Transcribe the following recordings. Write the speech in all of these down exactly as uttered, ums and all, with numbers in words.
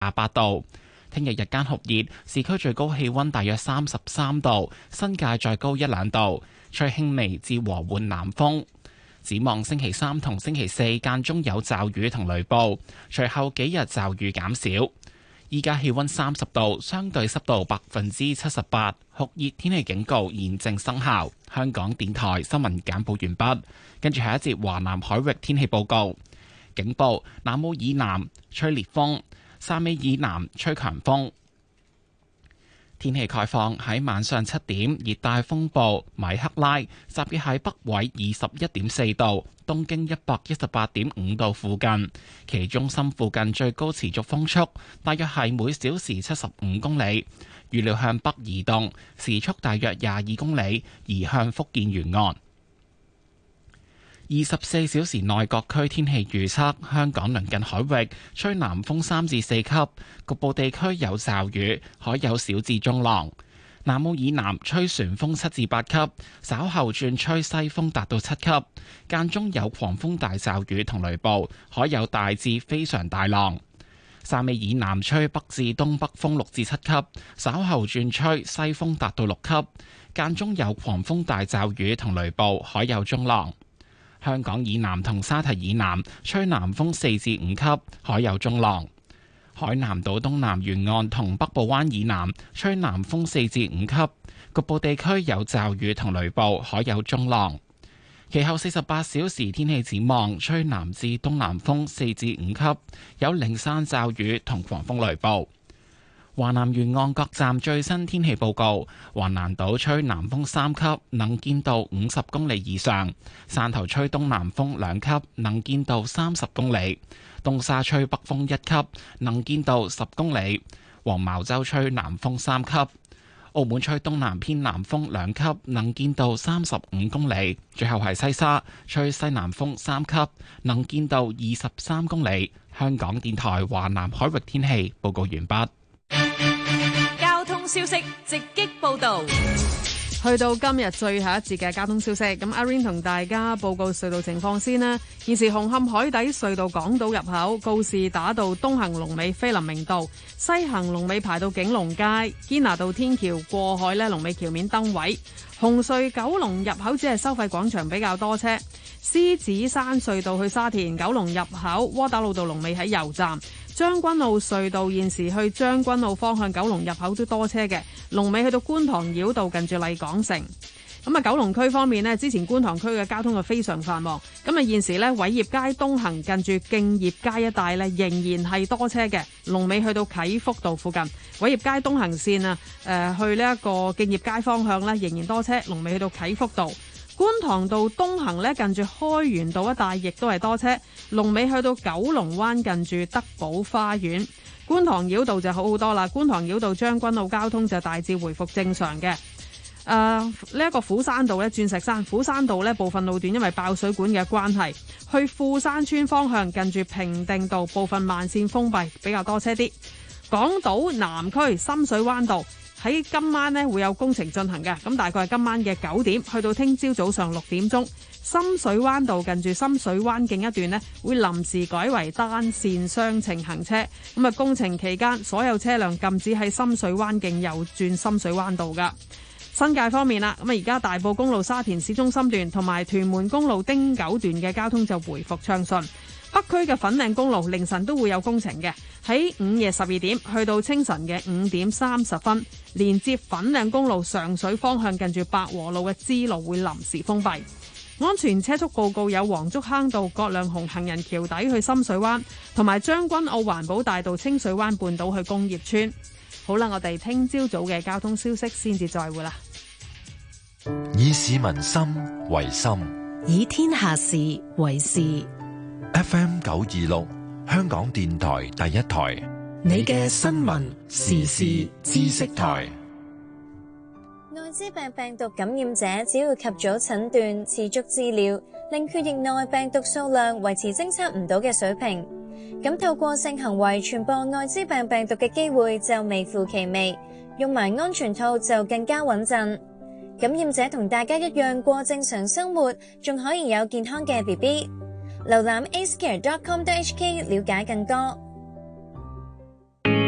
廿八度。聽日日間酷熱，市區最高氣溫大約三十三度，新界再高一兩度，吹輕微至和緩南風。展望星期三同星期四間中有驟雨同雷暴，隨後幾日驟雨減少。依家氣溫三十度，相對濕度百分之七十八，酷熱天氣警告現正生效。香港電台新聞簡報完畢，跟住下一節華南海域天氣報告。警報：南澳以南吹烈風，汕尾以南吹強風。天氣概況，喺晚上七點，熱帶風暴米克拉集結喺北緯二十一點四度，東經一百一十八點五度附近，其中心附近最高持續風速大約係每小時七十五公里，預料向北移動，時速大約廿二公里，移向福建沿岸。二十四小時內各區天氣預測：香港鄰近海域吹南風三至四級，局部地區有驟雨，海有小至中浪。南澳以南吹旋風七至八級，稍後轉吹西風達到七級，間中有狂風大驟雨同雷暴，海有大至非常大浪。汕尾以南吹北至東北風六至七級，稍後轉吹西風達到六級，間中有狂風大驟雨同雷暴，海有中浪。香港以南同沙堤以南吹南風四至五級，海有中浪。海南島東南沿岸同北部灣以南吹南風四至五級，局部地區有驟雨同雷暴，海有中浪。其後四十八小時天氣展望，吹南至東南風四至五級，有零散驟雨同狂風雷暴。華南沿岸各站最新天氣報告：橫瀾島吹南風三級，能見度五十公里以上；汕頭吹東南風兩級，能見度三十公里；東沙吹北風一級，能見度十公里；黃茅洲吹南風三級；澳門吹東南偏南風兩級，能見度三十五公里；最後係西沙吹西南風三級，能見度二十三公里。香港電台華南海域天氣報告完畢。 交通消息直擊報道， 去到今日最後一節嘅交通消息，咁阿 Rain 同大家報告隧道情況先啦。現時紅磡海底隧道港島入口告士打道東行龍尾菲林明道，西行龍尾排到景隆街，堅拿道天橋過海呢，龍尾橋面燈位。紅隧九龍入口只係收費廣場比較多車。獅子山隧道去沙田九龍入口窩打老道龍尾喺油站。將軍澳隧道現時去將軍澳方向九龍入口都多車嘅，龍尾去到觀塘繞道近住麗港城。咁啊，九龍區方面呢，之前觀塘區嘅交通係非常繁忙，咁啊現時呢，偉業街東行近住敬業街一帶呢，仍然係多車嘅，龍尾去到啟福道附近。偉業街東行線啊，誒、呃、去呢一個敬業街方向呢，仍然多車，龍尾去到啟福道。觀塘道東行咧，近住開源道一帶亦都係多車，龍尾去到九龍灣近住德寶花園。觀塘繞道就好好多啦，觀塘繞道將軍澳交通就大致回復正常嘅。誒、呃，呢、這、一個虎山道咧，鑽石山虎山道咧部分路段因為爆水管嘅關係，去富山村方向近住平定道部分慢線封閉，比較多車啲。港島南區深水灣道喺今晚呢會有工程進行嘅，咁大概係今晚嘅九點去到聽朝早上六點鐘，深水灣道近住深水灣徑一段呢會臨時改為單線雙程行車，咁啊工程期間所有車輛禁止喺深水灣徑右轉深水灣道噶。新界方面啦，咁啊而家大埔公路沙田市中心段同埋屯門公路汀九段嘅交通就回復暢順。北區嘅粉嶺公路凌晨都會有工程嘅，喺午夜十二點去到清晨嘅五點三十分，連接粉嶺公路上水方向近住百和路嘅支路會臨時封閉。安全車速報告有黃竹坑道葛量洪行人橋底去深水灣，同埋將軍澳環保大道清水灣半島去工業村。好啦，我哋聽朝早嘅交通消息先至再會啦。 以市民心為心， 以天下事為事。 F M 九二六，香港電台第一台， 你嘅新聞時事知識台。 艾滋病病毒感染者只要及早診斷、持續治療，令血液內病毒數量維持偵測唔到嘅水平，咁透過性行為傳播艾滋病病毒嘅機會就微乎其微，用埋安全套就更加穩陣。感染者同大家一樣過正常生活，仲可以有健康嘅 B B。瀏覽 a c e care dot com dot h k 了解更多。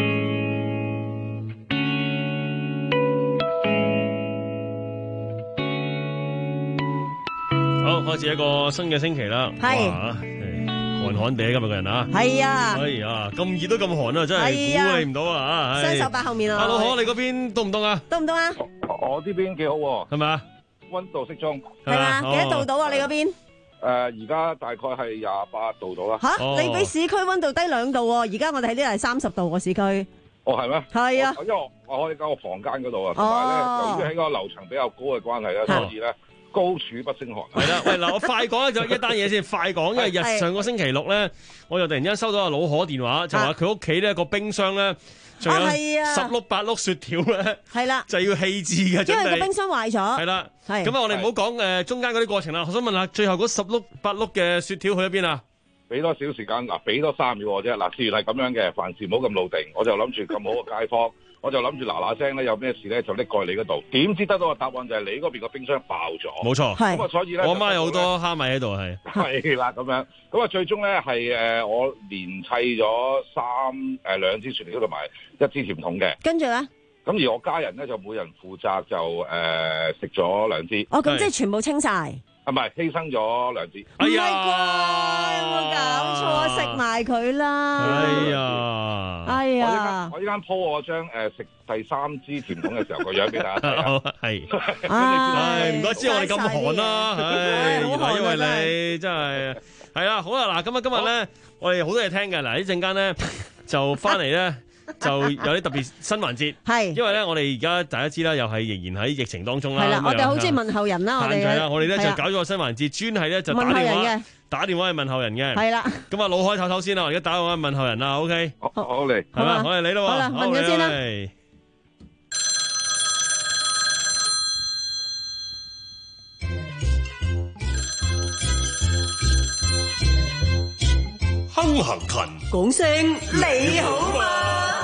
開始一個新嘅星期啦。 係哇寒寒地今日個人啊， 係啊， 哎呀，咁熱都咁寒啊，真係估你唔到啊！ 雙手擺後面啊。 阿老可，你嗰邊凍唔凍啊？ 凍唔凍啊？ 我呢邊幾好喎， 係咪啊？ 溫度適中， 係嘛？幾多度到啊？你嗰邊？ 誒，而家大概係廿八度到啦。 吓，你比市區溫度低兩度喎。而家我哋喺呢度係三十度喎，市區。 哦，係咩？ 係啊， 因為我我可以喺個房間嗰度啊，同埋咧，由於喺個樓層比較高嘅關係咧，所以咧。高處不勝寒。係啦，喂嗱，我快講就一單嘢先，快講，因為日上個星期六咧，我又突然間收到阿老可電話，就話佢屋企咧個冰箱咧，仲有十碌八碌雪條咧，係啦，就要棄置嘅， 因為個冰箱壞咗。係啦，係咁啊，我哋唔好講誒中間嗰啲過程啦。我想問下，最後嗰十碌八碌嘅雪條去咗邊啊？ 俾多少時間嗱？俾多三秒我啫。嗱，事緣係咁樣嘅，凡事唔好咁老定。我就諗住咁好嘅街坊。我就諗住嗱嗱聲咧，有咩事咧就拎過去你嗰度。點知得到個答案就係你嗰邊個冰箱爆咗。冇錯，咁啊，所以咧，我媽有好多蝦米喺度，係係啦咁樣。咁啊，最終咧係誒我連砌咗三誒兩支雪條同埋一支甜筒嘅。跟住咧，咁而我家人咧就每人負責就誒食咗兩支。 哦，咁即係全部清晒。 啊，唔係犧牲咗兩支。 唔係啩？有冇搞錯啊？食埋佢啦！ 哎呀， 哎呀！ 我依間 po 我張誒食第三支甜筒嘅時候個樣俾大家睇。 係，唉，唔該知我哋咁寒啦，唉，原來因為你真係係啦，好啦，嗱，咁啊，今日咧我哋好多嘢聽嘅，嗱，呢陣間咧就翻嚟咧。就有啲特別新環節，係因為咧，我哋而家大家知啦，又係仍然喺疫情當中啦。係啦，我哋好中意問候人啦，我哋啦，我哋咧就搞咗個新環節，專係咧就打電話打電話去問候人嘅。係啦，咁啊，老海唞唞先啦，我而家打電話問候人啦 ，OK？好，好嚟，係嘛，我哋嚟啦，好啦，問咗先啦。 亨行勤， 講聲你好嘛？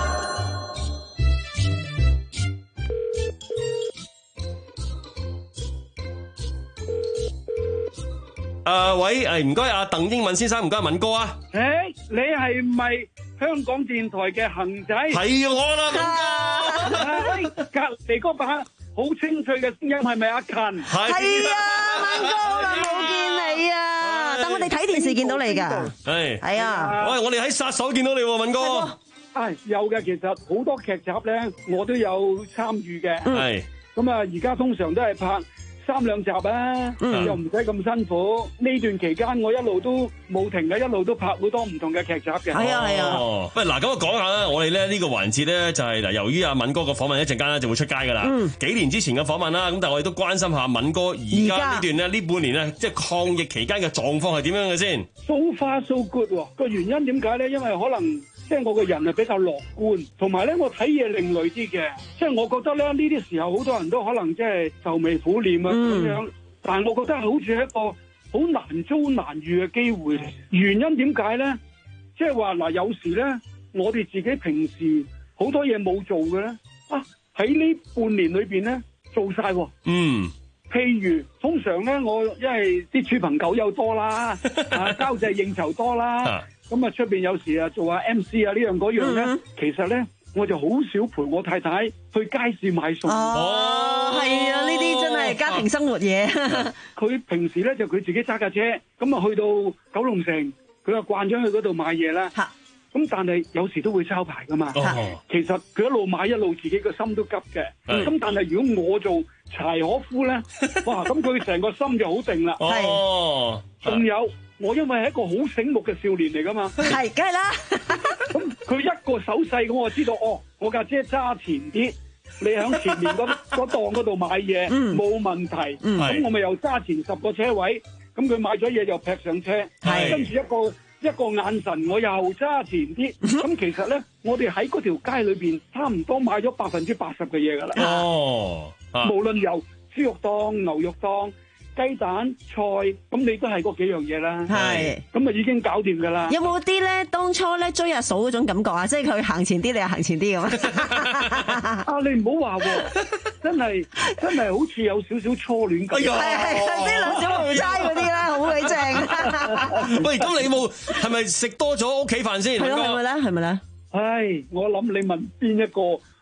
誒，喂，誒，唔該，阿鄧英文先生，唔該，敏哥啊。 誒，你係唔係香港電台嘅恒仔？ 係我啦， 敏哥。隔籬嗰把好清脆嘅聲音係咪阿勤？ 係啊，敏哥，好耐冇見你啊！但我哋睇電視見到你噶。 係係啊。 喂，我哋喺殺手見到你，敏哥。 係有嘅，其實好多劇集咧，我都有參與嘅。係。咁啊，而家通常都係拍三兩集啊，嗯、又唔使咁辛苦。呢段期間我一路都冇停嘅，一路都拍好多唔同嘅劇集嘅。係啊係啊。 哦，喂，嗱，咁我講下啦，我哋咧呢個環節咧就係嗱，由於阿敏哥個訪問一陣間咧就會出街噶啦。嗯。幾年之前嘅訪問啦，咁但係我哋都關心下敏哥而家呢段咧呢半年咧，即係抗疫期間嘅狀況係點樣嘅先 ？So far so good 喎，個原因點解咧？因為可能。即係我個人係比較樂觀，同埋咧我睇嘢另類啲嘅。即係我覺得咧呢啲時候好多人都可能即係愁眉苦臉啊咁、嗯、樣，但係我覺得好似係一個好難遭難遇嘅機會。原因點解咧？即係話嗱，有時咧我哋自己平時好多嘢冇做嘅咧，啊喺呢半年裏邊咧做晒喎。嗯。譬如通常咧，我因為啲豬朋狗友多啦，啊交際應酬多啦。咁啊，出邊有時啊做下 M C 啊呢樣嗰樣咧，嗯、其實咧我就好少陪我太太去街市買餸。 哦，係啊，呢啲真係家庭生活嘢。 佢、啊、平時咧就佢自己揸架車，咁啊去到九龍城，佢又慣咗去嗰度買嘢啦。嚇、啊！咁但係有時都會抄牌噶嘛。啊、其實佢一路買一路自己個心都急嘅。咁、嗯、但係如果我做柴可夫咧，哇！咁佢成個心就好定啦。哦，仲有。我因為係一個好醒目嘅少年嚟噶嘛， 係，梗係啦。 咁佢一個手勢，咁我就知道，哦，我架車揸前啲，你喺前面嗰嗰檔嗰度買嘢，冇、嗯、問題。咁、嗯、我咪又揸前十個車位，咁佢買咗嘢又劈上車，跟住一個一個眼神，我又揸前啲。咁、嗯、其實咧，我哋喺嗰條街裏邊，差唔多買咗百分之八十嘅嘢噶啦。哦，啊、無論由豬肉檔、牛肉檔。雞蛋、菜，咁你都係嗰幾樣嘢啦，係，咁啊已經搞掂噶啦。 有冇啲咧當初咧追阿嫂嗰種感覺啊？即係佢行前啲，你又行前啲咁啊！你唔好話喎，真係真係好似有少少初戀咁。係係係，啲兩小無猜嗰啲啦，好鬼正。 喂，咁你冇係咪食多咗屋企飯先？ 係咯，係咪咧？係咪咧？ 唉，我諗你問邊一個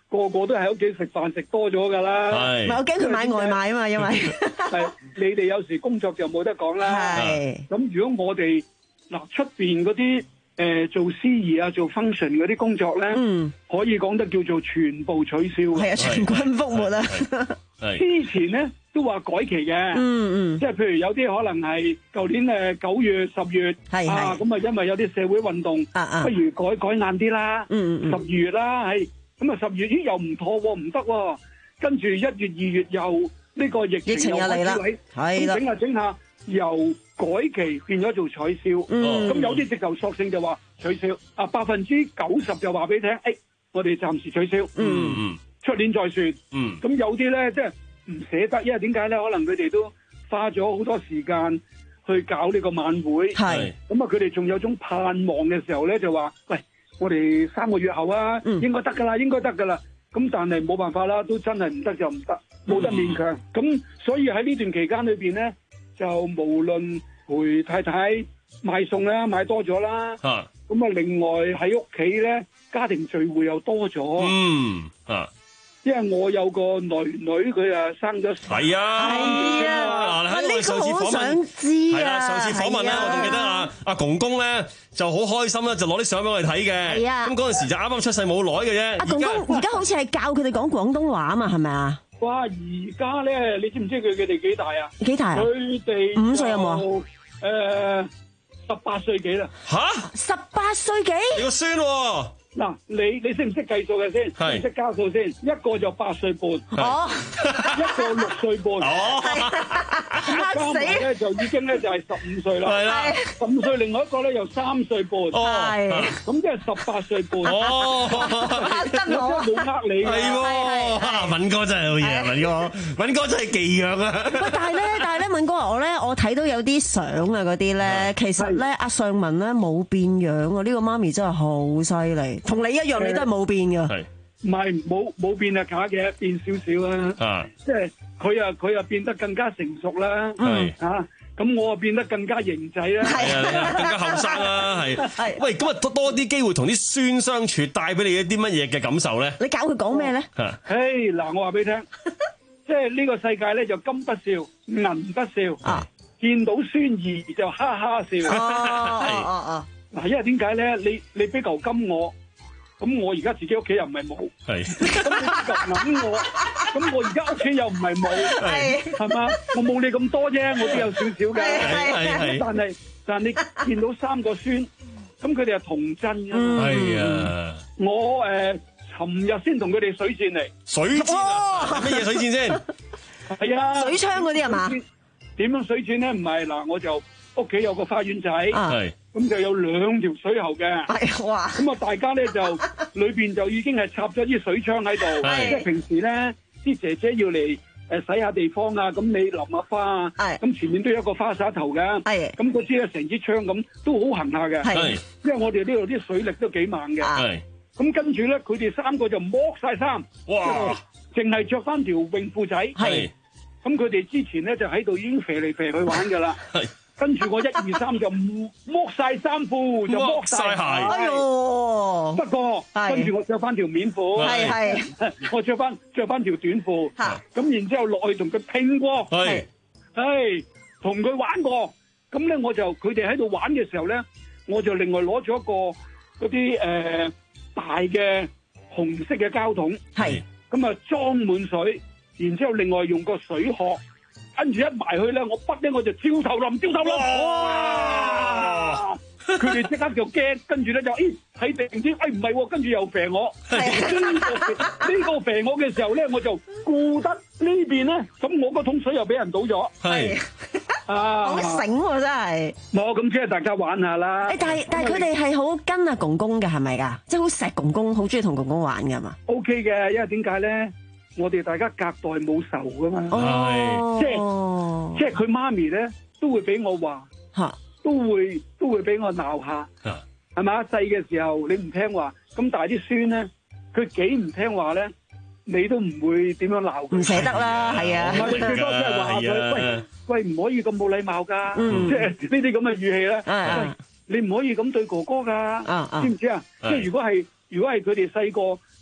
個個都喺屋企食飯食多咗㗎啦。 係，唔係我驚佢買外賣啊嘛，因為係你哋有時工作就冇得講啦。係。咁如果我哋嗱出邊嗰啲誒做司儀啊、做 function 嗰啲工作咧，嗯，可以講得叫做全部取消。 係啊，全軍覆沒啊！ 之前咧都話改期嘅，嗯嗯，即係譬如有啲可能係舊年誒九月、十月，係啊，咁啊因為有啲社會運動，啊啊，不如改改晏啲啦，嗯嗯，十二月啦，係，咁啊十月咦又唔妥喎，唔得喎，跟住一月、二月又呢個疫情又嚟啦，係啦，整下整下又改期變咗做取消，咁有啲直頭索性就話取消，啊百分之九十就話俾你聽，誒我哋暫時取消，嗯嗯。出年再算，嗯，咁有啲咧即係唔捨得，因為點解咧？可能佢哋都花咗好多時間去搞呢個晚會，係，咁啊佢哋仲有種盼望嘅時候咧，就話：喂，我哋三個月後啊，嗯、應該得噶啦，應該得噶啦。咁但係冇辦法啦，都真係唔得就唔得，冇得勉強。咁、嗯、所以喺呢段期間裏邊咧，就無論陪太太買餸啦，買多咗啦，啊，咁啊另外喺屋企咧，家庭聚會又多咗，嗯，啊。因為我有個女女，佢啊生咗係啊，係啊，嗱，喺我哋上次訪問，係啦，上次訪問咧，我仲記得啊，阿公公咧就好開心啦，就攞啲相俾我哋睇嘅。係啊，咁嗰陣時就啱啱出世冇耐嘅啫。阿公公而家好似係教佢哋講廣東話啊嘛，係咪啊？ 哇！而家咧，你知唔知佢佢哋幾大啊？ 幾大啊？ 佢哋五歲有冇啊？ 誒，十八歲幾啦？ 吓？ 十八歲幾？ 你個孫喎？ 嗱，你你識唔識計數嘅先？識唔識加數先？一個就八歲半，哦，一個六歲半，哦，咁加埋咧就已經咧就係十五歲啦。係啦，十五歲，另外一個咧又三歲半，係，咁即係十八歲半。哦， 真我冇呃你， 係喎，敏哥真係好嘢，敏哥，敏哥真係技癢啊！ 喂，但係咧，但係咧，敏哥我咧，我睇到有啲相啊嗰啲咧，其實咧阿尚文咧冇變樣啊，呢個媽咪真係好犀利。同你一樣，你都係冇變噶。係， 唔係冇冇變係假嘅，變少少啦。啊，即係佢啊，佢啊變得更加成熟啦。係啊，咁我啊變得更加型仔啦。係啊，更加後生啦。係。係。喂，咁啊多多啲機會同啲孫相處，帶俾你一啲乜嘢嘅感受咧？ 你教佢講咩咧？ 啊，誒嗱，我話俾你聽，即係呢個世界咧就金不笑，銀不笑。啊，見到孫兒就哈哈笑。 哦哦哦。 嗱，因為點解咧？你你俾嚿金我。咁我而家自己屋企又唔係冇，係咁你就諗我，咁我而家屋企又唔係冇，係係嘛？我冇你咁多啫，我都有少少嘅，係係。但係但係你見到三個孫，咁佢哋係童真㗎嘛？係啊！我誒，尋日先同佢哋水戰嚟， 水戰啊？乜嘢水戰先？ 係啊！ 水槍嗰啲係嘛？ 點樣水戰咧？唔係嗱，我就屋企有個花園仔，係。咁就有兩條水喉嘅，係哇！咁啊，大家咧就裏邊就已經係插咗啲水槍喺度，即係平時咧啲姐姐要嚟誒洗下地方啊，咁你淋下花啊，咁前面都有一個花灑頭嘅，係咁嗰支咧成支槍咁都好行下嘅，係因為我哋呢度啲水力都幾猛嘅，係咁跟住咧佢哋三個就剝晒衫，哇！淨係着翻條泳褲仔，係咁佢哋之前咧就喺度已經肥嚟肥去玩噶啦，係。跟住我一二三就剝晒衫褲，就剝晒鞋。哎呦！不過跟住我着翻條棉褲，係係，我着翻着翻條短褲。嚇！咁然之後落去同佢拼過，係，係同佢玩過。咁咧我就佢哋喺度玩嘅時候咧，我就另外攞咗一個嗰啲誒大嘅紅色嘅膠桶，係咁啊裝滿水，然之後另外用個水殼。跟住一埋去咧，我筆咧我就照頭淋，照頭淋，哇！佢哋即刻就驚，跟住咧就，咦睇定啲，哎唔係喎，跟住又肥我，呢個呢個肥我嘅時候咧，我就顧得呢邊咧，咁我個桶水又俾人倒咗，係啊， 好醒喎真係， 冇咁即係大家玩下啦。 誒，但係但係佢哋係好跟阿公公嘅係咪㗎？即係好錫公公，好中意同公公玩㗎嘛 ？O K 嘅，因為點解咧？我哋大家隔代冇仇噶嘛，係即係即係佢媽咪咧都會俾我話吓，都會都會俾我鬧下，係嘛？細嘅時候你唔聽話，咁大啲孫咧，佢幾唔聽話咧，你都唔會點樣鬧佢， 唔捨得啦，係啊， 唔係你最多即係話佢，喂喂唔可以咁冇禮貌噶，即係呢啲咁嘅語氣咧，你唔可以咁對哥哥噶，知唔知啊？即係如果係如果係佢哋細個。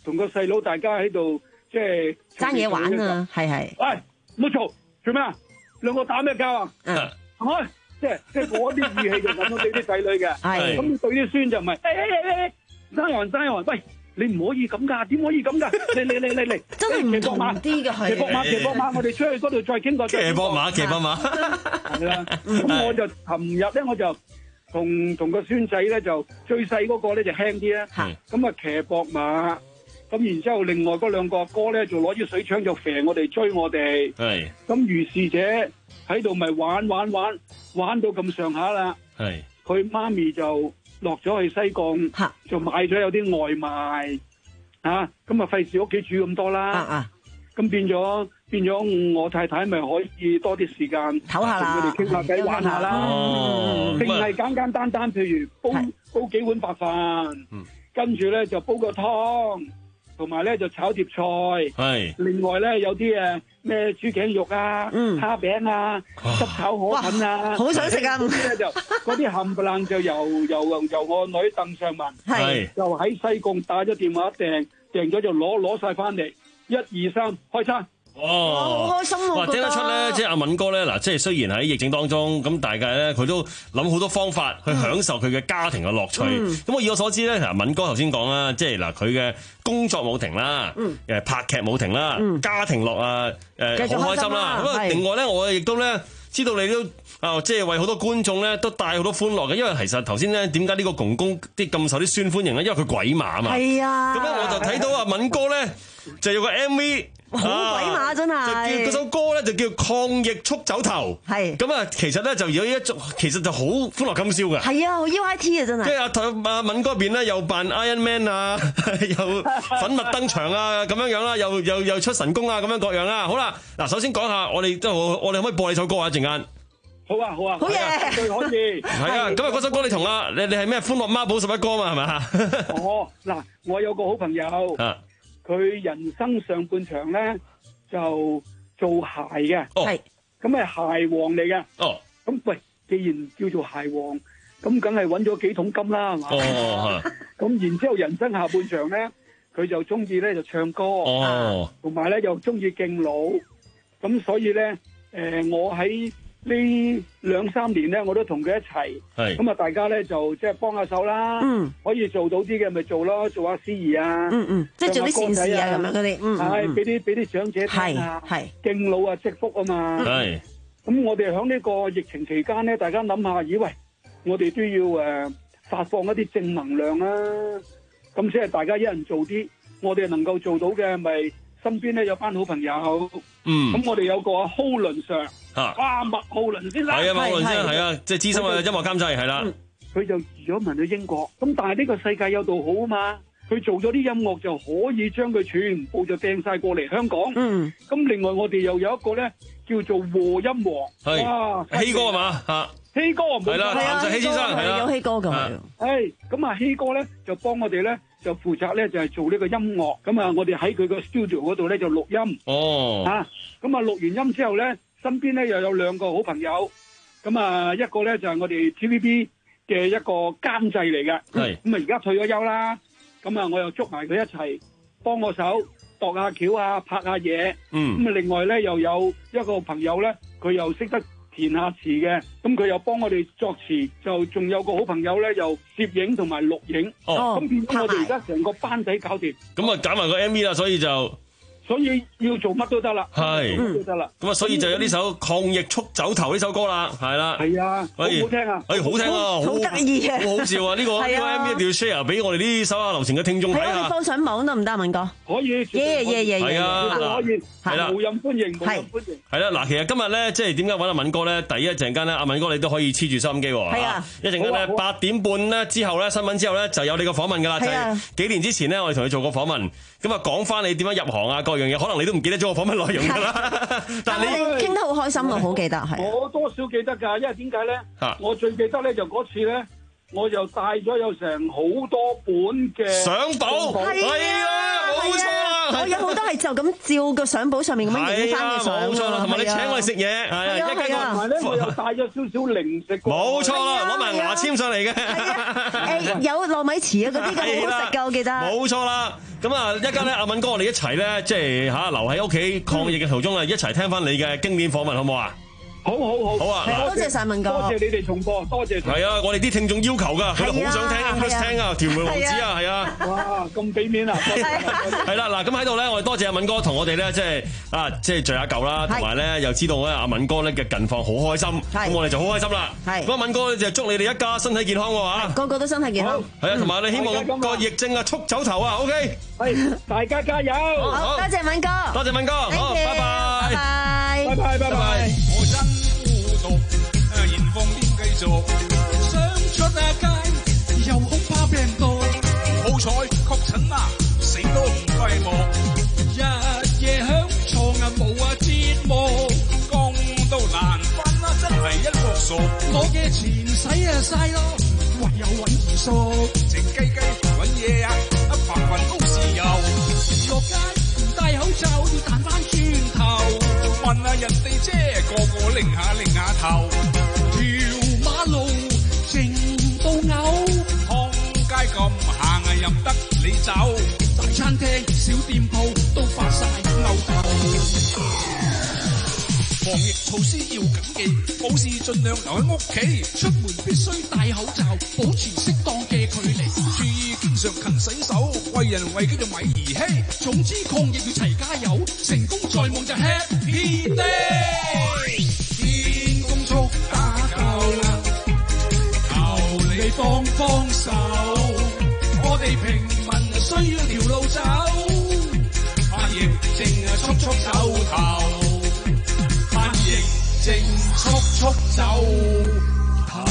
同個細佬大家喺度即係爭嘢玩啊，係係。 喂，唔好嘈，做咩啊？兩個打咩交啊？ 嗯， 行開，即係即係嗰啲語氣就咁樣對啲仔女嘅。 係。 咁對啲孫就唔係，誒誒誒誒，生人生人，喂，你唔可以咁㗎，點可以咁㗎？嚟嚟嚟嚟嚟， 真係唔同啲嘅係。 騎膊馬，騎膊馬，我哋出去嗰度再傾過。 騎膊馬，騎膊馬。 係啦，咁我就尋日咧，我就同同個孫仔咧就最細嗰個咧就輕啲啦。咁啊騎膊馬。咁然之後，另外嗰兩個阿哥咧就攞支水槍就射我哋追我哋。 係。 咁如是者喺度咪玩玩玩玩到咁上下啦。 係。 佢媽咪就落咗去西貢，就買咗有啲外賣。嚇，咁啊費事屋企煮咁多啦。啊咁變咗變咗，我太太咪可以多啲時間唞下啦， 同佢哋傾下偈玩下啦。 哦。 淨係簡簡單單，譬如煲煲幾碗白飯，跟住咧就煲個湯。同埋咧就炒碟菜，係另外咧有啲誒咩豬頸肉啊、蝦餅啊、濕炒河粉啊， 好想食啊！ 嗰啲咧就嗰啲冚唪唥就由由由我女鄧尚文，係就喺西貢打咗電話訂訂咗就攞攞曬翻嚟，一二三開餐。 哦， 好開心喎！ 哇，聽得出咧，即係阿敏哥咧，嗱，即係雖然喺疫症當中，咁大家咧佢都諗好多方法去享受佢嘅家庭嘅樂趣。咁我以我所知咧，嗱，敏哥頭先講啦，即係嗱，佢嘅工作冇停啦，誒拍劇冇停啦，家庭樂啊，誒好開心啦。咁啊，另外咧，我亦都咧知道你都啊，即係為好多觀眾咧都帶好多歡樂嘅，因為其實頭先咧點解呢個公公啲咁受啲孫歡迎咧？因為佢鬼馬啊嘛。係啊。咁咧我就睇到阿敏哥咧就有個 M V。 好鬼馬真係， 就叫嗰首歌咧就叫抗疫速走頭，係咁啊，其實咧就有一種，其實就好歡樂今宵嘅，係啊，好 U I T 啊真係，即係阿阿敏哥嗰邊咧又扮 Iron Man 啊，又粉墨登場啊咁樣樣啦，又又又出神功啊咁樣各樣啦，好啦，嗱首先講下我哋都我哋可唔可以播你首歌啊？一陣間。 好啊好啊， 好嘢， 絕對可以。 係啊，咁啊嗰首歌你同啊你你係咩歡樂孖寶十一哥嘛係咪啊？ 哦，嗱，我有個好朋友。啊佢人生上半場咧就做鞋嘅，係咁係鞋王嚟嘅。哦，咁喂，既然叫做鞋王，咁梗係揾咗幾桶金啦，係嘛？哦，咁然之後人生下半場咧，佢就中意咧就唱歌，哦，同埋咧又中意敬老，咁所以咧，誒，我喺呢兩三年咧，我都同佢一齊，係咁啊！大家咧就即係幫下手啦，嗯，可以做到啲嘅咪做咯，做下司儀啊，嗯嗯，即係做啲善事啊咁樣嗰啲，嗯，係俾啲俾啲長者聽啊，係敬老啊，積福啊嘛，係。咁我哋喺呢個疫情期間咧，大家諗下，以為我哋都要誒發放一啲正能量啦，咁即係大家一人做啲，我哋能夠做到嘅咪身邊咧有班好朋友，嗯，咁我哋有個阿浩倫 Sir。啊！哇，麥浩倫先生係啊，麥浩倫先生係啊，即係資深嘅音樂監製係啦。佢就移咗民去英國，咁但係呢個世界有度好啊嘛，佢做咗啲音樂就可以將佢全部就掟晒過嚟香港。嗯，咁另外我哋又有一個咧叫做和音王，係哇，希哥係嘛嚇？希哥係啦，譚實希先生係啦，有希哥㗎。係咁啊，希哥咧就幫我哋咧就負責咧就係做呢個音樂。咁啊，我哋喺佢個 studio 嗰度咧就錄音。哦，啊，咁啊錄完音之後咧。身邊咧又有兩個好朋友，咁啊一個咧就係我哋 T V B 嘅一個監製嚟嘅，係咁啊而家退咗休啦，咁啊我又捉埋佢一齊幫我手度下橋啊，拍下嘢，嗯，咁啊另外咧又有一個朋友咧，佢又識得填下詞嘅，咁佢又幫我哋作詞，就仲有個好朋友咧又攝影同埋錄影，哦，咁變咗我哋而家成個班底搞掂，咁啊搞埋個 M V 啦，所以就。所以要做乜都得啦，係都得啦。咁啊，所以就有呢首《抗疫速走頭》呢首歌啦，係啦。係啊，好好聽啊！誒，好聽啊，好得意啊，好好笑啊！呢個呢個 M V 一定要 share 俾我哋啲手下留情嘅聽眾睇下。係啊，放上網得唔得啊，敏哥？可以，耶耶耶耶，係啊，可以，係啦，無任歡迎，無任歡迎。係啦，嗱，其實今日咧，即係點解揾阿敏哥咧？第一陣間咧，阿敏哥你都可以黐住收音機喎。係啊，一陣間咧八點半咧之後咧新聞之後咧就有你個訪問㗎啦。係啊，幾年之前咧我哋同你做過訪問，咁啊講翻你點樣入行啊各樣嘢，可能你都唔記得咗個訪問內容㗎啦。但係你傾得好開心啊，好記得係。我多少記得㗎，因為點解咧？我最記得咧就嗰次咧，我就帶咗有成好多本嘅相簿，係啊，冇錯啦，好我有好多係就咁照個相簿上面咁樣影翻嘅相。 冇錯啦，同埋你請我哋食嘢，係啊，一間同埋咧我又帶咗少少零食。 冇錯啦，攞埋牙籤上嚟嘅。 誒有糯米糍啊嗰啲嘅好好食㗎，我記得。 冇錯啦，咁啊一間咧，阿敏哥我哋一齊咧，即係嚇留喺屋企抗疫嘅途中啊，一齊聽翻你嘅經典訪問好唔好啊？ 好好好， 好啊！ 多謝晒敏哥， 多謝你哋重播，多謝。 係啊，我哋啲聽眾要求㗎，佢哋好想聽 English 聽啊，屯門王子啊，係啊！ 哇，咁俾面啊！ 係啦，嗱，咁喺度咧，我哋多謝阿敏哥同我哋咧，即係啊，即係聚下舊啦，同埋咧又知道咧阿敏哥咧嘅近況好開心，咁我哋就好開心啦。係，咁阿敏哥咧就祝你哋一家身體健康喎嚇， 個個都身體健康。 係啊，同埋你希望個疫症啊速走頭啊 ，OK？ 係，大家加油！ 好，多謝敏哥， 多謝敏哥，好，拜拜， 拜拜，拜拜。 現況點繼續？想出下街，又恐怕病毒。好彩確診啊，死都唔閉幕。日夜響床啊，冇啊折磨，工都難返啦，真係一鑊熟。我嘅錢使啊嘥咯，唯有揾二叔，靜雞雞揾嘢啊，一白雲高豉油。落街唔戴口罩要彈返轉頭，問下人哋啫，個個擰下擰下頭。馬路靜到嘔，康街咁行啊任得你走，大餐廳小店鋪都發晒吽哣。防疫措施要緊記，冇事盡量留喺屋企，出門必須戴口罩，保持適當嘅距離，注意經常勤洗手，為人為己就咪兒戲。總之抗疫要齊加油，成功在望就 Happy Day。天公速打救。你幫幫手，我哋平民需要條路走，怕疫症啊速速走頭，怕疫症速速走頭。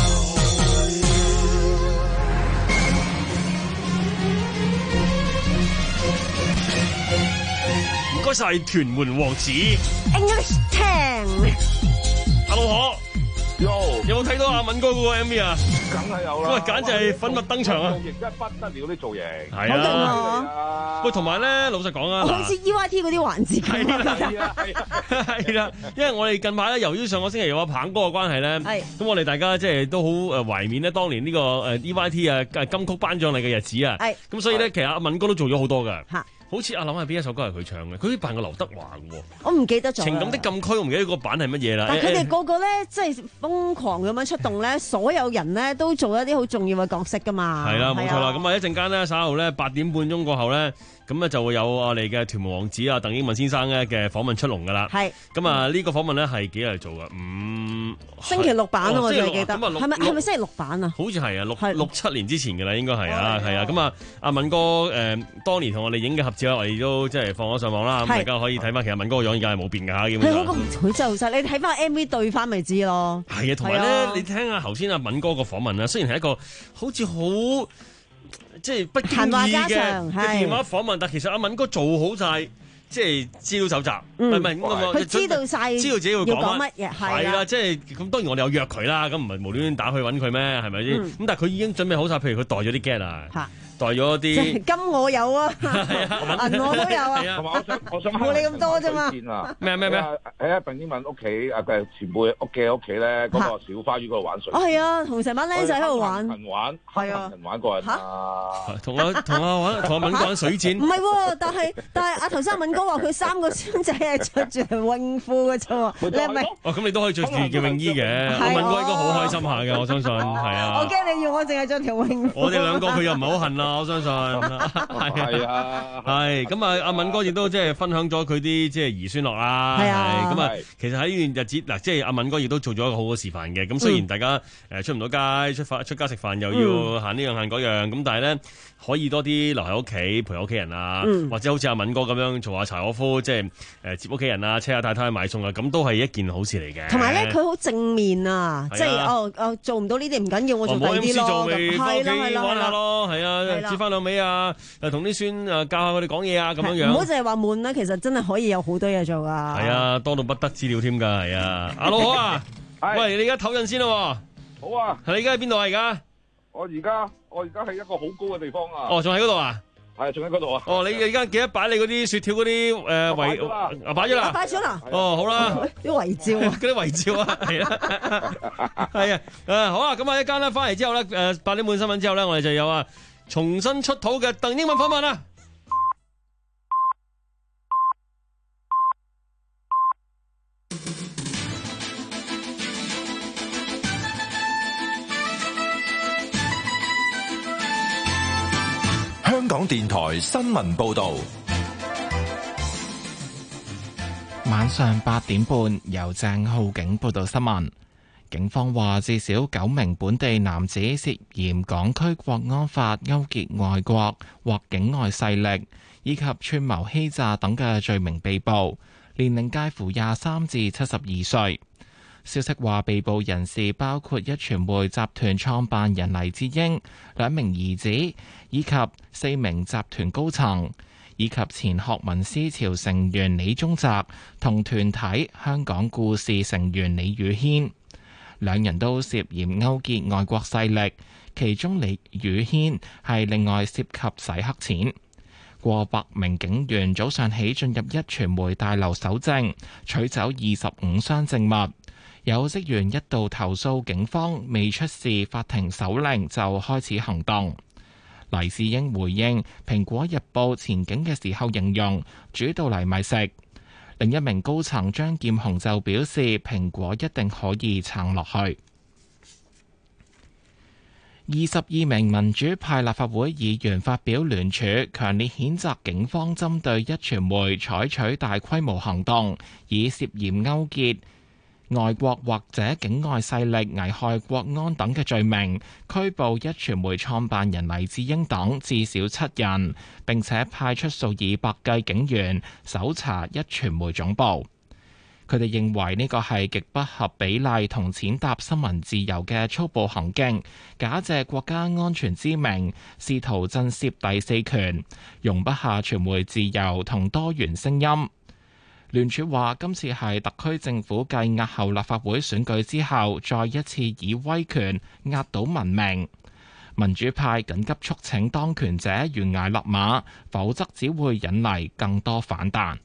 唔該晒屯門王子 English 聽， 阿老何。 有有冇睇到阿敏哥嗰個 M V 啊？ 梗係有啦！ 喂，簡直係粉墨登場啊！ 造型真係不得了啲造型， 係啊！喂，同埋咧，老實講啊， 好似 E Y T 嗰啲環節咁啊，係啊，係啦，因為我哋近排咧，由於上個星期有阿棒哥嘅關係咧，係咁我哋大家即係都好誒懷緬咧，當年呢個誒 E Y T 啊金曲頒獎禮嘅日子啊，係咁所以咧，其實阿敏哥都做咗好多㗎。好似阿諗下邊一首歌係佢唱嘅，佢好似扮過劉德華嘅喎。 我唔記得咗。情感的禁區，我唔記得個版係乜嘢啦。 但係佢哋個個咧，即係瘋狂咁樣出動咧，所有人咧都做一啲好重要嘅角色㗎嘛。 係啦，冇錯啦。咁啊一陣間咧稍後咧八點半鐘過後咧，咁咧就會有我哋嘅屯門王子啊鄧英文先生咧嘅訪問出籠㗎啦。係。咁啊呢個訪問咧係幾日做㗎？五星期六版啊，我仲記得。 咁啊係咪係咪星期六版啊？ 好似係啊，六六七年之前㗎啦，應該係啊，係啊。咁啊阿敏哥誒當年同我哋影嘅合照，我哋都即係放咗上網啦，咁大家可以睇翻。其實敏哥個樣而家係冇變㗎嚇，基本上。 佢真係好犀利，你睇翻 M V 對翻咪知咯。 係啊，同埋咧，你聽下頭先阿敏哥個訪問啊，雖然係一個好似好即係不經意嘅嘅電話訪問，但其實阿敏哥做好晒即係資料搜集，唔係唔係咁佢知道晒， 知道自己會講乜嘢， 係啦，即係咁。當然我哋有約佢啦，咁唔係無端端打去揾佢咩？係咪先？咁但係佢已經準備好晒，譬如佢袋咗啲 get 啊。代咗啲金我有啊，銀我都有啊， 同埋我想我想冇你咁多啫嘛。 咩咩咩？ 喺阿鄧英文屋企啊嘅前輩屋嘅屋企咧，嗰個小花園嗰度玩水。 哦係啊，同成班僆仔喺度玩。 玩係啊，玩過人啊。 同阿同阿玩同阿敏哥玩水戰。 唔係喎，但係但係阿頭先阿敏哥話佢三個孫仔係着住泳褲嘅啫喎，你係咪？ 哦，咁你都可以着住件泳衣嘅。阿敏哥應該好開心下嘅，我相信係啊。 我驚你要我淨係着條泳褲。 我哋兩個佢又唔係好恨啦。我相信係啊，係咁啊！阿敏哥亦都即係分享咗佢啲即係兒孫樂啦，係咁啊！其實喺呢段日子嗱，即係阿敏哥亦都做咗一個好嘅示範嘅。咁雖然大家誒出唔到街，出發出街食飯又要行呢樣行嗰樣，咁但係咧可以多啲留喺屋企陪屋企人啊，或者好似阿敏哥咁樣做下柴可夫，即係誒接屋企人啊，車下太太去買餸啊，咁都係一件好事嚟嘅。 同埋咧，佢好正面啊，即係哦哦，做唔到呢啲唔緊要，我做第啲咯，係啦係啦， 玩下咯，係啊，煮翻兩味啊，誒同啲孫誒教下佢哋講嘢啊，咁樣樣。 唔好淨係話悶啦，其實真係可以有好多嘢做噶。 係啊，多到不得之了添㗎，係啊。阿老好啊，喂，你而家唞陣先啦。 好啊。 係你而家喺邊度啊？而家？ 我而家我而家喺一個好高嘅地方啊。 哦，仲喺嗰度啊？ 係仲喺嗰度啊。 哦，你而家記得擺你嗰啲雪條嗰啲誒圍啊擺咗啦， 擺咗啦。 哦，好啦， 啲遺照啊， 嗰啲遺照啊，係啊，係啊，誒好啊，咁啊一間咧翻嚟之後咧，誒八點半新聞之後咧，我哋就有啊重新出土嘅鄧英文訪問啊。 香港電台新聞報道， 晚上八點半由鄭浩景報道新聞。警方話至少九名本地男子涉嫌港區國安法勾結外國或境外勢力，以及串謀欺詐等嘅罪名被捕，年齡介乎廿三至七十二歲。消息話，被捕人士包括壹傳媒集團創辦人黎智英、兩名兒子，以及四名集團高層，以及前學民思潮成員李宗澤同團體香港故事成員李宇軒。兩人都涉嫌勾結外國勢力，其中李宇軒係另外涉及洗黑錢。過百名警員早上起進入壹傳媒大樓搜證，取走二十五箱證物。有職員一度投訴警方未出示法庭手令就開始行動。黎智英回應《蘋果日報》前景嘅時候形容煮到嚟咪食。另一名高層張劍虹就表示蘋果一定可以撐落去。二十二名民主派立法會議員發表聯署，強烈譴責警方針對壹傳媒採取大規模行動，以涉嫌勾結外國或者境外勢力危害國安等嘅罪名，拘捕壹傳媒創辦人黎智英等至少七人，並且派出數以百計警員搜查壹傳媒總部。佢哋認為呢個係極不合比例同踐踏新聞自由嘅粗暴行徑，假借國家安全之名，試圖震懾第四權，容不下傳媒自由同多元聲音。聯署話：今次係特區政府繼押後立法會選舉之後，再一次以威權壓倒文明。民主派緊急促請當權者懸崖勒馬，否則只會引嚟更多反彈。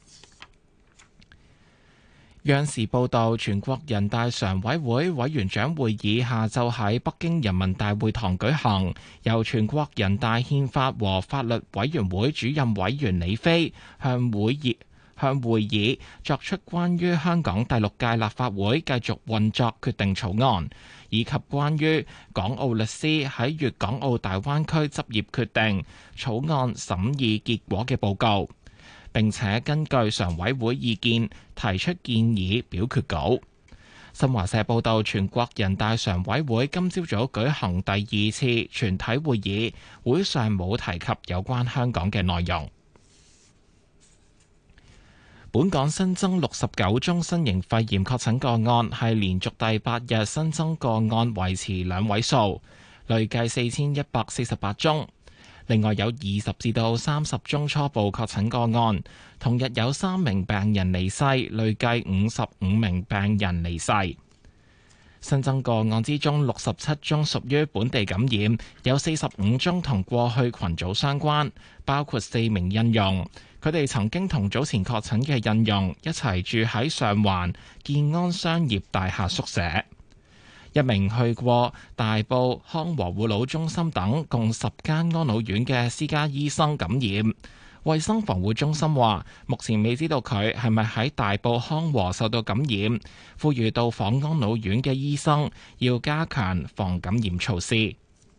央視報導，全國人大常委會委員長會議下晝喺北京人民大會堂舉行，由全國人大憲法和法律委員會主任委員李飛向會議向會議作出關於香港第六屆立法會繼續運作決定草案，以及關於港澳律師喺粵港澳大灣區執業決定草案審議結果嘅報告，並且根據常委會意見提出建議表決稿。新華社報道，全國人大常委會今朝早舉行第二次全體會議，會上冇提及有關香港嘅內容。本港新增六十九宗新型肺炎確診個案，係連續第八日新增個案維持兩位數，累計四千一百四十八宗。另外有二十至到三十宗初步確診個案，同日有三名病人離世，累計五十五名病人離世。新增個案之中，六十七宗屬於本地感染，有四十五宗同過去群組相關，包括四名印傭。佢哋曾經同早前確診嘅印傭一齊住喺上環建安商業大廈宿舍。一名去過大埔康和護老中心等共十間安老院嘅私家醫生感染。衛生防護中心話，目前未知道佢係咪喺大埔康和受到感染，呼籲到訪安老院嘅醫生要加強防感染措施。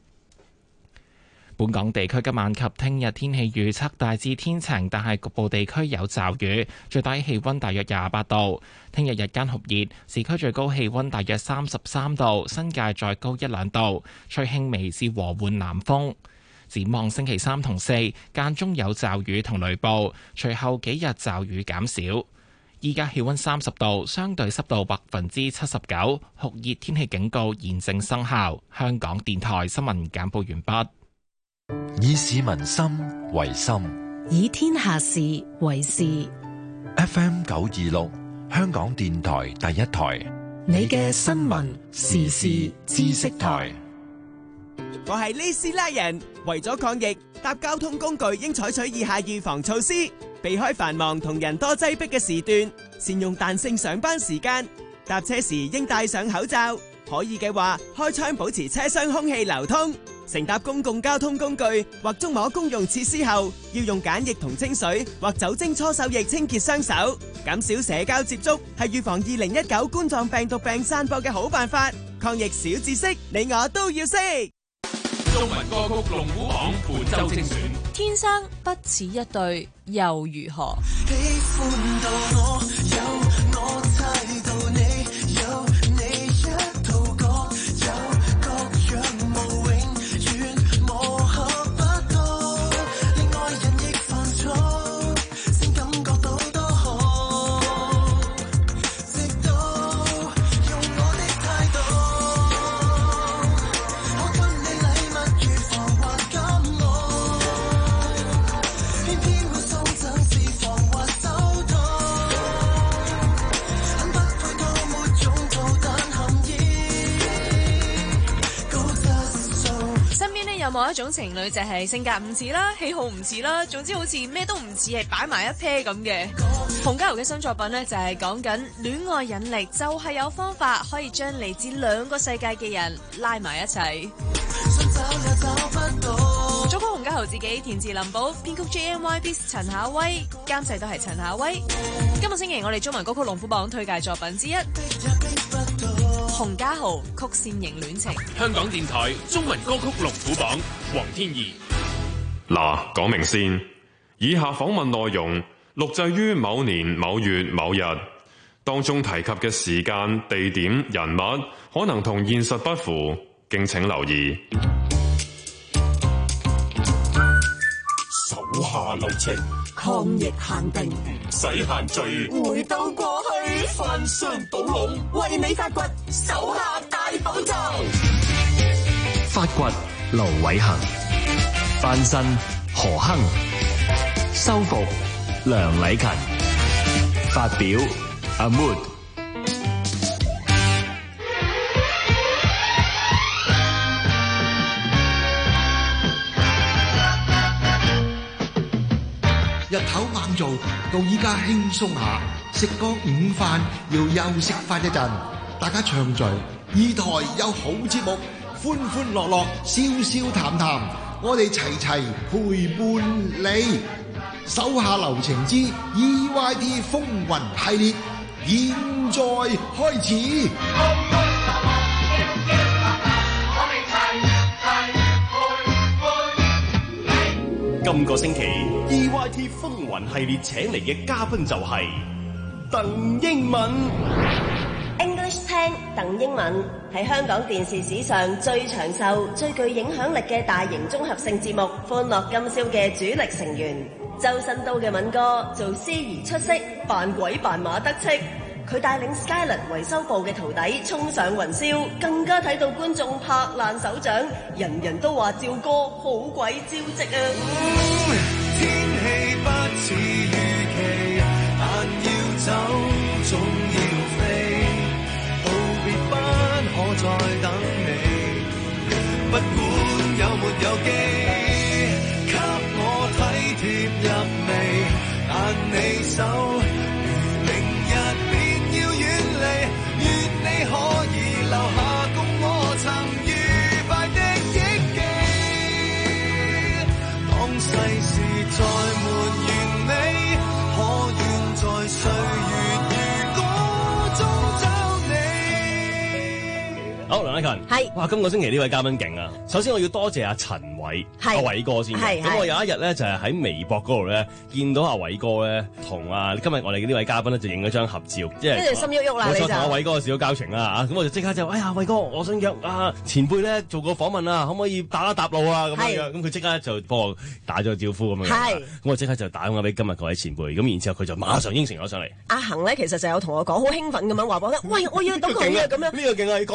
本港地區今晚及聽日天氣預測大致天晴，但係局部地區有驟雨，最低氣溫大約廿八度。聽日日間酷熱，市區最高氣溫大約三十三度，新界再高一兩度，吹輕微至和緩南風。展望星期三同四間中有驟雨同雷暴，隨後幾日驟雨減少。依家氣溫三十度，相對濕度百分之七十九，酷熱天氣警告現正生效。香港電台新聞簡報完畢。 以市民心為心， 以天下事為事。 F M 九二六，香港電台第一台， 你嘅新聞時事知識台。 我係呢斯拉人，為咗抗疫，搭交通工具應採取以下預防措施：避開繁忙同人多擠迫嘅時段，善用彈性上班時間，搭車時應戴上口罩，可以嘅話開窗保持車廂空氣流通。乘搭公共交通工具或觸摸公用設施後，要用梘液同清水或酒精搓手液清潔雙手。減少社交接觸係預防二零一九冠狀病毒病散播嘅好辦法。抗疫小知識，你我都要識。 中文歌曲龍虎榜本周精選， 天生不似一對又如何？ 喜歡到我有我猜到你有你一套各有各樣無永遠磨合不到，令愛人亦煩躁，先感覺到多好，直到用我的態度，可給你禮物如防患感冒，偏偏會送贈是防患手套，很不配到沒用途，但含義高質素。 身邊呢有冇一種情侶就係性格唔似啦，喜好唔似啦，總之好似咩都唔似，係擺埋一 pair 咁嘅。洪嘉豪嘅新作品呢，就係講緊戀愛引力，就係有方法可以將嚟自兩個世界嘅人拉埋一齊。作曲洪嘉豪自己，填詞林寶，編曲 J M Y B 陳夏威，監製都係陳夏威。今個星期我哋中文歌曲龍虎榜推介作品之一，洪嘉豪曲線型戀情。 香港電台中文歌曲龍虎榜，黃天怡。 嗱，講明先，以下訪問內容錄製於某年某月某日，當中提及嘅時間、地點、人物可能同現實不符，敬請留意。 手下留情， 抗疫限定， 唔使限聚， 回到過去， 翻箱倒籠， 為你發掘手下大寶藏。 發掘盧偉恒，翻新何亨，修復梁禮勤，發表阿 Mood。 日頭猛做，到依家輕鬆下，食個午飯要休息翻一陣。大家暢聚，二台有好節目，歡歡樂樂，笑笑談談，我哋齊齊陪伴你。手下留情之 E Y T 風雲系列，現在開始。 今個星期 E Y T 風雲系列請嚟嘅嘉賓就係鄧英文。 English 聽鄧英文係香港電視史上最長壽、最具影響力嘅大型綜合性節目《歡樂今宵》嘅主力成員。周身刀嘅敏哥做司儀出色，扮鬼扮馬得戚。佢帶領 Skyland 維修部嘅徒弟衝上雲霄，更加睇到觀眾拍爛手掌，人人都話趙哥好鬼招積啊！ 嗯、天氣不似預期，但要走總要飛，道別不可再等你，不管有沒有機，給我體貼入微，但你手如明日便要遠離，願你可以留下共我曾愉快的憶記，當世事再沒完美，可願在歲月如歌中找你。 好，梁禮勤，係，哇！今個星期呢位嘉賓勁啊！首先我要多謝阿陳偉，阿偉哥先。咁我有一日咧就係喺微博嗰度咧見到阿偉哥咧同啊今日我哋嘅呢位嘉賓咧就影咗張合照，即係跟住心喐喐啦，你就同阿偉哥有少少交情啦嚇。咁我就即刻就哎呀偉哥，我想約啊前輩咧做個訪問啊，可唔可以打一搭路啊咁樣？咁佢即刻就幫我打咗個招呼咁樣。係。咁我即刻就打電話俾今日嗰位前輩，咁然之後佢就馬上應承咗上嚟。 阿恒咧其實就有同我講好興奮咁樣話講，喂我要到佢啊咁樣。 呢個勁啊！講英文嘅。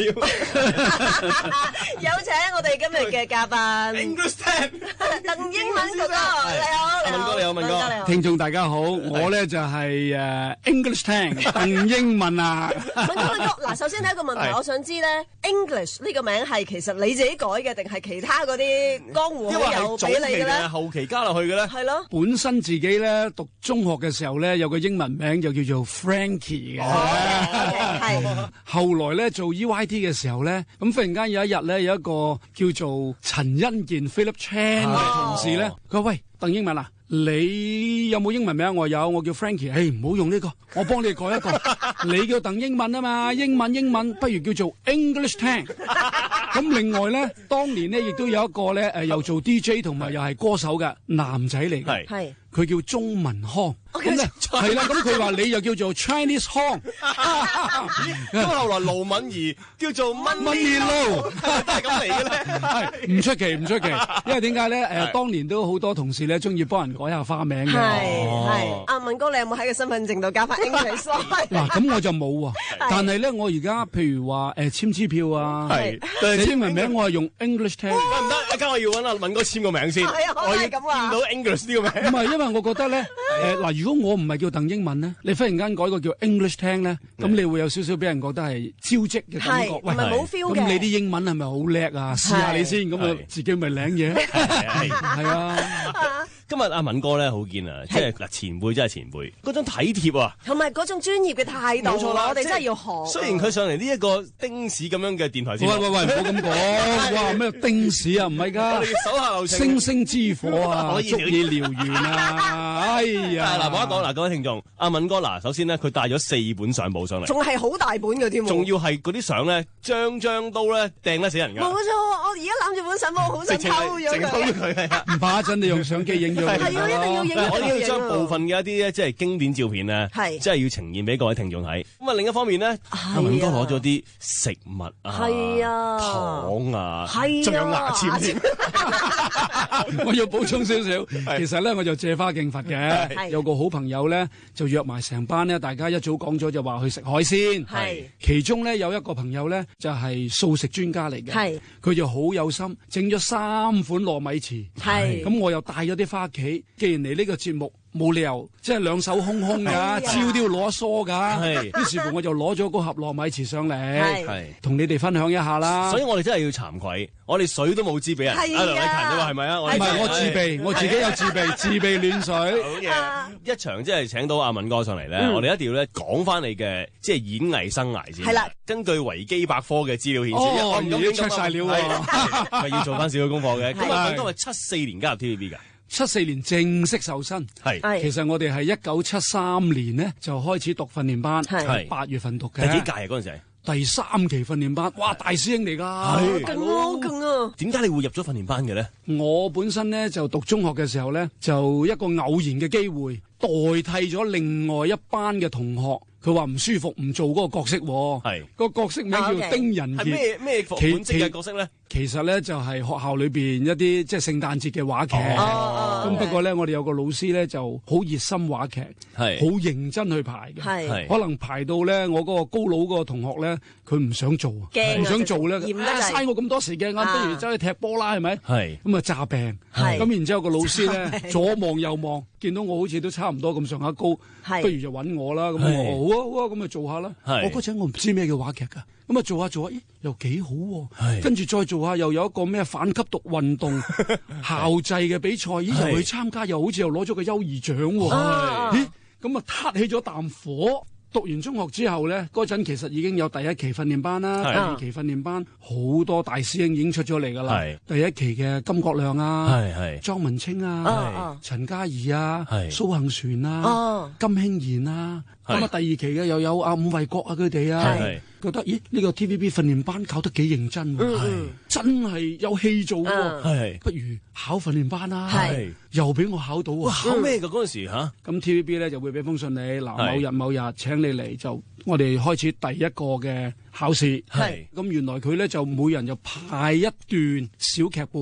要。 有請我哋今日嘅嘉賓 English Ten 鄧英文哥哥，你好， 文哥你好，文哥。 聽眾大家好，我咧就係誒 English Ten 鄧英文啊。 文哥文哥，嗱，首先第一個問題，我想知咧 English 呢個名係其實你自己改嘅，定係其他嗰啲江湖好友俾你嘅咧？ 後期加落去嘅咧？ 係咯。 本身自己咧讀中學嘅時候咧，有個英文名就叫做 Frankie 嘅。 係。 後來咧做 E Y T 嘅時候咧，咁忽然間有一日咧有一個叫做陳欣健 Philip Chan 嘅同事咧，佢話：喂，鄧英文啊，你有冇英文名？我有，我叫 Frankie。誒，唔好用呢個，我幫你改一個。你叫鄧英文啊嘛，英文英文，不如叫做 English Ten。咁另外咧，當年咧亦都有一個咧誒，又做 D J 同埋又係歌手嘅男仔嚟嘅， 係佢叫鐘文康。咁咧係啦，咁佢話你又叫做 Chinese Hong。 咁後來盧敏儀叫做 Money Low， 都係咁嚟嘅咧。 係唔出奇唔出奇，因為點解咧？誒，當年都好多同事咧中意幫人改下花名嘅。 係係，阿文哥，你有冇喺個身份證度加翻 English？ 嗱，咁我就冇喎，但係咧，我而家譬如話誒簽支票啊，寫英文名我係用 English Ten。 唔得，一間我要揾阿文哥簽個名先，我要見到 English 呢個名。 唔係，因為我覺得咧，誒嗱，如果我唔係叫鄧英文咧，你忽然間改個叫 English Ten 咧，咁你會有少少俾人覺得係招積嘅感覺。 喂，唔係冇 feel 嘅。 咁你啲英文係咪好叻啊？試下你先，咁我自己咪領嘢。係啊。 今日阿文哥咧好堅啊，即係嗱前輩真係前輩，嗰種體貼啊， 同埋嗰種專業嘅態度，冇錯啦，我哋真係要學。 雖然佢上嚟呢一個丁士咁樣嘅電台節目， 喂喂喂，唔好咁講，哇咩丁士啊，唔係㗎， 我哋手下留情， 星星之火啊，足以燎原啊，哎呀！ 嗱，冇得講嗱，各位聽眾，阿文哥嗱，首先咧佢帶咗四本相簿上嚟， 仲係好大本嘅添， 仲要係嗰啲相咧，張張都咧掟得死人㗎。 冇錯，我而家攬住本相簿，好想偷咗佢。 唔怕一陣，你用相機影咗。 係啊，一定要影。 我哋要將部分嘅一啲咧，即係經典照片咧， 係即係要呈現俾各位聽眾睇。咁啊，另一方面咧，阿文哥攞咗啲食物啊， 係啊， 糖啊， 係啊， 仲有牙籤添。 我要補充少少，其實咧我就借花敬佛嘅，有個好朋友咧就約埋成班咧，大家一早講咗就話去食海鮮。 係， 其中咧有一個朋友咧就係素食專家嚟嘅，係，佢就好有心，整咗三款糯米糍。係，咁我又帶咗啲花旗。既然嚟呢個節目，冇理由即係兩手空空㗎，蕉都要攞一梳㗎。於是乎我就攞咗嗰盒糯米糍上嚟，同你哋分享一下啦。 所以我哋真係要慚愧，我哋水都冇支俾人。阿梁禮勤你話係咪啊？ 唔係我自備，我自己有自備，自備暖水。 好嘢！一場即係請到阿文哥上嚟咧，我哋一定要咧講翻你嘅即係演藝生涯先。係啦，根據維基百科嘅資料顯示， 我已經出晒料喎， 咪要做翻少少功課嘅。咁啊，文哥係七四年加入 T V B 㗎。 七四年正式受薪，係，其實我哋係一九七三年呢就開始讀訓練班，係八月份讀嘅。 第幾屆啊？嗰陣時係第三期訓練班，哇！大師兄嚟㗎， 係勁啊勁啊！ 點解你會入咗訓練班嘅咧？ 我本身咧就讀中學嘅時候咧，就一個偶然嘅機會，代替咗另外一班嘅同學。佢話唔舒服，唔做嗰個角色，係個角色名叫丁仁傑。 係咩咩本職嘅角色咧？ 其實咧就係學校裏邊一啲即係聖誕節嘅話劇。咁不過咧，我哋有個老師咧就好熱心話劇，係好認真去排嘅。係可能排到咧，我嗰個高佬嗰個同學咧，佢唔想做，唔想做咧，嘥我咁多時間，不如走去踢波啦，係咪？係咁啊詐病。係咁然之後個老師咧左望右望，見到我好似都差唔多咁上下高，不如就揾我啦。咁我好啊好啊，咁咪做下啦。我嗰陣我唔知咩叫話劇㗎。咁啊做下做下，咦又幾好喎！跟住再做下，又有一個咩反吸毒運動校際嘅比賽，咦又去參加，又好似又攞咗個優異獎喎！咦咁啊撻起咗啖火。讀完中學之後咧，嗰陣其實已經有第一期訓練班啦，第二期訓練班好多大師兄已經出咗嚟噶啦。第一期嘅金國亮啊，莊文清啊，陳嘉怡啊，蘇杏璇啊，金興賢啊，咁啊第二期嘅又有阿伍衛國啊佢哋啊。覺得咦呢個 T V B 訓練班搞得幾認真喎，真係有戲做喎，不如考訓練班啦，又俾我考到啊！ 考咩㗎嗰陣時嚇？ 咁 T V B 咧就會俾封信你，嗱某日某日請你嚟，就我哋開始第一個嘅考試。係咁原來佢咧就每人就派一段小劇本。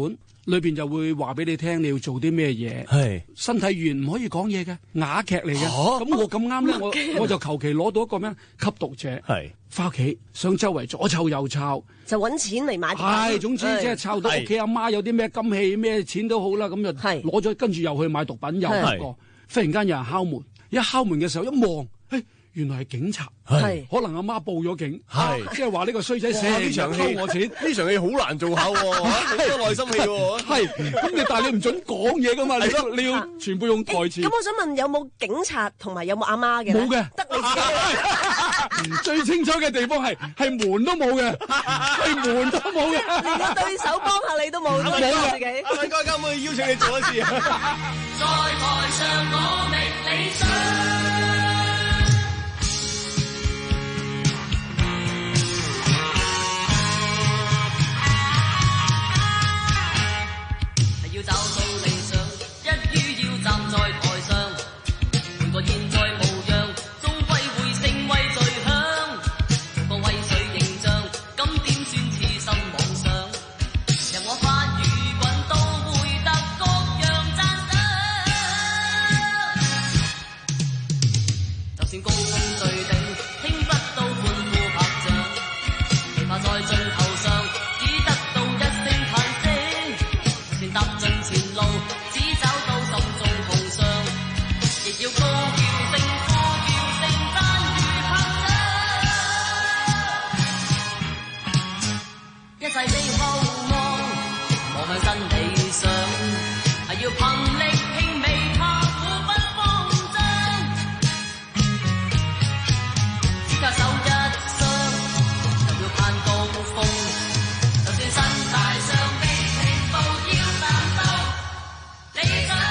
裏邊就會話俾你聽你要做啲咩嘢。 係身體語言唔可以講嘢嘅，啞劇嚟嘅。咁我咁啱咧，我我就求其攞到一個咩吸毒者， 係翻屋企想周圍左湊右湊， 就揾錢嚟買毒品。 係總之即係湊到屋企阿媽有啲咩金器咩錢都好啦，咁就攞咗，跟住又去買毒品，又一個。忽然間有人敲門，一敲門嘅時候一望，誒原來係警察， 係可能阿媽報咗警， 係即係話呢個衰仔成日偷我錢， 呢場戲好難做下喎，好多內心戲喎。 係咁你但係你唔準講嘢噶嘛，你都你要全部用台詞。 咁我想問有冇警察同埋有冇阿媽嘅？ 冇嘅， 得你自己。 最清楚嘅地方係係門都冇嘅，係門都冇嘅， 連個對手幫下你都冇，都係自己。 阿偉哥，可唔可以邀請你做一次啊？ 在台上我覓理想。 要找到理想，一於要站在台上，換個現在模樣，終歸會成為最響。做個威水形象，咁點算痴心妄想？任我發如滾都會得各樣讚賞。就算高峰最頂，聽不到歡呼拍掌，期盼在盡頭上，只得到一聲嘆息。就算踏盡前路，只找到心中痛傷，亦要高叫聲、呼叫聲，讚譽拍掌。一切的渴望，望向新理想，係要憑力輕微拍虎不慌張，只靠手一雙，就要攀高峰，就算身大上被停步，要達到理想。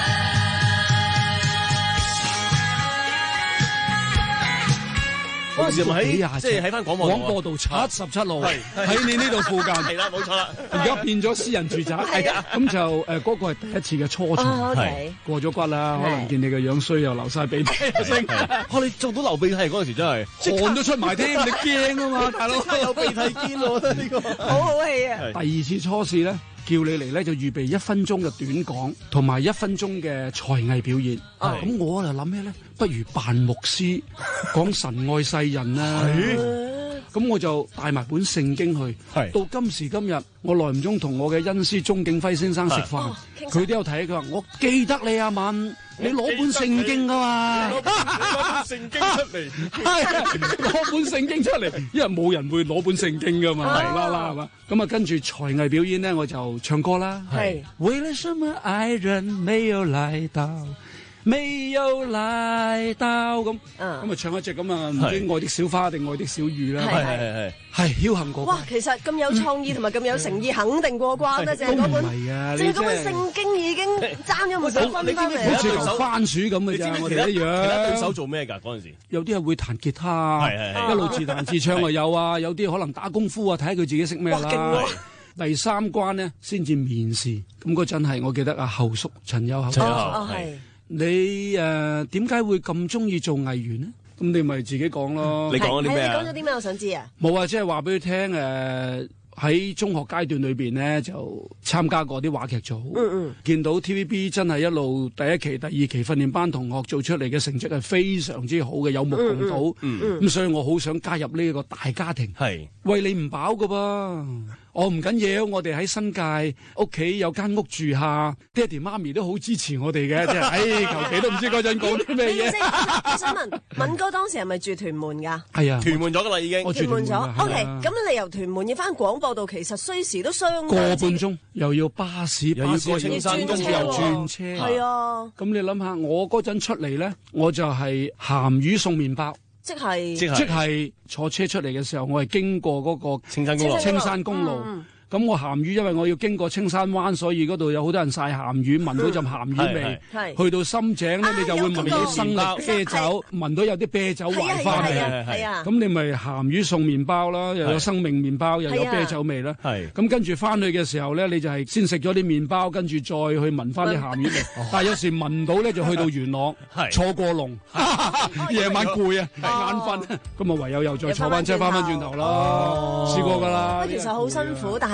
嗰陣時咪喺即係喺翻廣播道廣播道七十七路， 係喺你呢度附近。 係啦，冇錯啦。 而家變咗私人住宅， 係啊咁就誒嗰個係第一次嘅初賽， 哦，OK 過咗骨啦。可能見你個樣衰又流晒鼻涕， 我你做到流鼻涕嗰陣時真係汗都出埋添，你驚啊嘛，大佬有鼻涕堅喎，呢個好好戲啊！ 第二次初試咧，叫你嚟咧就預備一分鐘嘅短講，同埋一分鐘嘅才藝表演。咁我就諗咩咧？不如扮牧師講神愛世人啦。咁我就帶埋本聖經去。到今時今日，我耐唔中同我嘅恩師鐘景輝先生食飯，佢都有睇。佢話：我記得你阿敏，你攞本聖經噶嘛？ 攞本聖經出嚟， 係攞本聖經出嚟，因為冇人會攞本聖經噶嘛，係啦啦係嘛。咁啊，跟住才藝表演咧，我就唱歌啦。係為了什麼愛人沒有來到？未有來到咁，咁啊唱一隻咁啊，唔知愛的小花定愛的小雨啦， 係係係係僥倖過關。 哇，其實咁有創意同埋咁有誠意，肯定過關啦！淨係嗰本，淨係嗰本聖經已經爭咗冇手分翻嚟， 好似嚿番薯咁嘅咋，我哋一樣。 其他對手做咩㗎？嗰陣時有啲係會彈吉他，一路自彈自唱啊有啊，有啲可能打功夫啊，睇下佢自己識咩啦。第三關呢，先至面試，咁嗰陣係我記得啊後叔陳友後，係。你誒點解會咁中意做藝員呢？咁你咪自己講咯。 你講咗啲咩啊？ 你講咗啲咩？我想知啊。 冇啊，即係話俾佢聽誒，喺中學階段裏邊呢，就參加過啲話劇組。嗯嗯。見到 T V B 真係一路第一期、第二期訓練班同學做出嚟嘅成績係非常之好嘅，有目共睹。嗯嗯。咁所以我好想加入呢個大家庭。係。餵你唔飽噶噃。我唔緊要，我哋喺新界屋企有間屋住下，爹哋媽咪都好支持我哋嘅，即係，唉，求其都唔知嗰陣講啲咩嘢。 我想問，敏哥當時係咪住屯門㗎？ 係啊， 屯門咗㗎啦已經。 我住屯門咗。OK，咁你由屯門要翻廣播道，其實需時都相個半鐘，又要巴士， 又要過青山公路， 又轉車。 係啊。 咁你諗下，我嗰陣出嚟咧，我就係鹹魚送麵包。 即係即係坐車出嚟嘅時候，我係經過嗰個青山公路。 青山公路。咁我鹹魚，因為我要經過青山灣，所以嗰度有好多人曬鹹魚，聞到陣鹹魚味。去到深井咧，你就會聞到生力啤酒，聞到有啲啤酒壞翻嚟。係啊，咁你咪鹹魚送麵包啦，又有生命麵包，又有啤酒味啦。係。咁跟住翻去嘅時候咧，你就係先食咗啲麵包，跟住再去聞翻啲鹹魚味。但係有時聞到咧，就去到元朗，坐過龍，夜晚攰啊，眼瞓，咁啊唯有又再坐翻車翻翻轉頭咯。試過㗎啦。 其實好辛苦，但係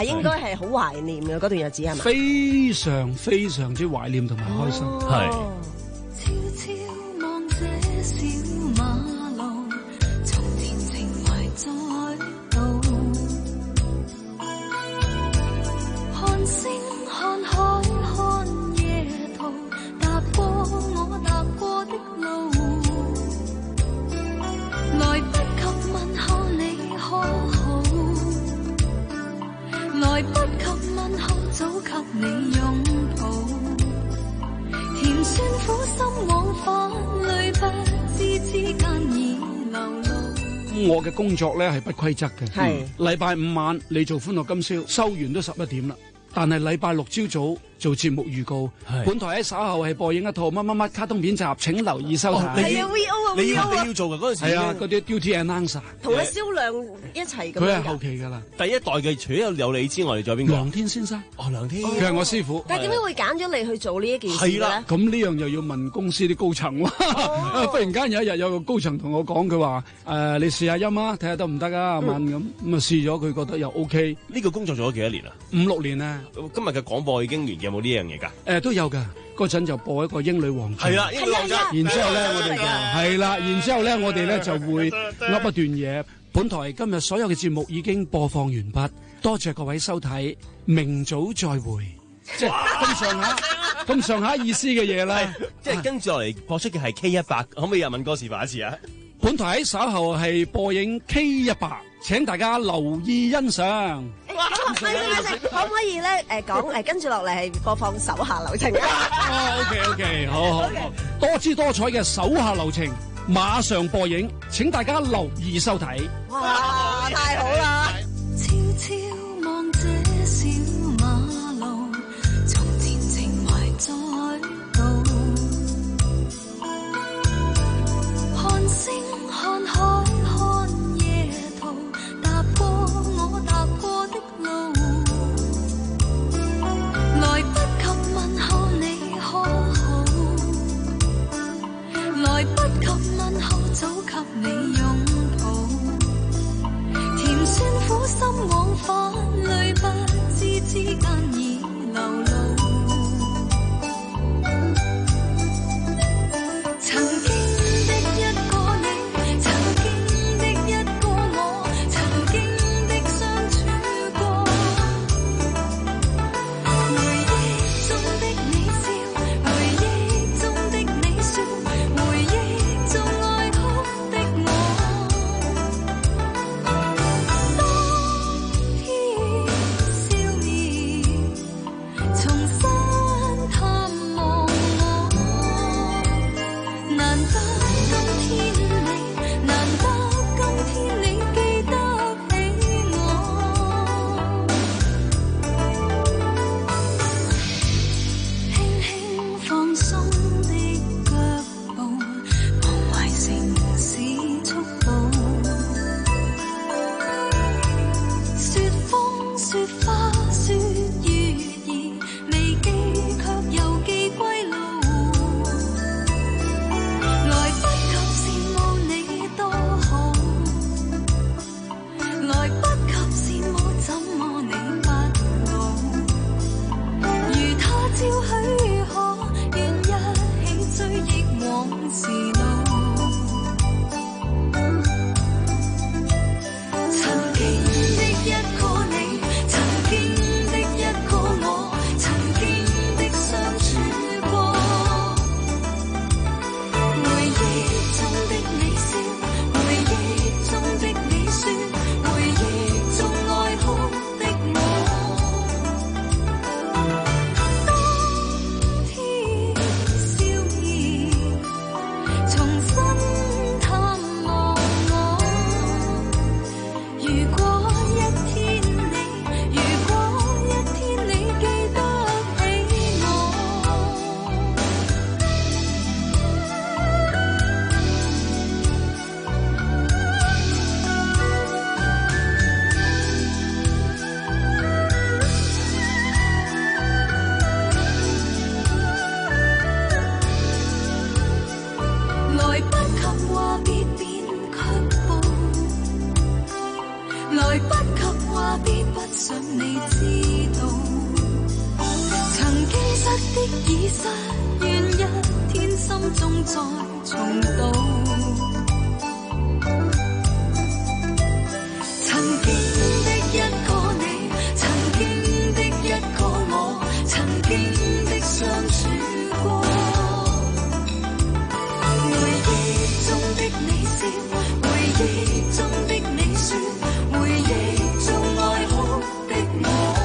係應該係好懷念嘅嗰段日子係咪？ 非常非常之懷念同埋開心， 係。 悄悄望這小馬路，從前情懷在度，看星看海看夜途，踏過我踏過的路，來不及問候你可好，來不及問候早給你擁抱，甜酸苦心往返裏不知之間已流露。 我嘅工作咧係不規則嘅， 係禮拜五晚你做歡樂今宵，收完都十一點啦。但係禮拜六朝早做節目預告，本台喺稍後係播映一套乜乜乜卡通片集，請留意收睇。 係啊 V O 啊你 V O 啊， 要你要做嘅嗰陣時， 係啊，嗰啲 duty announcer， 同阿蕭亮一齊咁樣㗎。 佢係後期㗎啦。 第一代嘅除咗有你之外，你仲有邊個？ 梁天先生， 哦，梁天， 佢係我師傅。 但係點解會揀咗你去做呢一件事咧？ 係啦，咁呢樣又要問公司啲高層喎。忽然間有一日有個高層同我講，佢話誒你試下音啊，睇下得唔得啊？問咁咁啊試咗，佢覺得又 OK。 呢個工作做咗幾多年啊？ 五六年啊。 今日嘅廣播已經完嘅，有冇呢樣嘢㗎？ 誒都有㗎，嗰陣就播一個英女王傳。 係啦，英女王傳。 然之後咧，我哋就係啦，然之後咧，我哋咧就會噏一段嘢。本台今日所有嘅節目已經播放完畢，多謝各位收睇，明早再會。即係咁上下咁上下意思嘅嘢啦。 即係跟住落嚟播出嘅係 K 一百，可唔可以日文歌示範一次啊？ 本台喺稍後係播映 K 一百，請大家留意欣賞。 咁咪咪咪，可唔可以咧誒講誒跟住落嚟係播放手下留情啊？ 哦，OK OK，好好好，多姿多彩嘅手下留情，馬上播映，請大家留意收睇。 哇，太好啦！ 悄悄望這小馬路，從前情懷在度，看星看海看夜途，踏過我踏過的路，來不及問候你可好，來不及問候早給你擁抱，甜酸苦心往返裏不知之間已流露，曾經的一個你，曾經的一個我，曾經的相處過，回憶中的你笑，回憶中的你說，回憶中愛哭的我，當天消滅，重新探望我，難得今天你，難得今天你記得起我，輕輕放鬆的腳步，忘懷城市速度，說風說花說月兒，未記卻又記歸路，來不及羨慕你多好，來不及羨慕怎麼你不老，如他朝許可，願一起追憶往事路，曾經的一個你，曾經的一個我，曾經的相處過，回憶中的你笑，回憶中的你說，回憶中愛哭的我，當天消滅，重新探望我。如果一天你，如果一天你記得起我。來不及話別便卻步，來來不及話，必不想你知道。曾經失的已失，願一天心中再重蹈。曾經的一個你，曾經的一個我，曾經的相處過。回憶中的你笑，回憶中的你說，回憶中愛哭的我。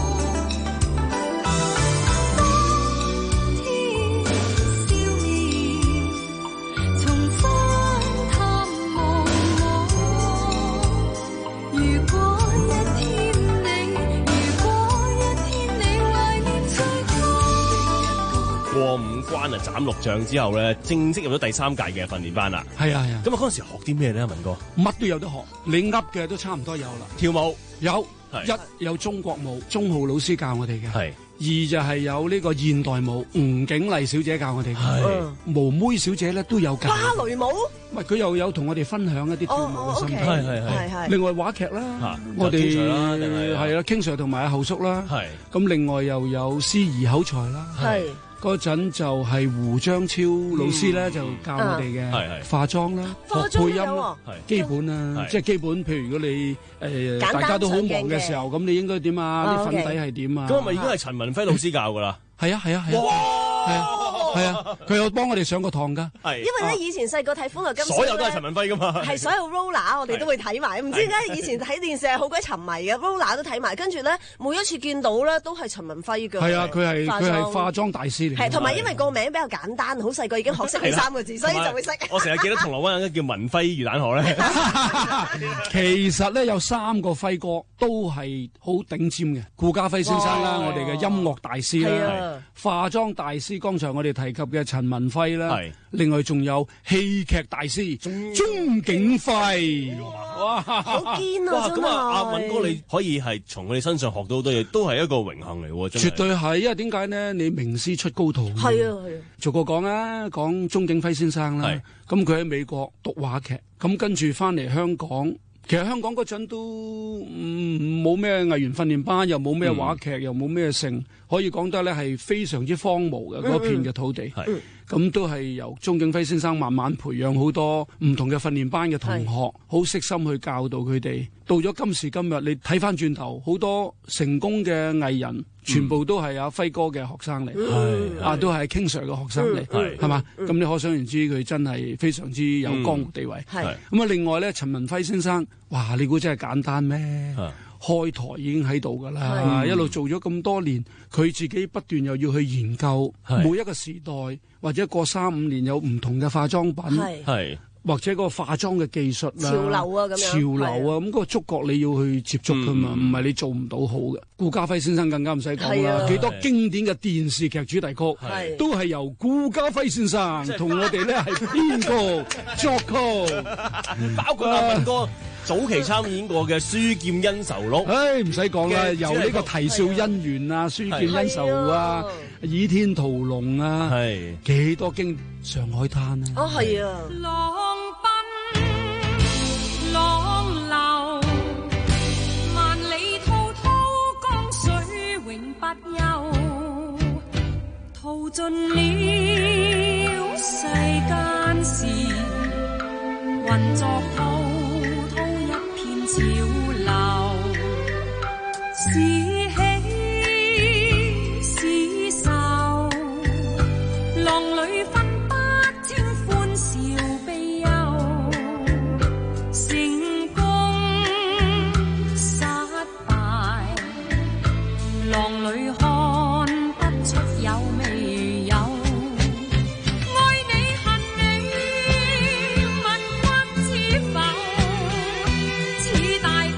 過五關啊，斬六將之後咧，正式入咗第三屆嘅訓練班啦。 係啊係啊。 咁啊嗰陣時學啲咩咧，文哥？ 乜都有得學，你噏嘅都差唔多有啦。 跳舞有， 係一有中國舞，鐘浩老師教我哋嘅。 係。 二就係有呢個現代舞，吳景麗小姐教我哋嘅。 係。 毛妹小姐咧都有教。 芭蕾舞？ 唔係，佢又有同我哋分享一啲跳舞嘅心態。 係係係係。 另外話劇啦，我哋係啦，King Sir同埋阿後叔啦。係。咁另外又有詩詞口才啦。係。嗰陣就係胡張超老師咧，就教我哋嘅化妝啦、學配音啦，基本啦，即係基本。譬如如果你誒大家都好忙嘅時候，咁你應該點啊？啲粉底係點啊？ 咁係咪已經係陳文輝老師教㗎啦？ 係啊係啊係啊！係啊係啊，佢有幫我哋上過堂㗎。 係，因為咧以前細個睇《歡樂今宵》， 所有都係陳文輝㗎嘛。 係所有 roller 我哋都會睇埋，唔知點解以前睇電視係好鬼沉迷嘅 roller 都睇埋，跟住咧每一次見到咧都係陳文輝㗎。 係啊，佢係佢係化妝大師嚟。 係，同埋因為個名比較簡單，好細個已經學識呢三個字，所以就會識。 我成日記得銅鑼灣有間叫文輝魚蛋河咧。 其實咧有三個輝哥都係好頂尖嘅，顧嘉輝先生啦，我哋嘅音樂大師啦，化妝大師，剛才我哋提及嘅陳文輝啦，另外仲有戲劇大師鍾景輝， 哇，好堅啊！ 咁啊，阿文哥你可以係從佢哋身上學到好多嘢，都係一個榮幸嚟喎，真係。 絕對係，因為點解呢？你名師出高徒。 係啊係啊。 逐個講啊，講鍾景輝先生啦，咁佢喺美國讀話劇，咁跟住翻嚟香港。其實香港嗰陣都冇咩藝員訓練班，又冇咩話劇，嗯、又冇咩性，可以講得咧係非常之荒蕪嘅嗰片嘅土地。咁、嗯、都係由鍾景輝先生慢慢培養好多唔同嘅訓練班嘅同學，好悉心去教導佢哋。到咗今時今日，你睇翻轉頭，好多成功嘅藝人，全部都係阿輝哥嘅學生嚟，嗯、啊都係 King Sir 嘅學生嚟，係嘛？咁你可想而知，佢真係非常之有江湖地位。咁啊、嗯，另外咧，陳文輝先生，哇！你估真係簡單咩？開台已經喺度㗎啦，一路做咗咁多年，佢自己不斷又要去研究每一個時代，或者過三五年有唔同嘅化妝品。係。或者嗰個化妝嘅技術啦， 潮流啊咁樣， 潮流啊咁嗰個觸覺你要去接觸噶嘛，唔係、嗯、你做唔到好嘅。顧嘉輝先生更加唔使講啦，幾、啊、多經典嘅電視劇主題曲，是都係由顧嘉輝先生同我哋咧係編曲作曲， 包括阿文哥早期參演過嘅《書劍恩仇錄》， 唉唔使講啦，由呢個啼笑姻緣啊，《書劍恩仇》啊，《倚天屠龍》啊，係幾多經上海灘啊， 哦係啊。 浪流萬里滔滔江水永不休，淘盡了世間事，混作滔滔一片潮流，是喜是愁，浪裏分不清歡笑悲憂。成功失敗，浪裏看不出有未有。愛你恨你，問君知否？似大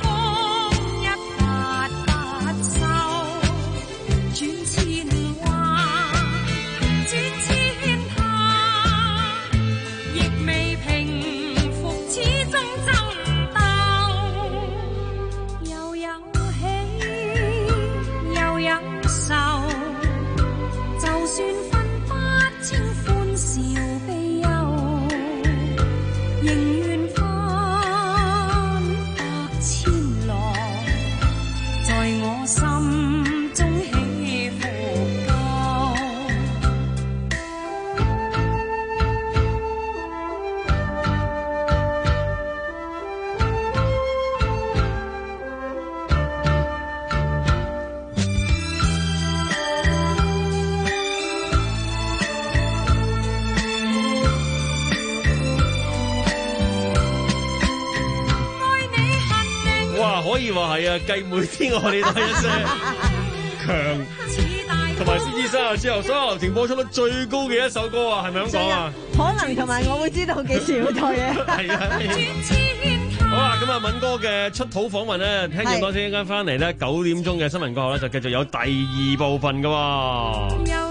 可以話係啊，繼每天我哋多一些強，同埋獅子山之後，所有流行播出率最高嘅一首歌啊，係咪咁講啊？ 可能同埋我會知道幾時要退嘅。 係啊。好啦，咁啊，敏哥嘅出土訪問咧，聽完多先，一陣間翻嚟咧，九點鐘嘅新聞過後咧，就繼續有第二部分噶喎。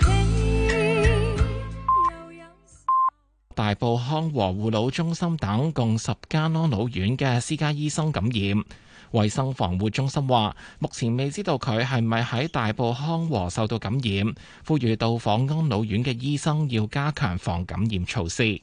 大埔康和護老中心等共十間安老院嘅私家醫生感染，衛生防護中心話，目前未知道佢係咪喺大埔康和受到感染，呼籲到訪安老院嘅醫生要加強防感染措施。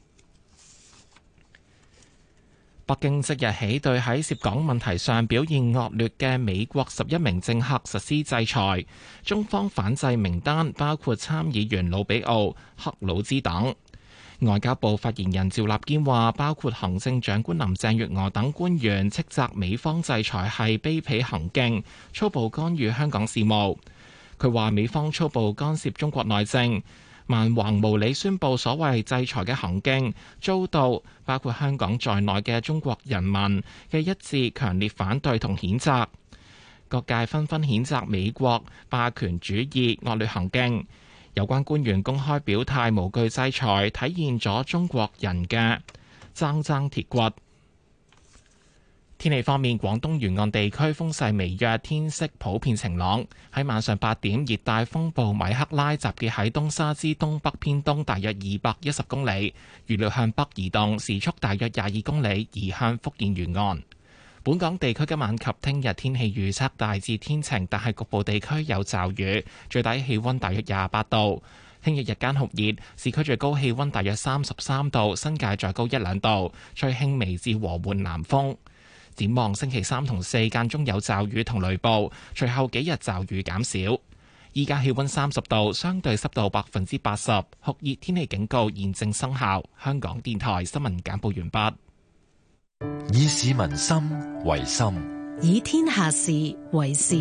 北京即日起對喺涉港問題上表現惡劣嘅美國十一名政客實施制裁，中方反制名單包括參議員魯比奧、克魯茲等。外交部發言人趙立堅話，包括行政長官林鄭月娥等官員斥責美方制裁係卑鄙行徑，粗暴干預香港事務。佢話美方粗暴干涉中國內政，蠻橫無理宣佈所謂制裁嘅行徑，遭到包括香港在內嘅中國人民嘅一致強烈反對同譴責。各界紛紛譴責美國霸權主義惡劣行徑。有關官員公開表態無懼制裁，體現咗中國人嘅錚錚鐵骨。天氣方面，廣東沿岸地區風勢微弱，天色普遍晴朗。喺晚上八點，熱帶風暴米克拉集結喺東沙之東北偏東大約二百一十公里，預料向北移動，時速大約廿二公里，移向福建沿岸。本港地區今晚及聽日天氣預測大致天晴，但係局部地區有驟雨，最低氣溫大約廿八度。聽日日間酷熱，市區最高氣溫大約三十三度，新界再高一兩度，吹輕微至和緩南風。展望星期三同四間中有驟雨同雷暴，隨後幾日驟雨減少。依家氣溫三十度，相對濕度百分之八十，酷熱天氣警告現正生效。香港電台新聞簡報完畢。 以市民心為心， 以天下事為事。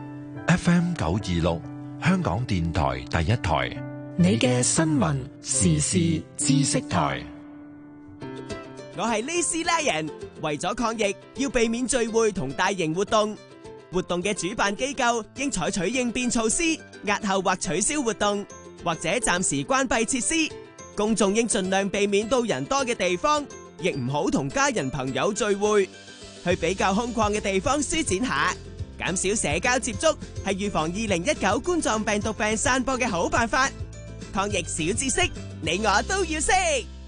F M 九二六，香港電台第一台， 你嘅新聞時事知識台。 我係呢斯拉人，為咗抗疫，要避免聚會同大型活動。活動嘅主辦機構應採取應變措施，押後或取消活動，或者暫時關閉設施。公眾應盡量避免到人多嘅地方。亦唔好同家人朋友聚會，去比較空曠嘅地方舒展下，減少社交接觸，係預防二零一九冠狀病毒病散播嘅好辦法。抗疫小知識，你我都要識。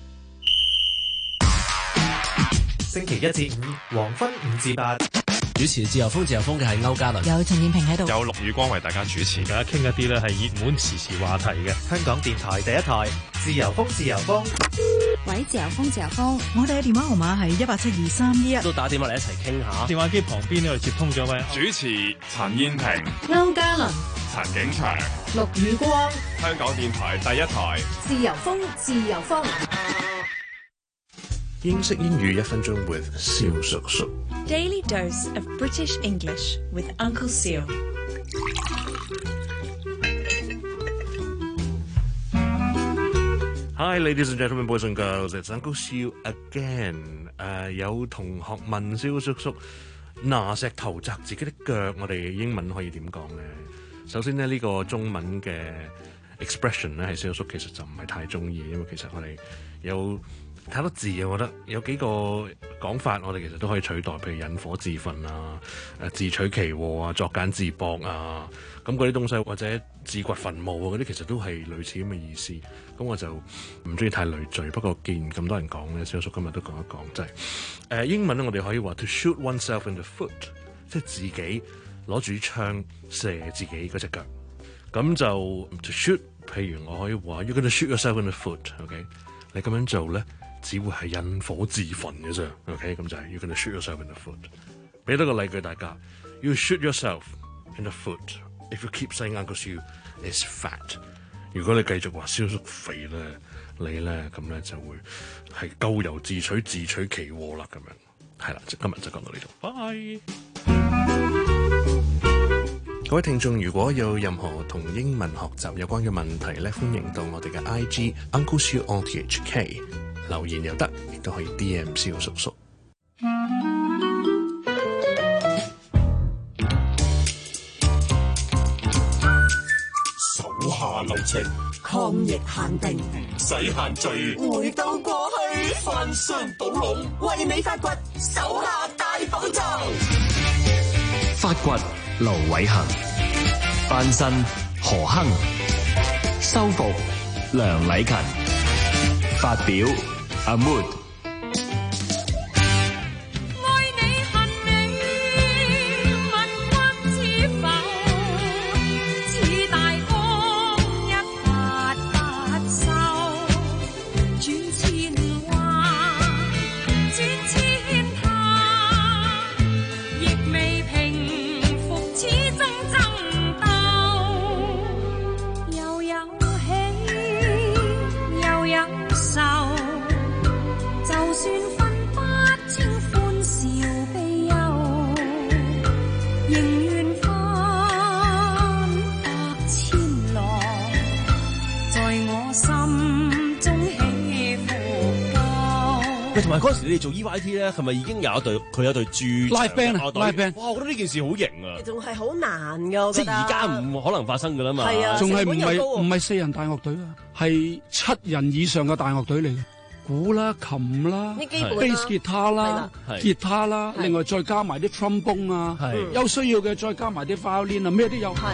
星期一至五黃昏五至八， 主持自由風自由風嘅係歐嘉倫， 有陳燕平喺度， 有陸宇光為大家主持， 大家傾一啲咧係熱門時事話題嘅。 香港電台第一台自由風自由風。 喂，自由風自由風，我哋嘅電話號碼係一八七二三一一， 都打電話嚟一齊傾下。 電話機旁邊呢度接通咗位主持陳燕平、 歐嘉倫、 陳景祥、 陸宇光， 香港電台第一台自由風自由風。 英式英語一分鐘 with 蕭叔叔。 Daily dose of British English with Uncle Seal。 Hi, ladies and gentlemen, boys and girls, it's Uncle Seal again。誒，有同學問蕭叔叔，拿石頭砸自己的腳，我哋英文可以點講咧？首先呢，呢、這個中文嘅 expression 咧，係蕭叔其實就唔係太中意，因為其實我哋有太多字啊，我覺得有幾個講法，我哋其實都可以取代，譬如引火自焚啊、誒自取其禍啊、作繭自縛啊，咁嗰啲東西，或者自掘墳墓啊嗰啲，其實都係類似咁嘅意思。咁我就唔中意太累贅，不過既然咁多人講咧，蕭叔今日都講一講，就係、是、誒、呃、英文咧，我哋可以話 to shoot oneself in the foot， 即係自己攞住槍射自己嗰隻腳。咁就 to shoot， 譬如我可以話 you're gonna shoot yourself in the foot，OK？、Okay? 你咁樣做咧，只會係引火自焚嘅啫。OK？ 咁就係 you're gonna shoot yourself in the foot。俾多個例句大家 ，you shoot yourself in the foot if you keep saying Uncle Siu is fat。如果你繼續話蕭叔肥咧，你咧咁咧就會係咎由自取，自取其禍啦。咁樣係啦，今日就講到呢度。拜。各位聽眾，如果有任何同英文學習有關嘅問題咧，歡迎到我哋嘅 I G Uncle Siu on T H K 留言又得，亦都可以 D M 蕭叔叔。 旅程， 抗疫限定， 唔使限聚， 回到過去， 翻箱倒籠， 為你發掘手下大寶藏。 發掘盧偉恒，翻新何亨，修復梁禮勤，發表阿 Mood。 同埋嗰陣時你哋做 E Y T 咧，係咪已經有一隊佢有一隊駐 live band 啊 live band？ 哇！我覺得呢件事好型啊！ 仲係好難㗎，我覺得。 即係而家唔可能發生㗎啦嘛。 係啊， 仲係唔係唔係四人大樂隊啊？係七人以上嘅大樂隊嚟嘅，鼓啦、琴啦、bass 吉他啦、吉他啦，另外再加埋啲 trombone 啊，有需要嘅再加埋啲 violin 啊，咩都有。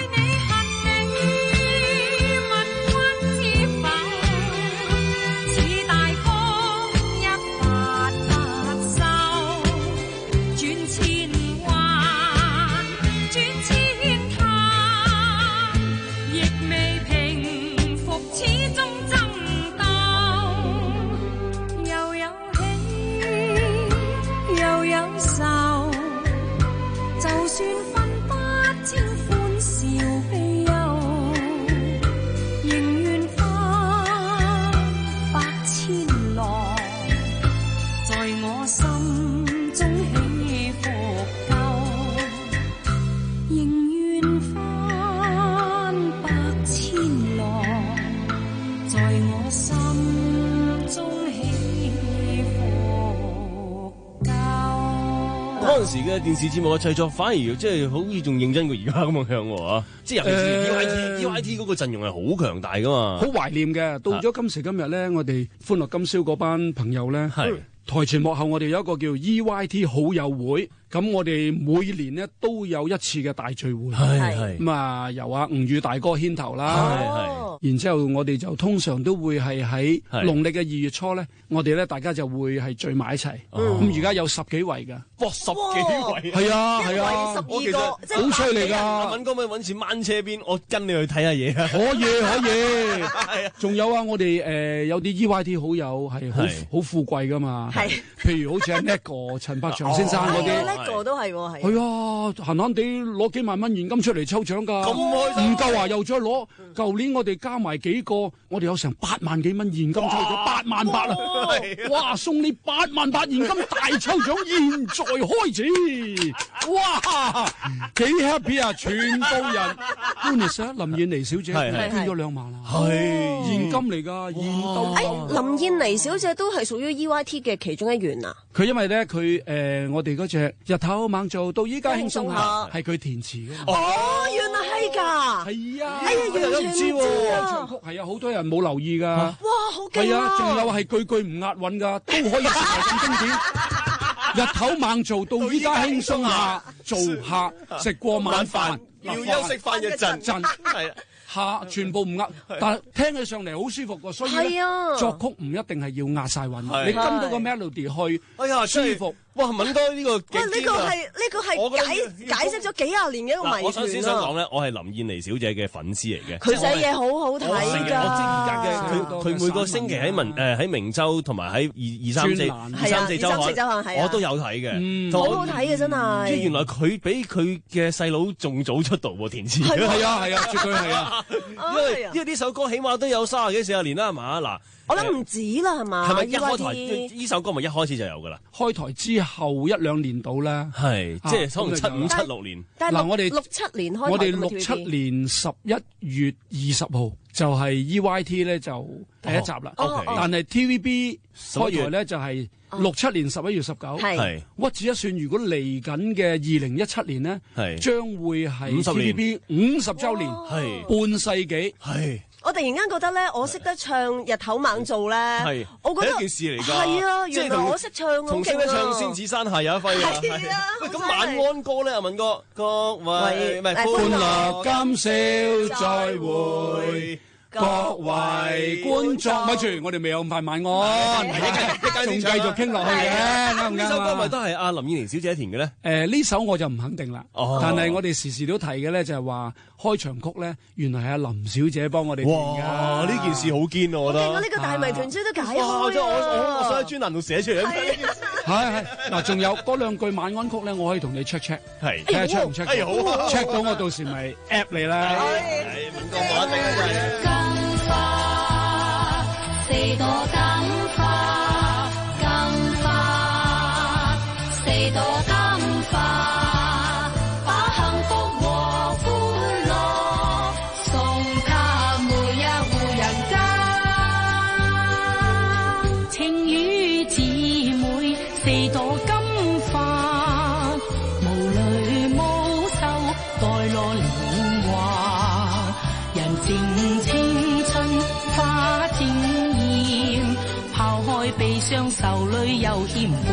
嗰陣時嘅電視節目嘅製作反而即係好似仲認真過而家咁樣喎，即係尤其是 E Y T E Y T 嗰個陣容係好強大噶嘛， 好懷念嘅。到咗今時今日咧，我哋歡樂今宵嗰班朋友咧，台前幕後我哋有一個叫 E Y T 好友會。咁我哋每年呢都有一次嘅大聚會，咁啊由阿吳宇大哥牽頭啦，然之後我哋就通常都會係喺農曆嘅二月初咧，我哋咧大家就會係聚埋一齊。咁而家有十幾位㗎， 哇十幾位， 係啊係啊， 我其實好犀利㗎。 阿敏哥咪揾次掹車邊，我跟你去睇下嘢啊！ 可以可以，係啊，仲有啊，我哋誒有啲 E Y T 好友係好好富貴㗎嘛，譬如好似阿 Nick 哥、陳百祥先生嗰啲。 個都係喎，係。 係啊，閒閒地攞幾萬蚊現金出嚟抽獎㗎，咁開心，唔夠啊，又再攞。舊年我哋加埋幾個，我哋有成八萬幾蚊現金抽獎，八萬八啊！哇，送你八萬八現金大抽獎，現在開始，哇，幾 happy 啊！全部人 bonus 啊，林燕妮小姐捐咗兩萬啊，係現金嚟㗎，現兜。 誒，林燕妮小姐都係屬於 E Y T 嘅其中一員啊。 佢因為咧，佢誒我哋嗰隻日頭猛做到依家輕鬆下，係佢填詞嘅。 哦，原來係㗎。係啊，哎呀，完全唔知喎。 係啊，好多人冇留意㗎。哇， 好勁啊！ 係啊，仲有係句句唔押韻㗎，都可以成為咁經典。日頭猛做到依家輕鬆下，做下食過晚飯， 要休息翻一陣陣。係啊。 下全部唔押，但係聽起上嚟好舒服㗎，所以咧作曲唔一定係要押晒韻，你跟到個 melody 去， 哎呀舒服。哇，敏哥呢個喂，呢個係呢個係解解釋咗幾廿年嘅一個謎團啊！ 我想先想講咧，我係林燕妮小姐嘅粉絲嚟嘅。 佢寫嘢好好睇㗎。 我即係而家嘅佢，佢每個星期喺文誒喺明週同埋喺二二三四二三四週刊，我都有睇嘅。 好好睇嘅真係。 即係原來佢比佢嘅細佬仲早出道喎，填詞。 係啊係啊，絕對係啊。 因為因為呢首歌起碼都有三十幾四十年啦，係嘛嗱。 我諗唔止啦，係嘛？ 係咪一開台呢首歌咪一開始就有㗎啦？ 開台之後一兩年到啦， 係即係可能七五七六年。 嗱，我哋六七年開台， 我哋六七年十一月二十號就係 E Y T 咧就第一集啦。 哦 okay. 但係 T V B 開台咧就係六七年十一月十九。 係屈指一算，如果嚟緊嘅二零一七年呢， 係將會係 T V B 五十週年， 係半世紀。 係。 我突然間覺得咧，我識得唱日頭猛做咧， 係， 我覺得係一件事嚟㗎。 係啊，原來我識唱咁勁啊！ 同識得唱《仙子山下有一輝》啊！ 係啊， 喂，咁晚安歌咧，阿文哥，各位唔係歡樂今宵再會。各位觀眾，咪住，我哋未有咁快晚安，仲繼續傾落去嘅，啱唔啱啊？ 呢首歌咪都係阿林憶蓮小姐填嘅咧？ 誒，呢首我就唔肯定啦。 哦， 但係我哋時時都提嘅咧，就係話開場曲咧，原來係阿林小姐幫我哋填㗎。 哇！呢件事好堅，我覺得。 我呢個大謎團終於都解開啊！ 哇！即係我我我想喺專欄度寫出嚟。 係係嗱，仲有嗰兩句晚安曲咧，我可以同你 check check， 係睇下 check 唔 check 哎好啊 check 到我到時咪 app 你啦。 係文哥話一定啊，真係。 四朵金花，金花，四朵金花，把幸福和歡樂送給每一戶人家。情與姊妹，四朵金花，無淚無愁，待落年華，人靜青春花漸拋開悲傷愁淚又牽掛。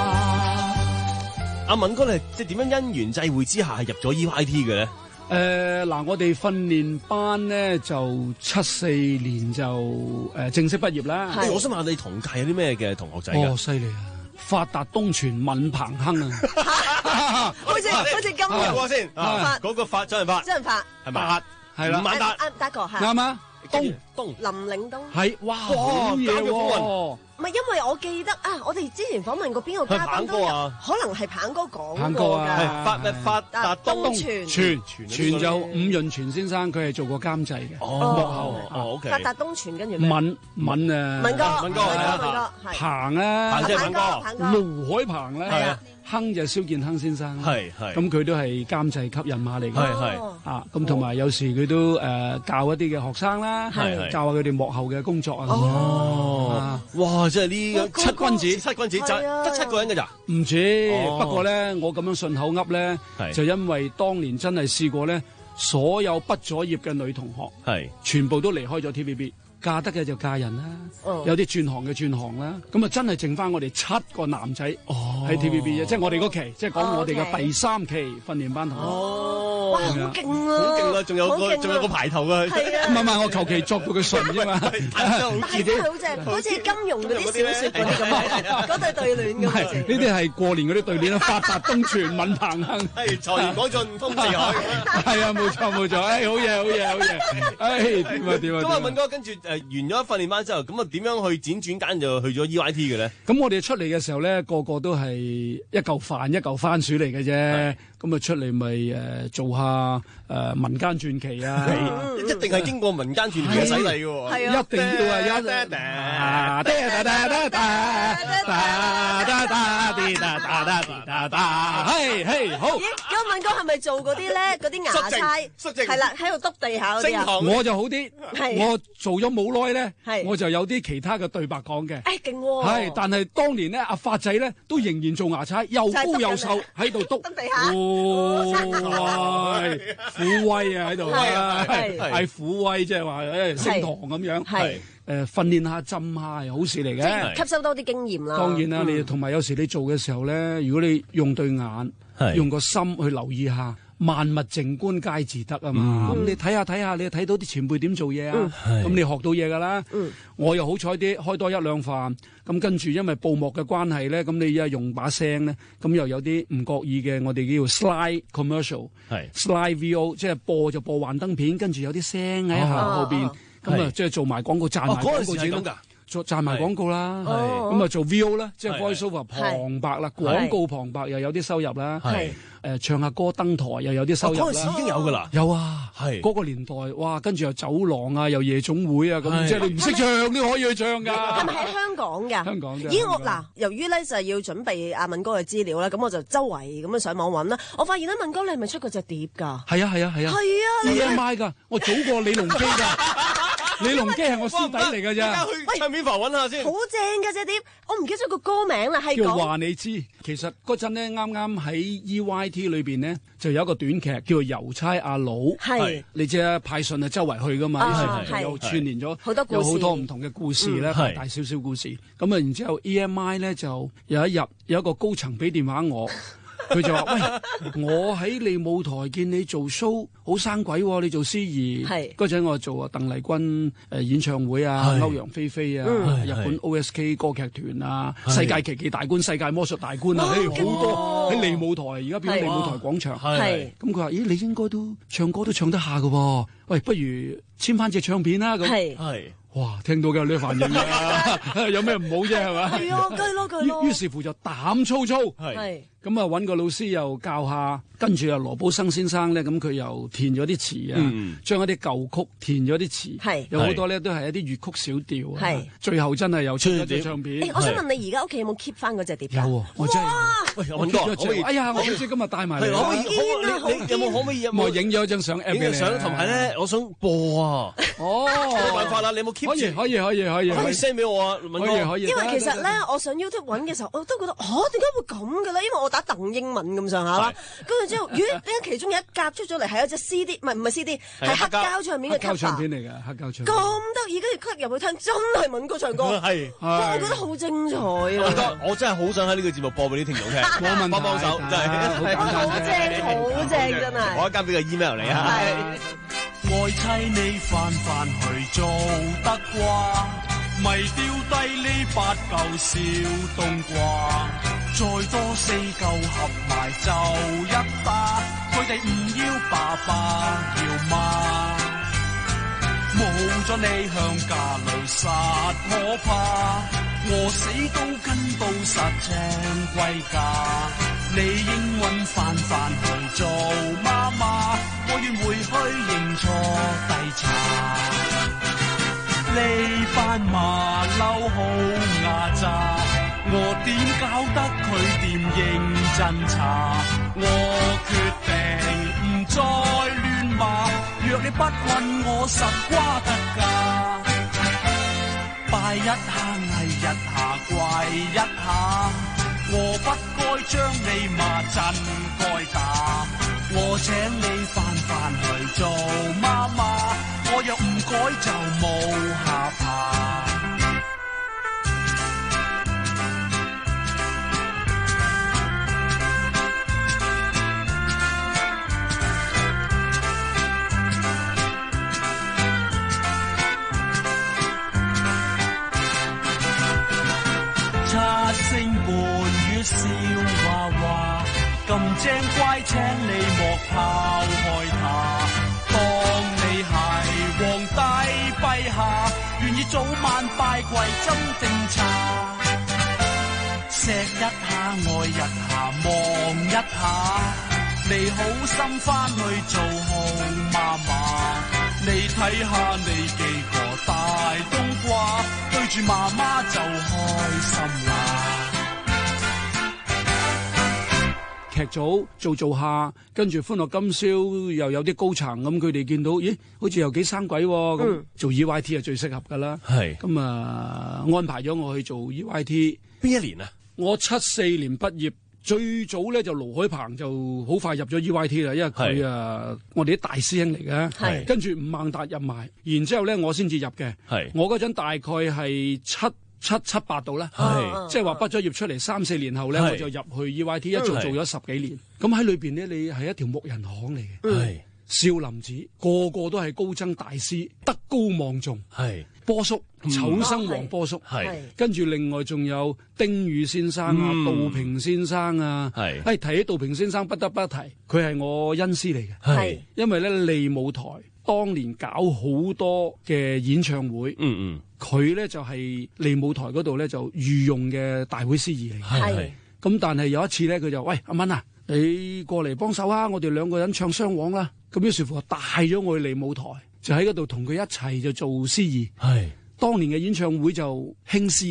阿文哥，你即係點樣因緣際會之下係入咗 E Y T 嘅咧？ 誒嗱、呃，我哋訓練班咧就七四年就誒、呃、正式畢業啦。 我想問下你同屆有啲咩嘅同學仔㗎？ 哦，犀利啊！發達東泉閔彭亨啊！ 好似好似金融講先，嗰個發周潤發， 周潤發係咪？ 係啦， 吳孟達， 啱得個係啱啊！東東林嶺東係哇，好嘢喎！ 唔係因為我記得啊，我哋之前訪問過邊個嘉賓都有，可能係鵬哥講過㗎。 係發咩發達東泉泉泉就伍潤泉先生，佢係做過監製嘅，幕後哦，OK。 發達東泉跟住敏敏誒， 敏哥， 敏哥係啊， 敏哥鵬啊， 鵬即係鵬哥， 盧海鵬咧， 係啊。 亨就係蕭建亨先生， 係係， 咁佢都係監製級人馬嚟嘅， 係係啊，咁同埋有時佢都誒教一啲嘅學生啦， 係教下佢哋幕後嘅工作啊。 哦，哇！即係呢七君子， 七君子就得七個人㗎咋？ 唔止，不過咧，我咁樣順口噏咧，就因為當年真係試過咧，所有畢咗業嘅女同學係全部都離開咗 T V B。嫁得嘅就嫁人啦，有啲轉行嘅轉行啦，咁啊真係剩翻我哋七個男仔喺 T V B 啫，即係我哋嗰期，即係講我哋嘅第三期訓練班同學。 哦， 哇，好勁啊！ 好勁啊！仲有個仲有個排頭啊！ 係啊， 唔係唔係，我求其作到佢順啫嘛。 但係真係好正，好似金庸嗰啲小説嗰啲咁，嗰對對聯咁。 係呢啲係過年嗰啲對聯啦，發達東泉閔彭亨， 係財源廣進通四海。 係啊，冇錯冇錯，誒好嘢好嘢好嘢，誒點啊點啊！ 咁啊，文哥跟住誒完咗訓練班之後，咁啊點樣去輾轉間就去咗 E Y T 嘅咧？ 咁我哋出嚟嘅時候咧，個個都係一嚿飯一嚿番薯嚟嘅啫。咁啊出嚟咪誒做下誒民間傳奇啊！ 一定係經過民間傳奇嘅洗禮嘅喎， 一定要啊！一噠噠噠噠噠噠噠噠噠噠噠噠噠，嘿嘿好。 咦？咁敏哥係咪做嗰啲咧？嗰啲牙差係啦，喺度篤地下嗰啲啊？ 我就好啲，我做咗冇耐咧，我就有啲其他嘅對白講嘅。 誒勁喎！ 係，但係當年咧，阿發仔咧都仍然做牙差，又高又瘦，喺度篤地下。 哦，虎威啊喺度啊，係虎威，即係話誒升堂咁樣，係誒訓練下浸下係好事嚟嘅， 吸收多啲經驗啦。 當然啦，你同埋有時你做嘅時候咧，如果你用對眼，用個心去留意下。萬物靜觀皆自得啊嘛！咁你睇下睇下，你睇到啲前輩點做嘢啊？咁你學到嘢㗎啦。我又好彩啲，開多一兩飯。咁跟住因為佈幕嘅關係咧，咁你而家用把聲咧，咁又有啲唔覺意嘅，我哋叫 slide commercial，slide V O，即係播就播幻燈片，跟住有啲聲喺後邊，咁啊即係做埋廣告賺埋廣告錢咯。做賺埋廣告啦，咁啊做 V O 啦，即係 voice over 旁白啦，廣告旁白又有啲收入啦，誒唱下歌登台又有啲收入啦。嗰陣時已經有㗎啦，有啊，係嗰個年代，哇，跟住又走廊啊，又夜總會啊，咁即係你唔識唱都可以去唱㗎。 係咪喺香港㗎？香港啫。咦，我嗱，由於咧就係要準備阿敏哥嘅資料啦，咁我就周圍咁樣上網揾啦。我發現咧，敏哥你係咪出過隻碟㗎？ 係啊係啊係啊。 係啊。 E M I 㗎，我早過李龍基㗎。 李龍基係我師弟嚟㗎咋。 去唱片房揾下先。 好正㗎隻碟，我唔記得咗個歌名啦，係叫講話你知。其實嗰陣咧，啱啱喺 E Y T 裏邊呢，就有一個短劇叫做《郵差阿佬》。 係你知啊，派信啊周圍去㗎嘛， 啊就有串連咗好多故事， 有好多唔同嘅故事咧，大大小小故事。咁啊，然之後 E M I 咧就有一日有一個高層俾電話我。佢就話：喂，我喺利舞台見你做 show，好生鬼喎！你做司儀，嗰陣我做啊鄧麗君誒演唱會啊，歐陽菲菲啊，日本 O S K 歌劇團啊，世界奇技大觀、世界魔術大觀啊，誒好多喺利舞台，而家變咗利舞台廣場。咁佢話：咦，你應該都唱歌都唱得下㗎喎，喂，不如簽翻隻唱片啦咁。係。哇！聽到嘅有啲反應啊，有咩唔好啫係嘛？ 係啊，雞咯雞咯。 於是乎就膽粗粗， 係咁啊揾個老師又教下，跟住啊羅寶生先生咧，咁佢又填咗啲詞啊，將一啲舊曲填咗啲詞， 係有好多咧都係一啲粵曲小調啊， 係最後真係有出咗隻唱片。 我想問你而家屋企有冇 keep 翻嗰隻碟？ 有喎，我真係。 喂，我揾過， 哎呀，我唔知今日帶埋嚟。 可唔可以？你有冇可唔可以有冇我影咗張相 app 俾你？ 相同埋咧，我想播啊。 哦， 冇辦法啦，你有冇 keep 住？ 可以可以可以可以 send 俾我啊， 可以可以。 因為其實咧，我上 YouTube 揾嘅時候，我都覺得，嚇點解會咁嘅咧？因為我打鄧英文咁上下啦，跟住之後，咦？點解其中有一格出咗嚟係有隻 C D，唔係唔係 C D，係黑膠唱片嘅 cover。 黑膠唱片嚟嘅，黑膠唱片。 咁得意，跟住 click 入去聽，真係敏哥唱歌。 係， 我覺得好精彩啊！ 我真係好想喺呢個節目播俾啲聽眾聽，幫幫手，真係好正，好正真係。 我一間俾個 email 你啊。 愛妻你翻翻去做得啩，咪丟低呢八嚿小冬瓜，再多四嚿合埋就一打，佢哋唔要爸爸要媽，冇咗你向家裏實可怕，餓死都跟到實請歸家，你應允翻翻去做媽媽，我願回去認錯遞茶。呢班馬騮好牙渣，我點搞得佢掂認真查？我決定唔再亂罵，若你不困我實瓜得㗎。拜一下藝一下跪一下，我不該將你罵真該打，我請你翻返去做媽媽，我若唔改就冇下巴。七星伴月笑話話，咁正乖請你莫拋開它。當你係皇帝陛下，願意早晚拜跪斟定茶，錫一下愛一下望一下，你好心返去做好媽媽。你睇下你幾個大冬瓜，對住媽媽就開心啦。 劇組做做下，跟住歡樂今宵又有啲高層咁，佢哋見到，咦，好似又幾生鬼喎，咁、嗯、做 E Y T 係最適合噶啦。係咁啊，安排咗我去做 E Y T。 邊一年啊？我七四年畢業。最早咧就盧海鵬就好快入咗 E Y T 啦，因為佢啊，我哋啲大師兄嚟嘅，跟住吳孟達入埋，然之後咧我先至入嘅。我嗰陣大概係七七七八度啦，即係話畢咗業出嚟三四年後咧，我就入去 E Y T， 一做做咗十幾年。咁喺裏邊咧，你係一條木人巷嚟嘅，少林寺個個都係高僧大師，德高望重。係波叔。丑生黃波叔，係跟住另外仲有丁宇先生啊、嗯、杜平先生啊，係誒提起杜平先生不得不提，佢係我恩師嚟嘅，係因為咧利舞台當年搞好多嘅演唱會，嗯嗯，佢咧就係利舞台嗰度咧就御用嘅大會司儀嚟嘅，係咁但係有一次咧佢就喂阿蚊啊，你過嚟幫手啊，我哋兩個人唱雙簧啦，咁於是乎帶咗我去利舞台，就喺嗰度同佢一齊就做司儀，係。當年嘅演唱會就興司儀嘅，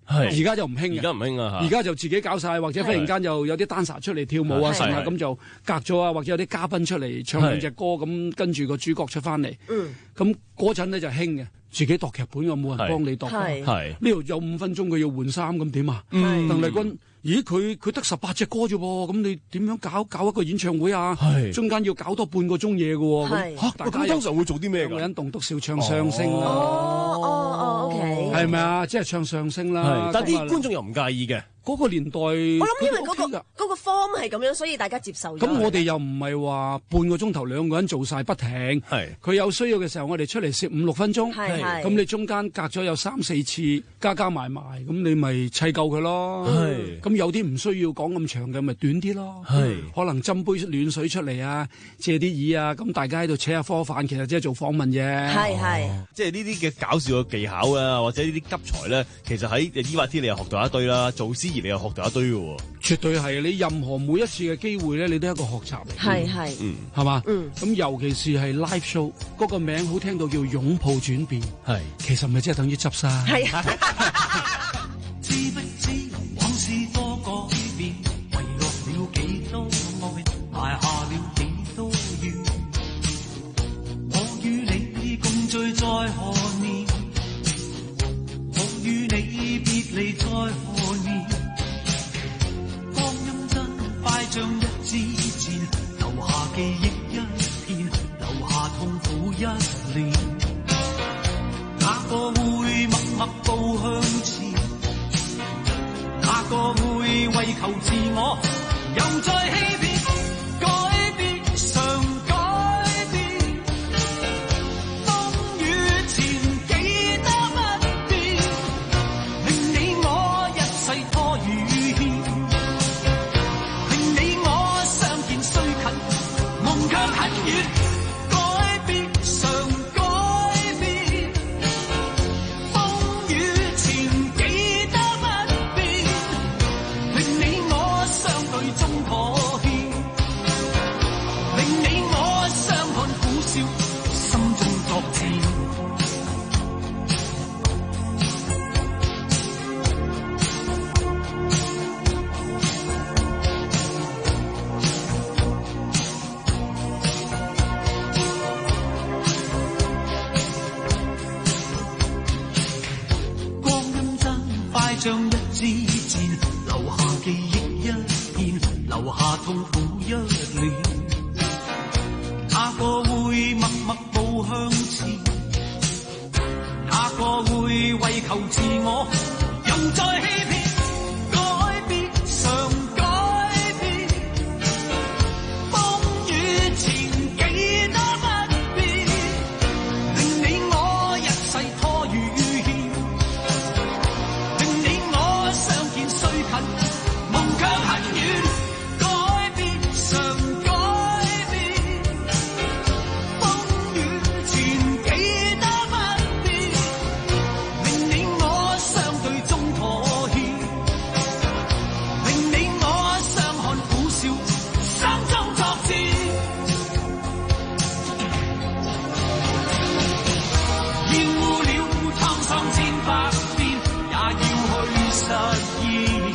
而家就唔興嘅。 而家唔興啊， 而家就自己搞晒，或者忽然間又有啲 dancer 出嚟跳舞啊，成啊咁就隔咗啊，或者有啲嘉賓出嚟唱兩隻歌，咁跟住個主角出翻嚟。咁嗰陣咧就興嘅。自己度劇本又冇人幫你度，係呢度有五分鐘佢要換衫咁點啊？鄧麗君，咦佢佢得十八隻歌啫喎，咁你點樣搞搞一個演唱會啊？中間要搞多半個鐘嘢嘅喎，嚇！大家通常會做啲咩㗎？ 兩個人棟篤笑唱相聲啦， 哦哦 OK， 係咪啊？即係唱相聲啦， 但啲觀眾又唔介意嘅。 嗰個年代，我諗因為嗰個嗰個 form 係咁樣，所以大家接受咗。 咁我哋又唔係話半個鐘頭兩個人做晒不停，係佢有需要嘅時候，我哋出嚟攝五六分鐘，係咁你中間隔咗有三四次，加加埋埋，咁你咪砌夠佢咯。係咁有啲唔需要講咁長嘅，咪短啲咯。係可能斟杯暖水出嚟啊，借啲意啊，咁大家喺度扯下科飯，其實即係做訪問啫。 係係， 即係呢啲嘅搞笑嘅技巧啊，或者呢啲急才咧，其實喺伊娃天你又學到一堆啦，做司儀你又學到一堆嘅喎。絕對係，你任何每一次嘅機會咧，你都係一個學習嚟。係係，嗯，係嘛，嗯，咁尤其是係 live show 嗰個名好聽到叫擁抱轉變，係，其實咪即係等於執生。係。知不知往事多改變，遺落了幾多愛，埋下了幾多怨。我與你共聚在何年？我與你別離在何年？光陰真快像日之前，留下記憶一片，留下痛苦一年。哪個會默默步向前？哪個會為求自我又再欺騙？改變常改變，風雨前記得不變，令你我一世拖與欠，令你我相見雖近，夢卻很遠。改變常改變，風雨前記得不變，令你我相對中妥協，令你我相看苦笑，心中作戰。光陰真快像日之前，留下記憶一片，留下痛苦一年。哪個會默默步向前？哪個會為求自我又再欺騙？改變常改變，風雨前記得不變，令你我一世拖與欠，令你我相見雖近，夢卻很遠。改變常改變，風雨前記得不變，令你我相對中妥協，令你我相看苦笑，心中作戰。厭惡了滄桑千百遍，也要去實現。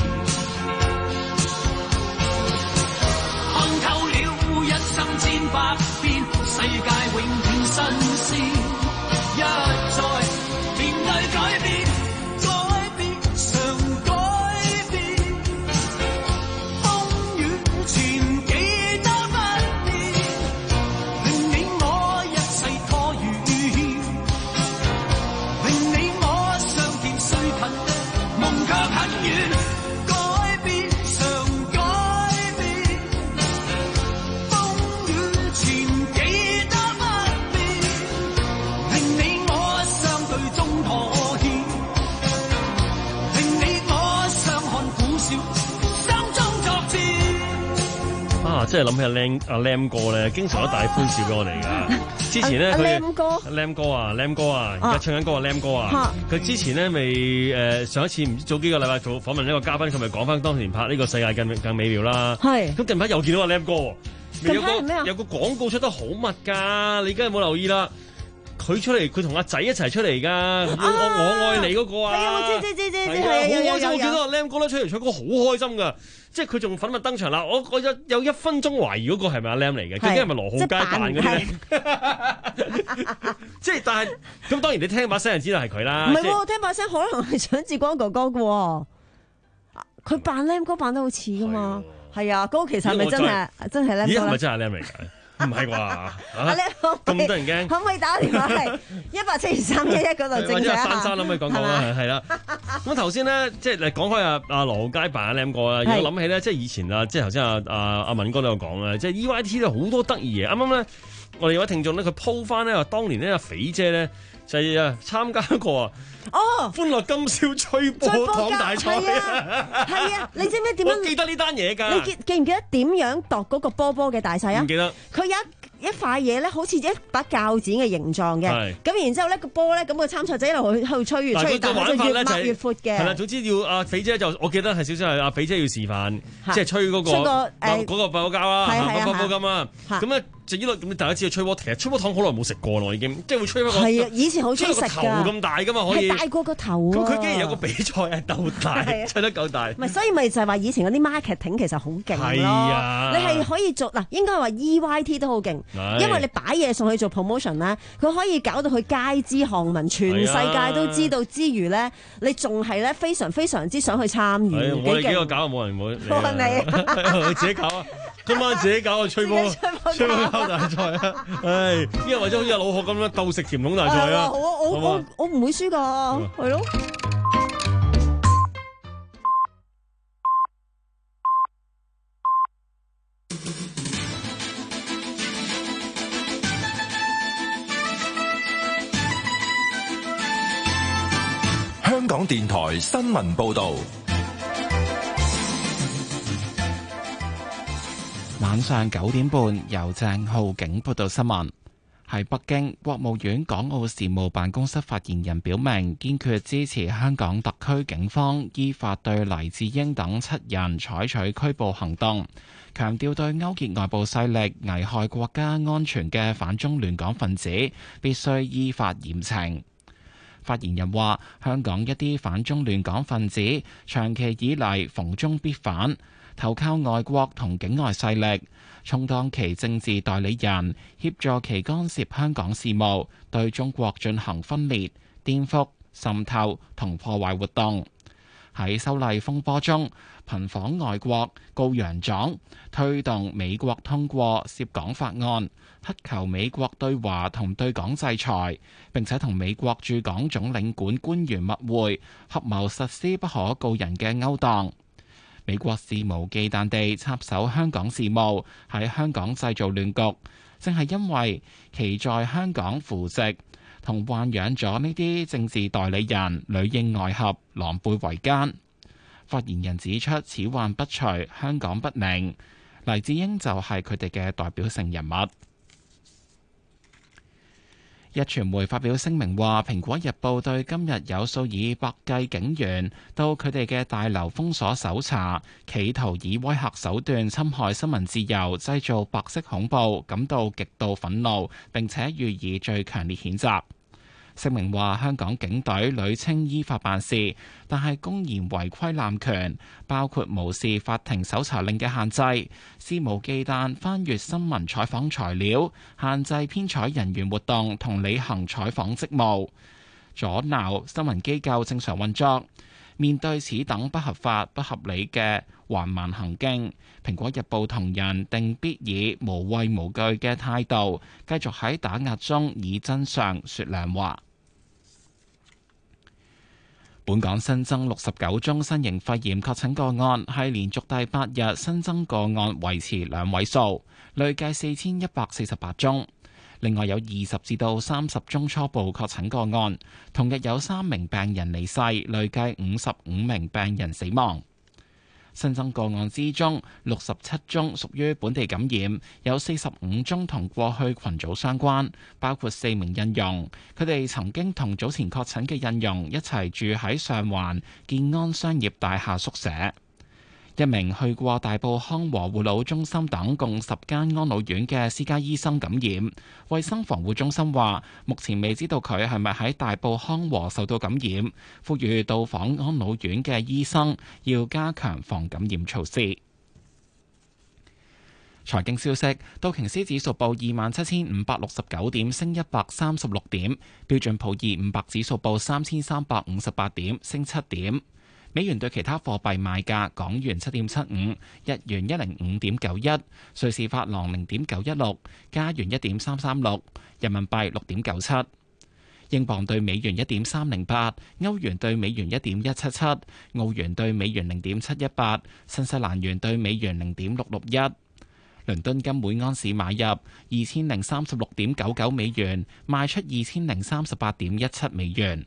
看透了一生千百變，世界永遠新鮮。一再面對改變，改變常改變，風雨前記得不變，令你我一世拖與欠，令你我相見雖近，夢卻很遠。改變常改變，風雨前記得不變，令你我相對中妥協，令你我相看苦笑，心中作戰。 啊，真係諗起阿 Lam 阿 Lam 哥咧，經常都帶歡笑俾我哋噶。之前咧阿佢 Lam 哥阿 Lam 哥啊 Lam 哥啊，而家唱緊歌啊 Lam 哥啊。佢之前咧未誒上一次唔知早幾個禮拜做訪問呢個嘉賓，佢咪講翻當年拍呢個世界更更美妙啦。 係。 咁近排又見到阿 Lam 哥喎，有近排係咩啊個有個廣告出得好密㗎，你而家有冇留意啦？ 佢出嚟，佢同阿仔一齊出嚟㗎，我我愛你嗰個啊， 係啊，我知知知知知， 係啊，好開心！我見到阿 Lam 哥咧出嚟唱歌好開心㗎。即係佢仲粉墨登場啦！我我有有一分鐘懷疑嗰個係咪阿 Lam 嚟嘅？究竟係咪羅浩佳扮嗰啲咧？即係但係咁當然你聽把聲就知道係佢啦。 唔係喎，聽把聲可能係蔣志光哥哥嘅喎，佢扮 Lam 哥扮得好似㗎嘛。係啊，嗰個其實係咪真係真係 Lam 哥咧？ 咦，係咪真係 Lam 嚟㗎？唔係啩？ 阿 Lam 咁多人驚， 可唔可以打電話嚟一八七二三一一嗰度證實一下？ 珊珊可唔可以講講啦？係啦。咁頭先咧，即係你講開阿阿羅浩佳扮阿 Lam 哥啦，如果諗起咧，即係以前啊，即係頭先阿阿阿敏哥都有講啦，即係 E Y T 咧好多得意嘢。啱啱咧，我哋有位聽眾咧，佢 po 翻咧話，當年咧阿肥姐咧就係啊參加過啊哦歡樂今宵吹波糖大賽啊， 係啊，你知唔知點樣？ 我記得呢單嘢㗎。 你記記唔記得點樣度嗰個波波嘅大細啊？ 唔記得。 佢有一塊嘢咧，好似一把鉸剪嘅形狀嘅，咁然之後咧個波咧，咁個參賽者一路去去吹越吹越大，就越擘越闊嘅。係啦，總之要阿肥姐就，我記得係少少係阿肥姐要示範，即係吹嗰個嗰個爆膠啦，爆波金啦，咁咧。就依類咁，大家知道吹波，其實吹波糖好耐冇食過咯，已經即係會吹一個係啊，以前好中意食㗎， 頭咁大噶嘛，可以係大過個頭啊！ 咁佢竟然有個比賽係鬥大，吹得夠大。 唔係，所以咪就係話以前嗰啲 marketing 其實好勁咯。 係啊， 你係可以做嗱，應該係話 E Y T 都好勁，因為你擺嘢上去做 promotion 咧，佢可以搞到佢街知巷聞，全世界都知道之餘咧，你仲係咧非常非常之想去參與。 我哋幾個搞冇人會， 冇問你， 你自己搞啊！今晚自己搞個吹波吹波膠大賽啊！唉，因為或者好似阿老學咁樣鬥食甜筒大賽啊！ 好啊，我我我唔會輸㗎，係咯。 香港電台新聞報導。 晚上九點半，由鄭浩景報道新聞。喺北京，國務院港澳事務辦公室發言人表明，堅決支持香港特區警方依法對黎智英等七人採取拘捕行動，強調對勾結外部勢力、危害國家安全嘅反中亂港分子，必須依法嚴懲。發言人話：香港一啲反中亂港分子長期以嚟逢中必反，投靠外國同境外勢力，充當其政治代理人，協助其干涉香港事務，對中國進行分裂、顛覆、滲透同破壞活動。喺修例風波中，頻訪外國，告洋狀，推動美國通過涉港法案，乞求美國對華同對港制裁，並且同美國駐港總領館官員密會，合謀實施不可告人嘅勾當。美國肆無忌憚地插手香港事務，喺香港製造亂局，正係因為其在香港扶植同豢養咗呢啲政治代理人，裏應外合，狼狽為奸。發言人指出，此患不除，香港不寧。黎智英就係佢哋嘅代表性人物。壹傳媒發表聲明話，《蘋果日報》對今日有數以百計警員到佢哋嘅大樓封鎖搜查，企圖以威嚇手段侵害新聞自由，製造白色恐怖，感到極度憤怒，並且予以最強烈譴責。聲明話，香港警隊屢稱依法辦事，但係公然違規濫權，包括無視法庭搜查令嘅限制，肆無忌憚翻閱新聞採訪材料，限制編採人員活動同履行採訪職務，阻撓新聞機構正常運作。面對此等不合法、不合理嘅橫蠻行徑，蘋果日報同仁定必以無畏無懼嘅態度，繼續喺打壓中以真相說亮話。本港新增六十九宗新型肺炎確診個案，係連續第八日新增個案維持兩位數，累計四千一百四十八宗。另外有二十至到三十宗初步確診個案，同日有三名病人離世，累計五十五名病人死亡。新增個案之中，六十七宗屬於本地感染，有四十五宗同過去群組相關，包括四名印傭，佢哋曾經同早前確診嘅印傭一齊住喺上環建安商業大廈宿舍。 一名去過大埔康和護老中心等共十間安老院嘅私家醫生感染。衛生防護中心話，目前未知道佢係咪喺大埔康和受到感染，呼籲到訪安老院嘅醫生要加強防感染措施。財經消息，道瓊斯指數報二萬七千五百六十九點，升一百三十六點；標準普爾五百指數報三千三百五十八點，升七點。美元對其他貨幣賣價：港元七點七五，日元一零五點九一，瑞士法郎零點九一六，加元一點三三六，人民幣六點九七，英鎊對美元一點三零八，歐元對美元一點一七七，澳元對美元零點七一八，新西蘭元對美元零點六六一。倫敦金每安士買入二千零三十六點九九美元，賣出二千零三十八點一七美元。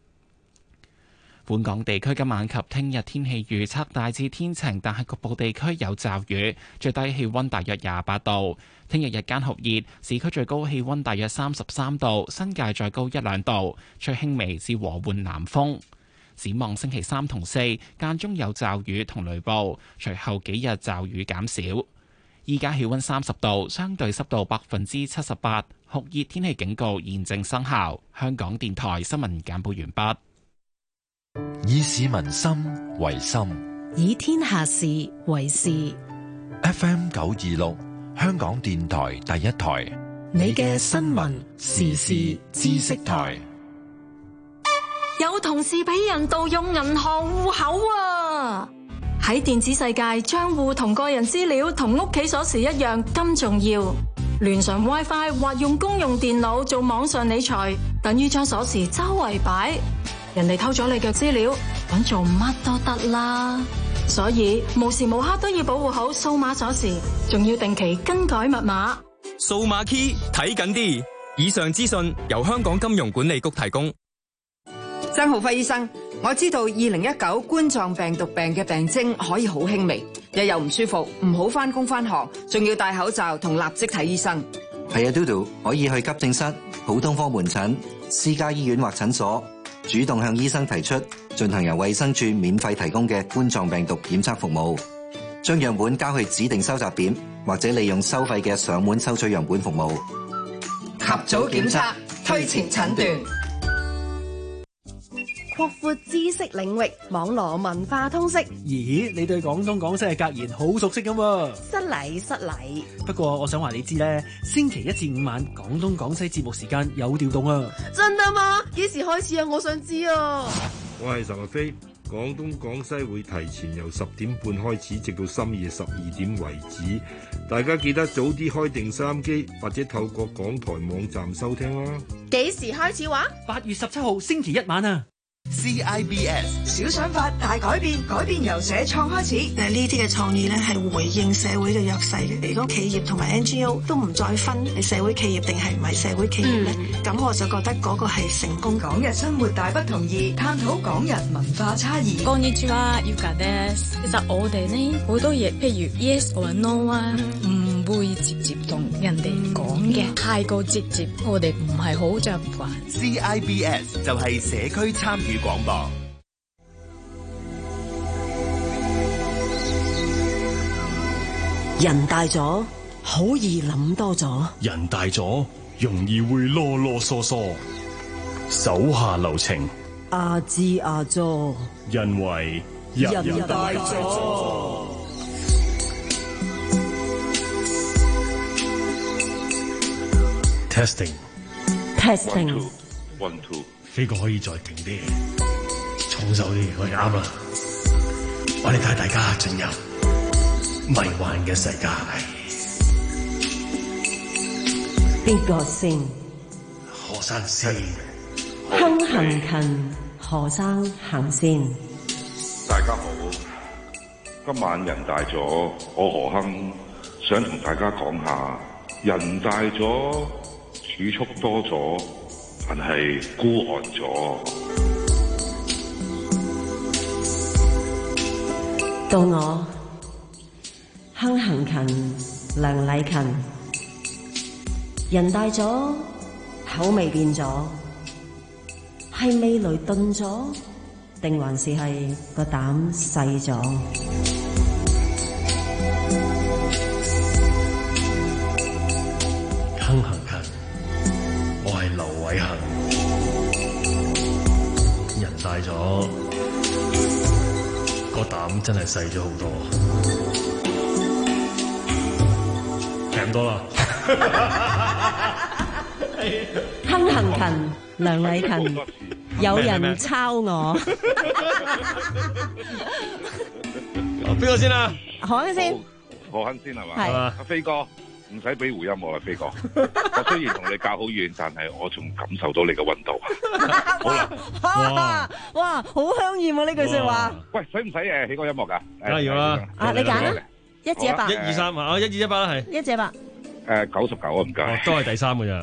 本港地區今晚及聽日天氣預測大致天晴，但係局部地區有驟雨，最低氣溫大約廿八度。聽日日間酷熱，市區最高氣溫大約三十三度，新界再高一兩度，吹輕微至和緩南風。展望星期三同四間中有驟雨同雷暴，隨後幾日驟雨減少。依家氣溫三十度，相對濕度百分之七十八，酷熱天氣警告現正生效。香港電台新聞簡報完畢。 以市民心為心， 以天下事為事。 F M 九二六，香港電台第一台， 你嘅新聞時事知識台。 有同事俾人盜用銀行戶口啊！喺電子世界，賬戶同個人資料同屋企鎖匙一樣咁重要。連上 WiFi 或用公用電腦做網上理財，等於將鎖匙周圍擺。人哋偷咗你嘅資料，搵做乜都得啦。所以無時無刻都要保護好數碼鎖匙，仲要定期更改密碼。 數碼 key 睇緊啲。以上資訊由香港金融管理局提供。 曾浩輝醫生，我知道二零一九冠狀病毒病嘅病徵可以好輕微，日又唔舒服，唔好返工返學，仲要戴口罩同立即睇醫生。 係啊，嘟嘟可以去急症室、普通科門診、私家醫院或診所，主動向醫生提出進行由衛生署免費提供嘅冠狀病毒檢測服務，將樣本交去指定收集點，或者利用收費嘅上門收取樣本服務。 及早檢測，推前診斷。 擴闊知識領域，網羅文化通識。 咦，你對廣東廣西嘅格言好熟悉咁喎？ 失禮失禮。 不過我想話你知咧，星期一至五晚廣東廣西節目時間有調動啊！ 真㗎嗎？幾時開始啊？我想知啊！ 我係岑日飛，廣東廣西會提前由十點半開始，直到深夜十二點為止。大家記得早啲開定收音機，或者透過港台網站收聽啦。 幾時開始話？ 八月十七號星期一晚啊！ C I B S 小想法大改變，改變由社創開始。 誒呢啲嘅創意咧係回應社會嘅弱勢嘅。如果企業同埋 N G O 都唔再分係社會企業定係唔係社會企業咧，咁、嗯、我就覺得嗰個係成功。 港日生活大不同意，探討港人文化差異。 こんにちは、you got this。其實我哋呢好多嘢，譬如 yes or no 啊，唔、嗯、會直接同人哋講嘅，太過直接，我哋唔係好習慣。 C I B S 就係社區參與廣播。 人大咗，好易諗多咗。 人大咗，容易會囉囉嗦嗦。手下留情， 阿支阿左， 因為人大咗。 Testing，Testing， one two， 飛過可以再勁啲，重手啲，我哋啱啦。我哋帶大家進入迷幻嘅世界。 邊個先？ 何生先？ 坑行勤，何生行先。 大家好，今晚人大咗，我何亨想同大家講下，人大咗，儲蓄多咗，但係孤寒咗。 到我坑行勤，梁禮勤，人大咗，口味變咗，係味蕾鈍咗，定還是係個膽細咗？ 咗，個膽真係細咗好多，平多啦。 哼行勤，梁禮勤，有人抄我。 邊個先啊？ 何亨先， 何亨先係嘛？ 係阿飛哥，唔使俾回音我啦，飛哥。我雖然同你隔好遠，但係我仲感受到你嘅溫度。好啦， 哇哇，好香豔啊！呢句說話。 喂，使唔使誒起個音樂㗎？ 梗係要啦。 啊，你揀啦，一至一百。 一二三啊，一至一百啦，係。 一至一百。 誒，九十九啊，唔該。 都係第三㗎咋。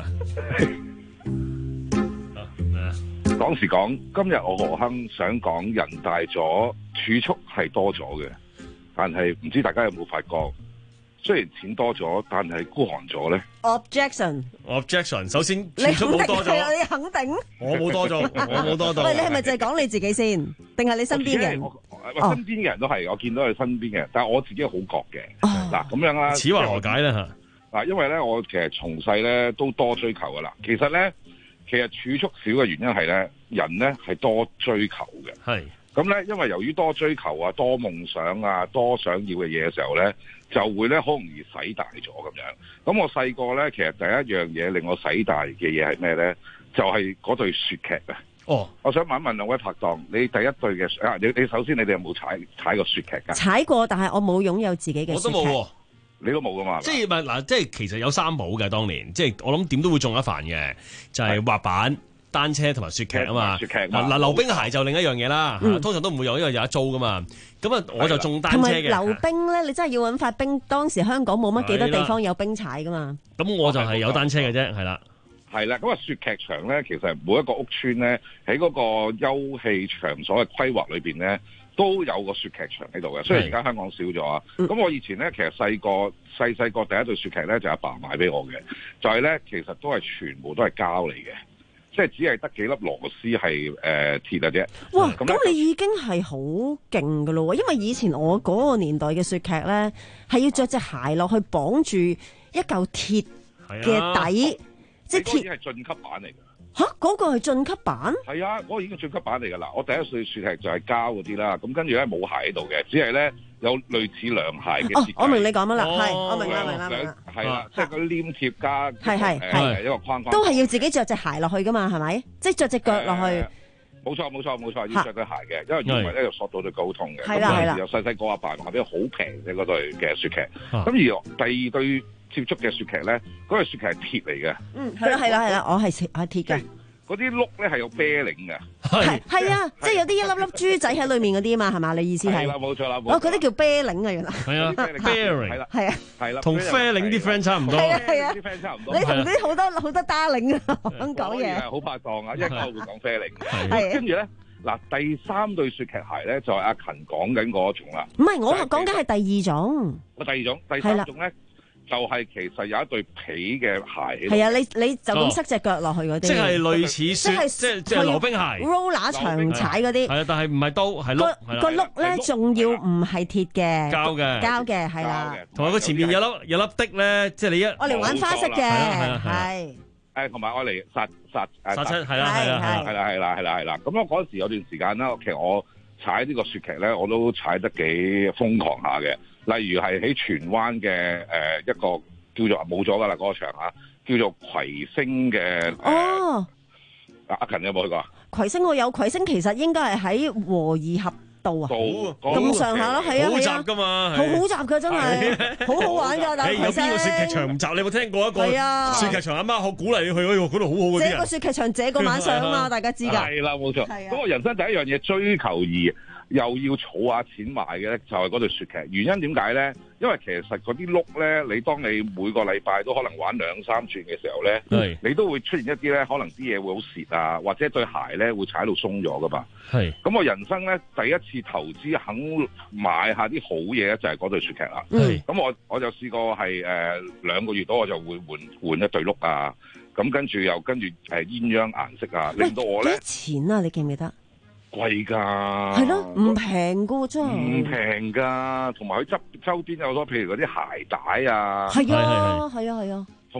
講時講，今日我何亨想講人大咗，儲蓄係多咗嘅，但係唔知大家有冇發覺，雖然錢多咗，但係孤寒咗咧。 Objection，Objection， 首先儲蓄冇多咗， 你肯定？ 我冇多咗，我冇多到。 喂，你係咪就係講你自己先，定係你身邊嘅人？ 我身邊嘅人都係，我見到佢身邊嘅人，但係我自己好覺嘅。嗱，咁樣啦， 此話何解咧？吓嗱，因為咧，我其實從細咧都多追求噶啦。其實咧，其實儲蓄少嘅原因係咧，人咧係多追求嘅。 係咁咧，因為由於多追求啊、多夢想啊、多想要嘅嘢嘅時候咧，就會咧好容易使大咗咁樣。咁我細個咧，其實第一樣嘢令我使大嘅嘢係咩咧？就係嗰對雪屐啊！ 哦， 我想問一問兩位拍檔，你第一對嘅啊，你你首先你哋有冇踩踩過雪屐㗎？ 踩過，但係我冇擁有自己嘅。 我都冇喎。 你都冇噶嘛？ 即係咪嗱？即係其實有三寶嘅當年，即係我諗點都會中一帆嘅，就係、是、滑板、單車同埋雪屐啊嘛。 雪屐嗱嗱，溜冰鞋就另一樣嘢啦、嗯。通常都唔會有，因為有得租噶嘛。咁啊，我就中單車嘅。 溜冰咧，你真係要揾塊冰。當時香港冇乜幾多地方有冰踩噶嘛。 咁我就係有單車嘅啫，係啦。 係啦，咁啊雪屐場咧，其實每一個屋村咧，喺嗰個休憩場所嘅規劃裏邊咧，都有個雪屐場喺度嘅，雖然而家香港少咗啊。咁、嗯、我以前咧，其實細個細細個第一對雪屐咧，就阿爸買俾我嘅，就係、是、咧，其實都係全部都係膠嚟嘅，即係只係得幾粒螺絲係誒鐵嘅啫。 哇！咁你已經係好勁噶咯喎，因為以前我嗰個年代嘅雪屐咧，係要着隻鞋落去綁住一嚿鐵嘅底，即係鐵係晉級版嚟嘅。 吓，嗰、那個係晉級版？ 係啊，嗰、那個已經晉級版嚟㗎啦。我第一對雪屐就係膠嗰啲啦，咁跟住咧冇鞋喺度嘅，只係咧有類似涼鞋嘅設計。 哦，我明你講乜啦，係、 哦， 我明啦，明啦，明啦。 係啦，即係個黏貼加係係係一個框框。 都係要自己着隻鞋落去㗎嘛，係咪？即係着隻腳落去。 冇錯冇錯冇錯，要着對鞋嘅，因為因為咧又索到對腳痛嘅。 係啦係啦。 由細細個阿爸買俾好平嘅嗰對嘅雪屐，咁而第二對接觸嘅雪屐咧，嗰對雪屐係鐵嚟嘅。 嗯，係啦係啦係啦，我係係鐵嘅。 嗰啲碌咧係有啤領嘅， 係係啊，即係有啲一粒粒珠仔喺裏面嗰啲啊嘛，係嘛？你意思係？ 係啦，冇錯啦。 哦，嗰啲叫啤領啊，原來。 係啊，bearing 係啦， 係啊， 係啦， 同啡領啲 friend 差唔多。 係啊係啊， 啲 friend 差唔多。 你同啲好多好多 darling 啊，咁講嘢。 好拍檔啊，一陣我會講啡領嘅。 係。 跟住咧，嗱第三對雪屐鞋咧就係阿勤講緊嗰種啦。 唔係，我講緊係第二種。 我第二種，第三種咧。就係、是、其實有一對皮嘅鞋， 係啊，你你就咁塞隻腳落去嗰啲、哦， 即係類似雪，即係即係溜冰鞋 roller 長踩嗰啲， 係啊，但係唔係刀，係碌， 個碌咧仲要唔係鐵嘅， 膠嘅， 膠嘅係啦， 同埋佢前面有粒有粒的咧，即係你一我嚟玩花式嘅，係誒，同埋我嚟殺殺殺出，係啦係啦係啦係啦係啦係啦，咁我嗰時有段時間啦，其實我踩呢個雪屐咧，我都踩得幾瘋狂下嘅。例如係喺荃灣嘅誒一個叫做冇咗㗎啦嗰個場嚇，叫做葵星嘅。哦，阿阿勤有冇去過啊？ 葵星我有，葵星其實應該係喺和宜合道啊，咁上下咯，係啊， 好雜㗎嘛， 好好雜㗎真係，好好玩㗎。但係有邊個雪屐場唔雜？你有冇聽過一個雪屐場阿媽好鼓勵你去嗰度好好嗰啲人？ 這個雪屐場這個晚上啊嘛，大家知㗎。 係啦，冇錯。咁我人生第一樣嘢追求而又要儲下錢買嘅咧，就係嗰對雪屐。原因點解咧？因為其實嗰啲碌咧，你當你每個禮拜都可能玩兩三轉嘅時候咧，你都會出現一啲咧，可能啲嘢會好蝕啊，或者對鞋咧會踩到鬆咗噶嘛。係。咁我人生咧第一次投資肯買下啲好嘢咧，就係嗰對雪屐啦。係。咁我我就試過係誒、呃、兩個月多，我就會換換一對碌啊。咁跟住又跟住誒鴛鴦顏色啊，令到我咧。 幾錢啊？你記唔記得？ 貴㗎， 係咯，唔平㗎真係， 唔平㗎，同埋佢周周邊有好多，譬如嗰啲鞋帶啊， 係啊，係啊，係啊， 同埋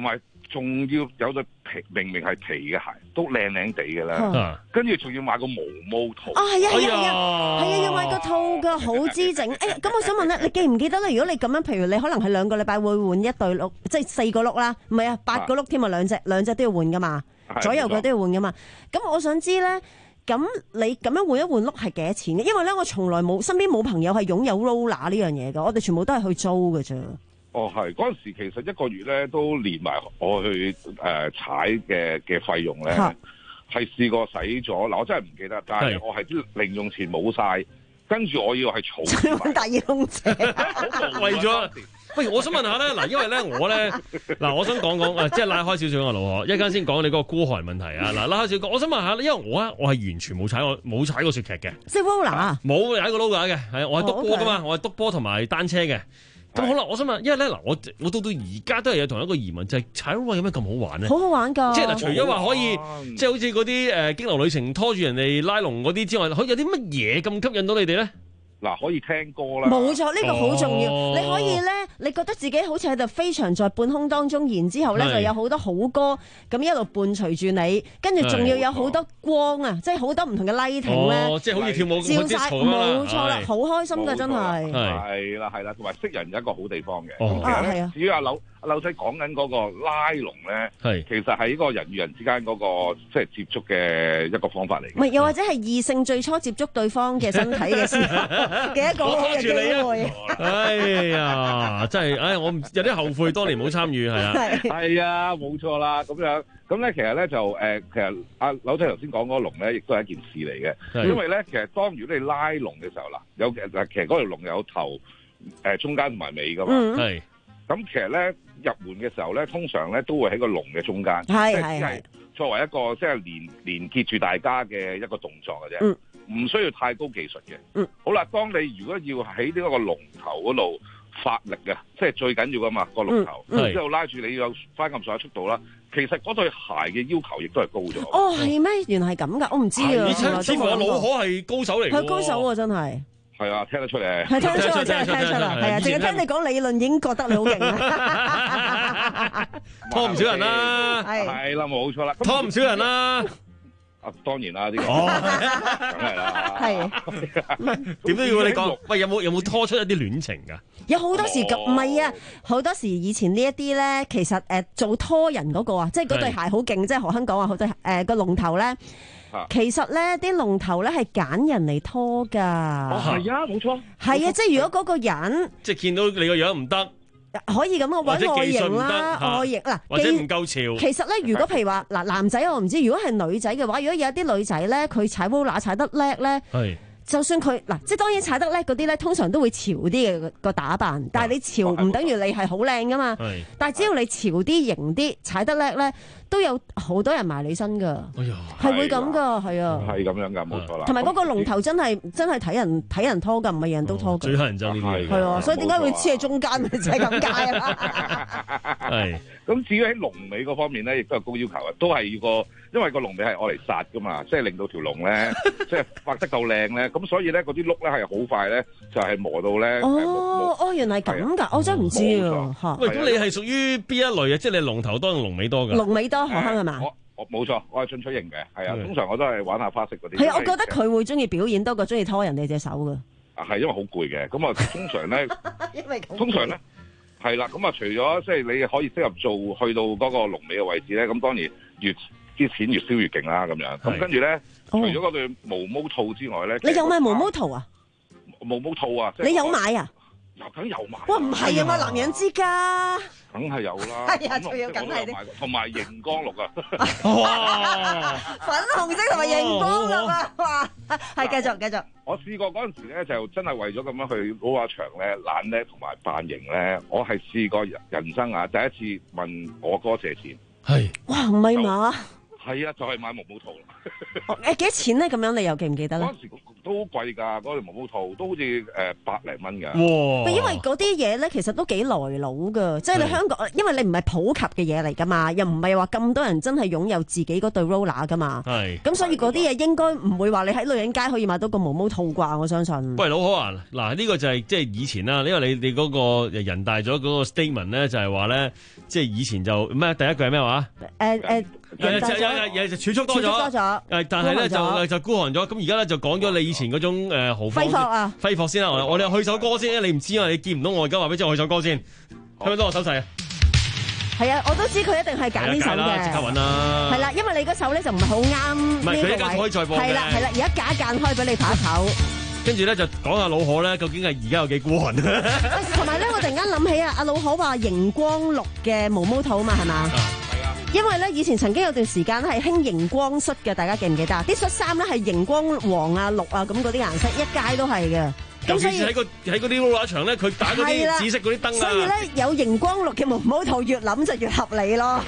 仲要有對皮，明明係皮嘅鞋，都靚靚地嘅啦。跟住仲要買個毛毛套。 啊，係啊，係啊，係啊，係啊，要買個套㗎，好姿整。誒，咁我想問咧，你記唔記得咧？如果你咁樣，譬如你可能係兩個禮拜會換一對碌，即係四個碌啦，唔係啊，八個碌添啊，兩隻兩隻都要換㗎嘛，左右腳都要換㗎嘛。咁我想知咧。咁你咁樣換一換碌係幾多錢嘅？因為咧，我從來冇身邊冇朋友係擁有 roller 呢樣嘢㗎，我哋全部都係去租㗎啫。 哦，係嗰陣時其實一個月咧都連埋我去誒、呃、踩嘅嘅費用咧，係試過使咗嗱，我真係唔記得，但係我係啲零用錢冇晒，跟住我要係儲揾大耳窿姐， 為咗。喂，我想問下咧，嗱，因為咧我咧，嗱，我想講講啊，即係拉開少少個腦殼，一陣先講你嗰個孤寒問題啊，嗱，拉開少少，我想問下咧，因為我啊，我係完全冇踩過冇踩過雪屐嘅， 即係 roller 冇踩過 roller 嘅，係我係篤波噶嘛，我係篤波同埋單車嘅。咁好啦，我想問，因為咧嗱，我我到到而家都係有同一個疑問，就係、是、踩 roller 有咩咁好玩咧？ 好好玩㗎！ 即係嗱，除咗話可以，即係好似嗰啲誒激流旅程拖住人哋拉龍嗰啲之外，可以有啲乜嘢咁吸引到你哋咧？ 嗱，可以聽歌啦， 冇錯，呢、這個好重要。 哦、 你可以咧，你覺得自己好似喺度飛翔在半空當中，然之後咧就有好多好歌咁一路伴隨住你，跟住仲要有好多光啊，即係好多唔同嘅 lighting 咧、 哦，即係好似跳舞照晒，冇錯啦，好開心㗎，真係。 係啦，係啦，同埋識人有一個好地方嘅。 哦、 其實咧，至於阿柳阿柳仔講緊嗰個拉龍咧，係其實係呢個人與人之間嗰、那個即係、就是、接觸嘅一個方法嚟。 唔係，又或者係異性最初接觸對方嘅身體嘅時候嘅一個好嘅機會。 哎呀，真係，哎，我唔有啲後悔，當年冇參與，係啊， 係啊，冇錯啦，咁樣，咁咧其實咧就誒、呃，其實阿柳仔頭先講嗰個龍咧，亦都係一件事嚟嘅，因為咧其實當如果你拉龍嘅時候啦，有其實嗰條龍有頭、誒、呃、中間同埋尾噶嘛，係、嗯，咁其實咧入門嘅時候咧，通常咧都會喺個龍嘅中間，係係係作為一個即係、就是、連連結住大家嘅一個動作嘅啫。嗯唔需要太高技術嘅。嗯，好啦，當你如果要喺呢一個龍頭嗰度發力嘅，即係最緊要噶嘛個龍頭，然、嗯、之後拉住你有翻咁上下速度啦。其實嗰對鞋嘅要求亦都係高咗。 哦，係咩？原來係咁噶，我唔知啊。 以前似乎阿老可係高手嚟， 係高手喎，真係。 係啊，聽得出嚟。 係聽得出，真係聽得出啦。係啊，淨係聽你講理論已經覺得你好勁啦。 拖唔少人啦， 係啦，冇錯啦， 拖唔少人啦。 啊，當然啦，呢、這個梗係啦， 係點都要你講。喂，有冇有冇拖出一啲戀情㗎？ 有好多時咁，唔係啊，好多時以前呢一啲咧，其實誒、呃、做拖人嗰、那個啊，即係嗰對鞋好勁，即係何亨講話好對誒個龍頭咧，其實咧啲龍頭咧係揀人嚟拖㗎。 哦，係啊，冇錯。 係啊，即係如果嗰個人即係見到你個樣唔得。 可以咁啊，揾外形啦，外形嗱， 或者唔夠潮。 其實咧，如果譬如話嗱，男仔我唔知，如果係女仔嘅話，如果有一啲女仔咧，佢踩 roller 踩得叻咧，係。就算佢嗱，即係當然踩得叻嗰啲咧，通常都會潮啲嘅個打扮。但係你潮唔等於你係好靚噶嘛。但係只要你潮啲、型啲、踩得叻咧，都有好多人埋你身㗎。哎呀，係會咁㗎，係啊。 係咁樣㗎，冇錯啦。 同埋嗰個龍頭真係真係睇人睇人拖㗎，唔係人人都拖㗎。 最乞人憎呢啲。 係啊，所以點解會黐喺中間？就係咁解啊。 係。咁至於喺龍尾嗰方面咧，亦都係高要求啊，都係要個，因為個龍尾係愛嚟殺噶嘛，即係令到條龍咧，即係畫得夠靚咧，咁所以咧嗰啲碌咧係好快咧，就係磨到咧。 哦哦，原來咁㗎，我真係唔知啊。 喂，咁你係屬於邊一類啊？即係你龍頭多定龍尾多㗎？ 龍尾多，何亨係嘛？ 我我冇錯，我係進取型嘅，係啊，通常我都係玩下花式嗰啲。 係啊，我覺得佢會中意表演多過中意拖人哋隻手㗎。 啊，係因為好攰嘅，咁啊通常咧， 因為通常咧。係啦，咁啊，除咗即係你可以適合做去到嗰個龍尾嘅位置咧，咁當然越啲錢越燒越勁啦，咁樣。咁跟住咧，除咗嗰對毛毛套之外咧， 你有買毛毛套啊？ 毛毛套啊！ 你有買啊？ 梗有買。 哇，唔係啊嘛，男人之家。 梗係有啦。 係啊，仲有梗係啲。 同埋熒光綠啊！ 哇！ 粉紅色同埋熒光綠啊！哇！係繼續繼續。 我試過嗰陣時咧，就真係為咗咁樣去攞下場咧、懶咧同埋扮型咧，我係試過人生啊第一次問我哥借錢。 係。 哇！唔係嘛？ 係啊，就係、是、買毛毛圖啦。 誒幾多錢咧？咁樣你又記唔記得咧？ 嗰陣時都好貴㗎，嗰條毛毛圖都好似誒百零蚊㗎。 哇！因為嗰啲嘢咧，其實都幾來佬㗎，即係你香港，因為你唔係普及嘅嘢嚟㗎嘛，又唔係話咁多人真係擁有自己嗰對 roller 㗎嘛。係。咁所以嗰啲嘢應該唔會話你喺女人街可以買到個毛毛圖啩，我相信。 喂，老何啊，嗱呢個就係即係以前啦，因為你你嗰個人大咗嗰個 statement 咧，就係話咧，即係以前就咩第一句係咩話？誒誒。誒就有有有儲蓄多咗，誒但係咧就就孤寒咗，咁而家咧就講咗你以前嗰種誒豪放揮霍啊，揮霍先啦，我我哋去首歌先，你唔知啊，你見唔到我而家話俾你知，我去首歌先，聽唔到我手勢啊？ 係啊，我都知佢一定係揀呢首嘅， 即刻揾啦。係啦，因為你嗰首咧就唔係好啱呢個位，唔係佢一間可以再播嘅。係啦係啦，而家夾一間開俾你拍一首。 跟住咧就講下老何咧，究竟係而家有幾孤寒？ 同埋咧，我突然間諗起啊，阿老何話熒光綠嘅毛毛兔啊嘛，係嘛？因為咧，以前曾經有段時間係興熒光恤嘅，大家記唔記得啊？啲恤衫咧係熒光黃啊、綠啊咁嗰啲顏色，一街都係嘅。 尤其是喺個喺嗰啲 roller 場咧，佢打嗰啲紫色嗰啲燈啊。 所以咧，有熒光綠嘅毛毛兔，越諗就越合理咯。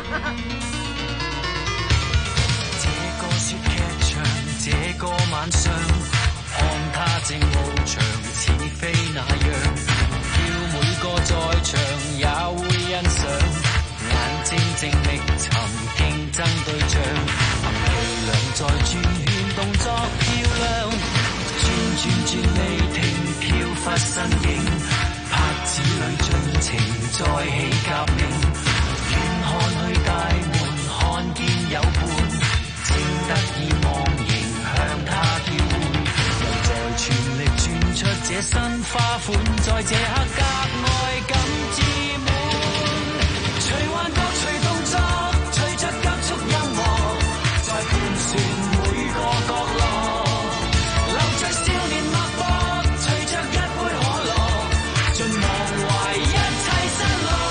這個說劇場，這個晚上，看他正翱翔，似飛那樣，叫每個在場也會欣賞。眼睛正覓尋競爭對象，憑力量在轉圈，動作漂亮，轉轉轉未停，飄忽身影，拍子裏盡情再起革命，遠看去大門，看見有伴，正得意忘形向他叫喚，又在全力轉出這新花款，在這刻格外感知。隨幻覺，隨動作，隨着急速音樂，在盤旋每個角落，流着少年脈搏，隨着一杯可樂，盡忘懷一切失落。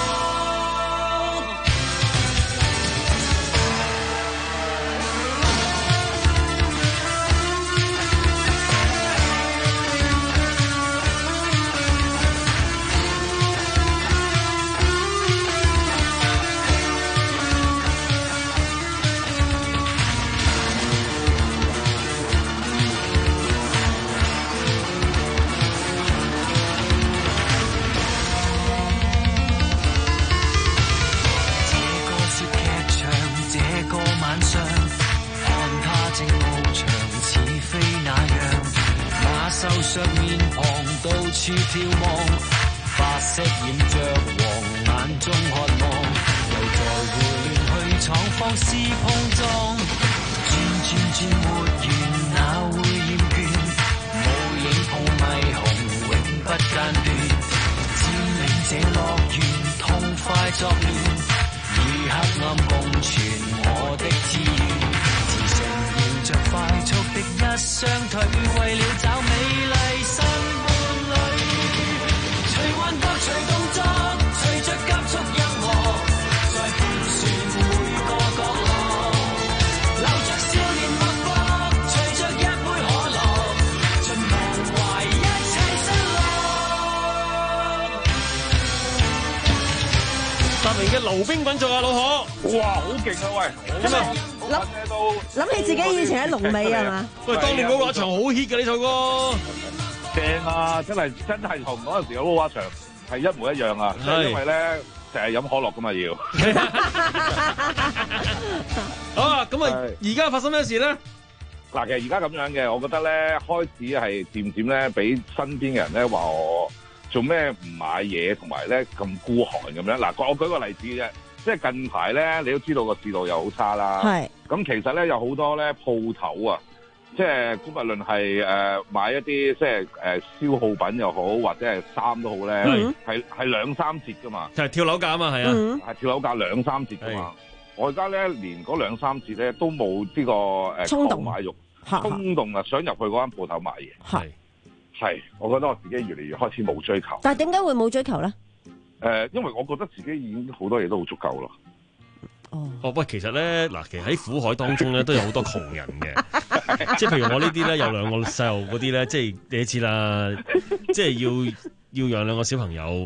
瘦削面龐到處眺望，髮色染着黃，眼中渴望，又在胡亂去闖，放肆碰撞，轉轉轉沒完，哪會厭倦？無影碰迷紅，永不間斷，佔領這樂園，痛快作亂，與黑暗共存我的志願。搖着快速的一雙腿，為了找美麗新伴侶。隨幻覺，隨動作，隨着急速音樂，在盤旋每個角落，流着少年脈搏，隨着一杯可樂，盡忘懷一切失落。 達明嘅溜冰滾續啊，老何！ 哇，好勁啊！喂， 點啊？ 諗諗起自己以前喺龍尾係嘛？ 喂，當年嗰個場好 hit 嘅呢首歌， 正啊！真係真係同嗰陣時嘅嗰個場係一模一樣啊！即係因為咧成日飲可樂噶嘛要。 好啊，咁啊，而家發生咩事咧？ 嗱，其實而家咁樣嘅，我覺得咧開始係漸漸咧，俾身邊嘅人咧話我做咩唔買嘢，同埋咧咁孤寒咁樣。嗱，我舉個例子啫。即係近排咧，你都知道個市道又好差啦。係。咁其實咧有好多咧鋪頭啊，即係無論係誒買一啲即係誒消耗品又好，或者係衫都好咧，係係兩三折噶嘛。 就係跳樓價啊嘛，係啊， 係跳樓價兩三折噶嘛。我而家咧連嗰兩三折咧都冇呢個誒衝動買肉，衝動啊想入去嗰間鋪頭買嘢。係。係，我覺得我自己越嚟越開始冇追求。 但係點解會冇追求咧？ 誒、呃，因為我覺得自己已經好多嘢都好足夠咯。 哦，哦，喂，其實咧，嗱，其實喺苦海當中咧，都有好多窮人嘅，即係譬如我呢啲咧，有兩個細路嗰啲咧，即係你知啦，即係要要養兩個小朋友，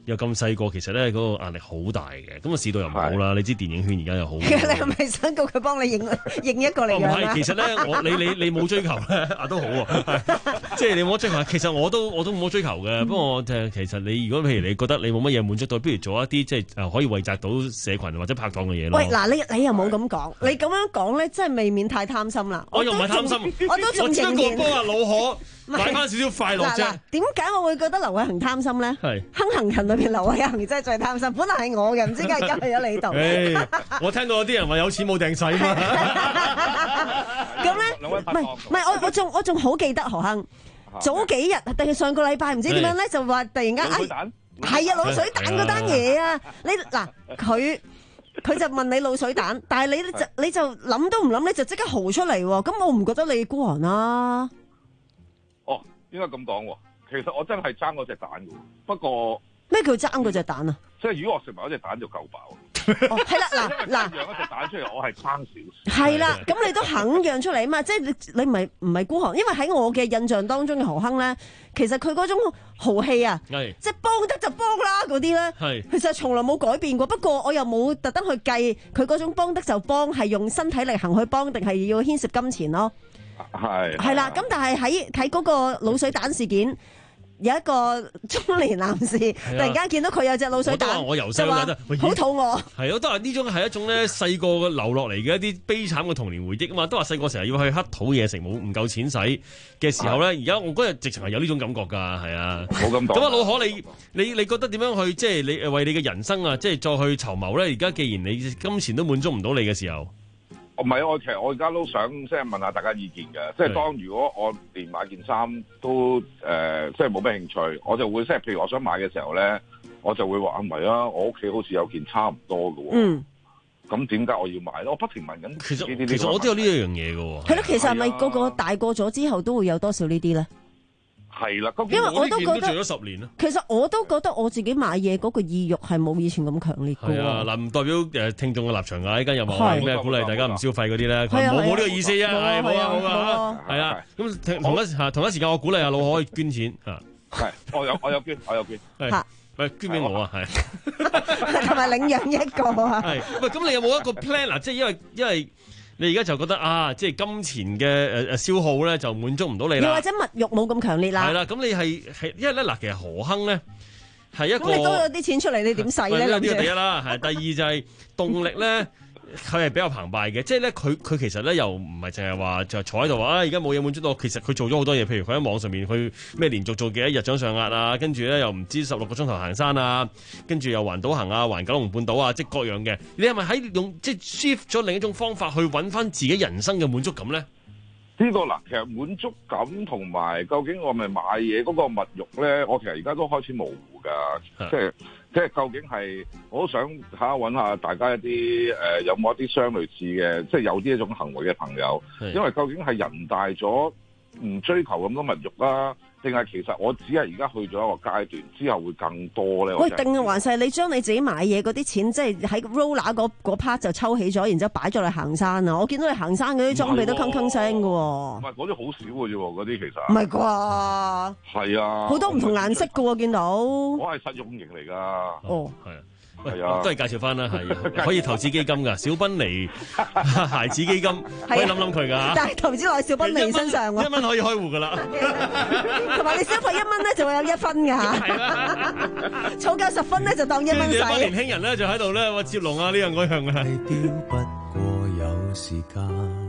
又咁細個，其實咧嗰個壓力好大嘅。咁啊市道又唔好啦，你知電影圈而家又好。 你係咪想叫佢幫你認認一個嚟唔係，其實咧我你你你冇追求咧啊都好喎，即係你冇追求。其實我都我都冇追求嘅。不過就其實你如果譬如你覺得你冇乜嘢滿足到，不如做一啲即係誒可以惠澤到社群或者拍檔嘅嘢咯。 喂，嗱你你又冇咁講，你咁樣講咧，真係未免太貪心啦。 我又唔係貪心， 我都仲仍然我只不過幫阿老可買翻少少快樂啫。 點解我會覺得劉偉恒貪心咧？係亨行群裏邊劉偉恒真係最貪心，本來係我嘅，唔知點解而家去咗你度。 我聽到有啲人話有錢冇掟使嘛。 咁咧，唔係唔係，我我仲我仲好記得何亨早幾日定係上個禮拜唔知點樣咧，就話突然間哎係啊，滷水蛋嗰單嘢啊，你嗱佢。佢就問你滷水蛋，但係你就你就諗都唔諗，你就即刻豪出嚟喎。咁我唔覺得你孤寒啦。 哦，應該咁講喎。其實我真係爭嗰隻蛋嘅，不過咩叫爭嗰隻蛋啊？ 即係如果我食埋嗰隻蛋就夠飽。 哦，係啦，嗱嗱， 讓一隻蛋出嚟，我係爭少。 係啦，咁你都肯讓出嚟啊嘛？即係你你唔係唔係孤寒，因為喺我嘅印象當中嘅何亨咧，其實佢嗰種豪氣啊，即係幫得就幫啦嗰啲咧，其實從來冇改變過。不過我又冇特登去計佢嗰種幫得就幫係用身體力行去幫，定係要牽涉金錢咯？ 係係啦，咁但係喺喺嗰個滷水蛋事件。有一個中年男士突然間見到佢有隻滷水蛋， 我由細到大好肚餓。 係，我都話呢種係一種咧細個流落嚟嘅一啲悲慘嘅童年回憶啊嘛。都話細個成日要去乞討嘢食，冇唔夠錢使嘅時候咧，而家我嗰日直情係有呢種感覺㗎，係啊。 冇咁講。 咁啊，老可你你你覺得點樣去即係你誒為你嘅人生啊，即係再去籌謀咧？而家既然你金錢都滿足唔到你嘅時候。 唔係，我其實我而家都想即係問下大家意見嘅，即係當如果我連買件衫都誒、呃，即係冇咩興趣，我就會即係譬如我想買嘅時候咧，我就會話唔係啊，我屋企好似有件差唔多嘅喎。嗯。咁點解我要買咧？我不停問緊。 其實其實我都有呢一樣嘢嘅喎。 係咯，其實係咪個個大個咗之後都會有多少呢啲咧？ 係啦， 因為我都覺得做咗十年啦。 其實我都覺得我自己買嘢嗰個意欲係冇以前咁強烈嘅。 係啊，嗱唔代表誒聽眾嘅立場啊，依家有冇咩鼓勵大家唔消費嗰啲咧？冇冇呢個意思啊？係冇啊冇啊，係啊。咁同一嚇同一時間，我鼓勵阿老可以捐錢嚇。 係，我有我有捐，我有捐。 嚇，喂，捐俾我啊，係。 同埋領養一個啊。 係，喂，咁你有冇一個 plan 啊？即係因為因為。你而家就覺得啊，即係金錢嘅誒誒消耗咧，就滿足唔到你啦。 又或者物慾冇咁強烈啦。 係啦，咁你係係因為咧嗱，其實何亨咧係一個。 咁你多咗啲錢出嚟，你點使咧？ 呢個第一啦，係第二就係動力咧。佢係比較澎湃嘅，即係咧佢佢其實咧又唔係淨係話就坐喺度話啊，而家冇嘢滿足到，其實佢做咗好多嘢，譬如佢喺網上面去咩連續做幾多日掌上壓啊，跟住咧又唔知十六個鐘頭行山啊，跟住又環島行啊，環九龍半島啊，即係各樣嘅。你係咪喺用即係 shift 咗另一種方法去揾翻自己人生嘅滿足感咧？ 呢個嗱，其實滿足感同埋究竟我咪買嘢嗰個物慾咧，我其實而家都開始模糊㗎，即係。即係究竟係，我都想睇下揾下大家一啲誒、呃、有冇一啲相類似嘅，即係有啲一種行為嘅朋友。因為究竟係人大咗唔追求咁多物慾啦，定係其實我只係而家去咗一個階段，之後會更多咧？ 喂，定係還是你將你自己買嘢嗰啲錢，即係喺 roller 嗰嗰 part 就抽起咗，然之後擺咗嚟行山啊！我見到你行山嗰啲裝備都鏗鏗聲㗎喎。 唔係嗰啲好少嘅啫喎，嗰啲其實。 唔係啩？ 係啊。好多唔同顏色㗎喎，見到。 我係實用型嚟㗎。 哦，係啊。係啊，都係介紹翻啦，係可以投資基金噶，小賓尼孩子基金可以諗諗佢噶。 但係投資落小賓尼身上喎， 一蚊可以開戶噶啦。 同埋你消費一蚊咧，就會有一分噶。係啦，儲夠十分咧，就當一蚊使。 班年輕人咧就喺度咧，話接龍啊呢樣嗰樣嘅。 丟不過有時間，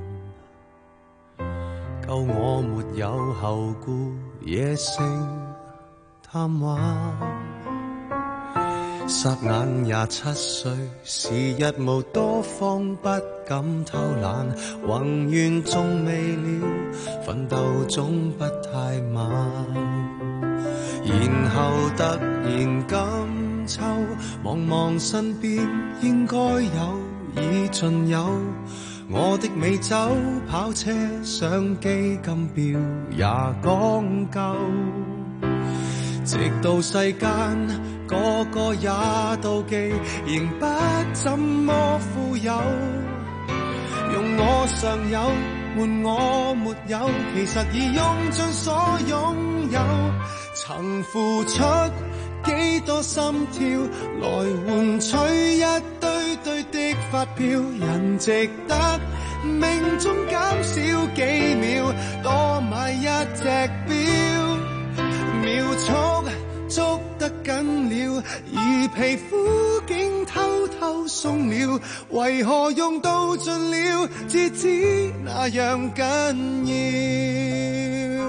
夠我沒有後顧，野性貪玩。霎眼廿七歲，時日無多方，不敢偷懶，宏願縱未了，奮鬥總不太晚。然後突然今秋，望望身邊應該有已盡有，我的美酒跑車相機金錶也講究，直到世間個個也妒忌，仍不怎麼富有。用我尚有換我沒有，其實已用盡所擁有。曾付出幾多心跳，來換取一堆堆的發票，人值得命中減少幾秒，多買一隻錶，秒速捉得緊了，而皮膚竟偷偷鬆了，為何用到盡了，至知那樣緊要。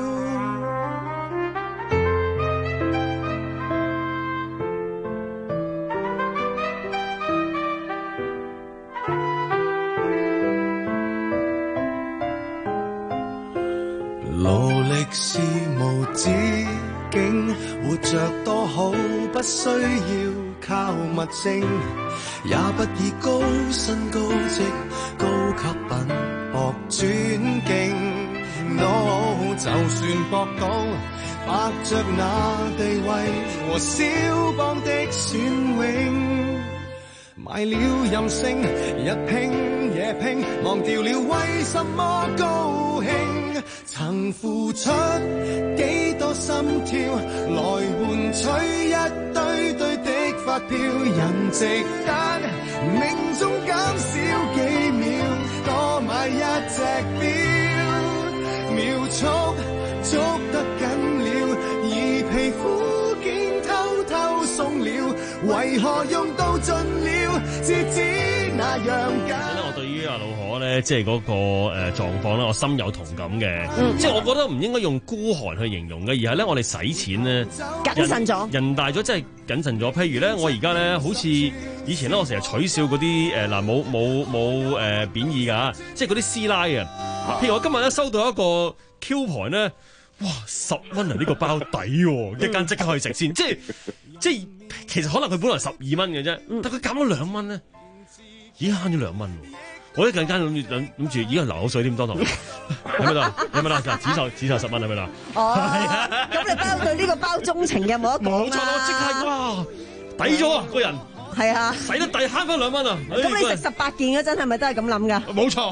勞力是無止境，活着多好，不需要靠物證，也不以高薪高職高級品博尊敬。No， 就算博到白着那地位和蕭邦的選永，買了任性，日拼夜拼，忘掉了為什麼高興，曾付出幾多心跳，來換取一堆堆的發票，人值得命中減少幾秒，多買一隻錶，秒速捉得緊了，而皮膚竟偷偷鬆了，為何用到盡了，至知那樣緊。 我對於阿老可咧，即係嗰個誒狀況咧，我深有同感嘅。 嗯、 即係我覺得唔應該用孤寒去形容嘅，而係咧我哋使錢咧謹慎咗， 人大咗真係謹慎咗。譬如咧，我而家咧好似以前咧，我成日取笑嗰啲誒嗱冇冇冇誒貶義㗎，即係嗰啲師奶啊。譬如我今日咧收到一個 coupon 咧，哇十蚊啊！呢、呢個包抵喎、啊，一間即刻可以食先。即係即係其實可能佢本來十二蚊嘅啫，但佢減咗兩蚊咧，已經慳咗兩蚊。我一陣間諗住諗諗住，已經流口水添多堂，有冇啦？有冇啦？嗱，指數指數十蚊係咪啦？ 哦，咁你包對呢個包鍾情嘅冇得講冇錯啦，即係哇，抵咗啊個人。 係啊， 使得抵慳翻兩蚊啊！ 咁你食十八件嗰陣係咪都係咁諗㗎？ 冇錯。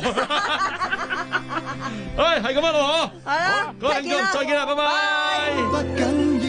誒，係咁啊，老婆。 係啦， 嗰陣見，再見啦，拜拜。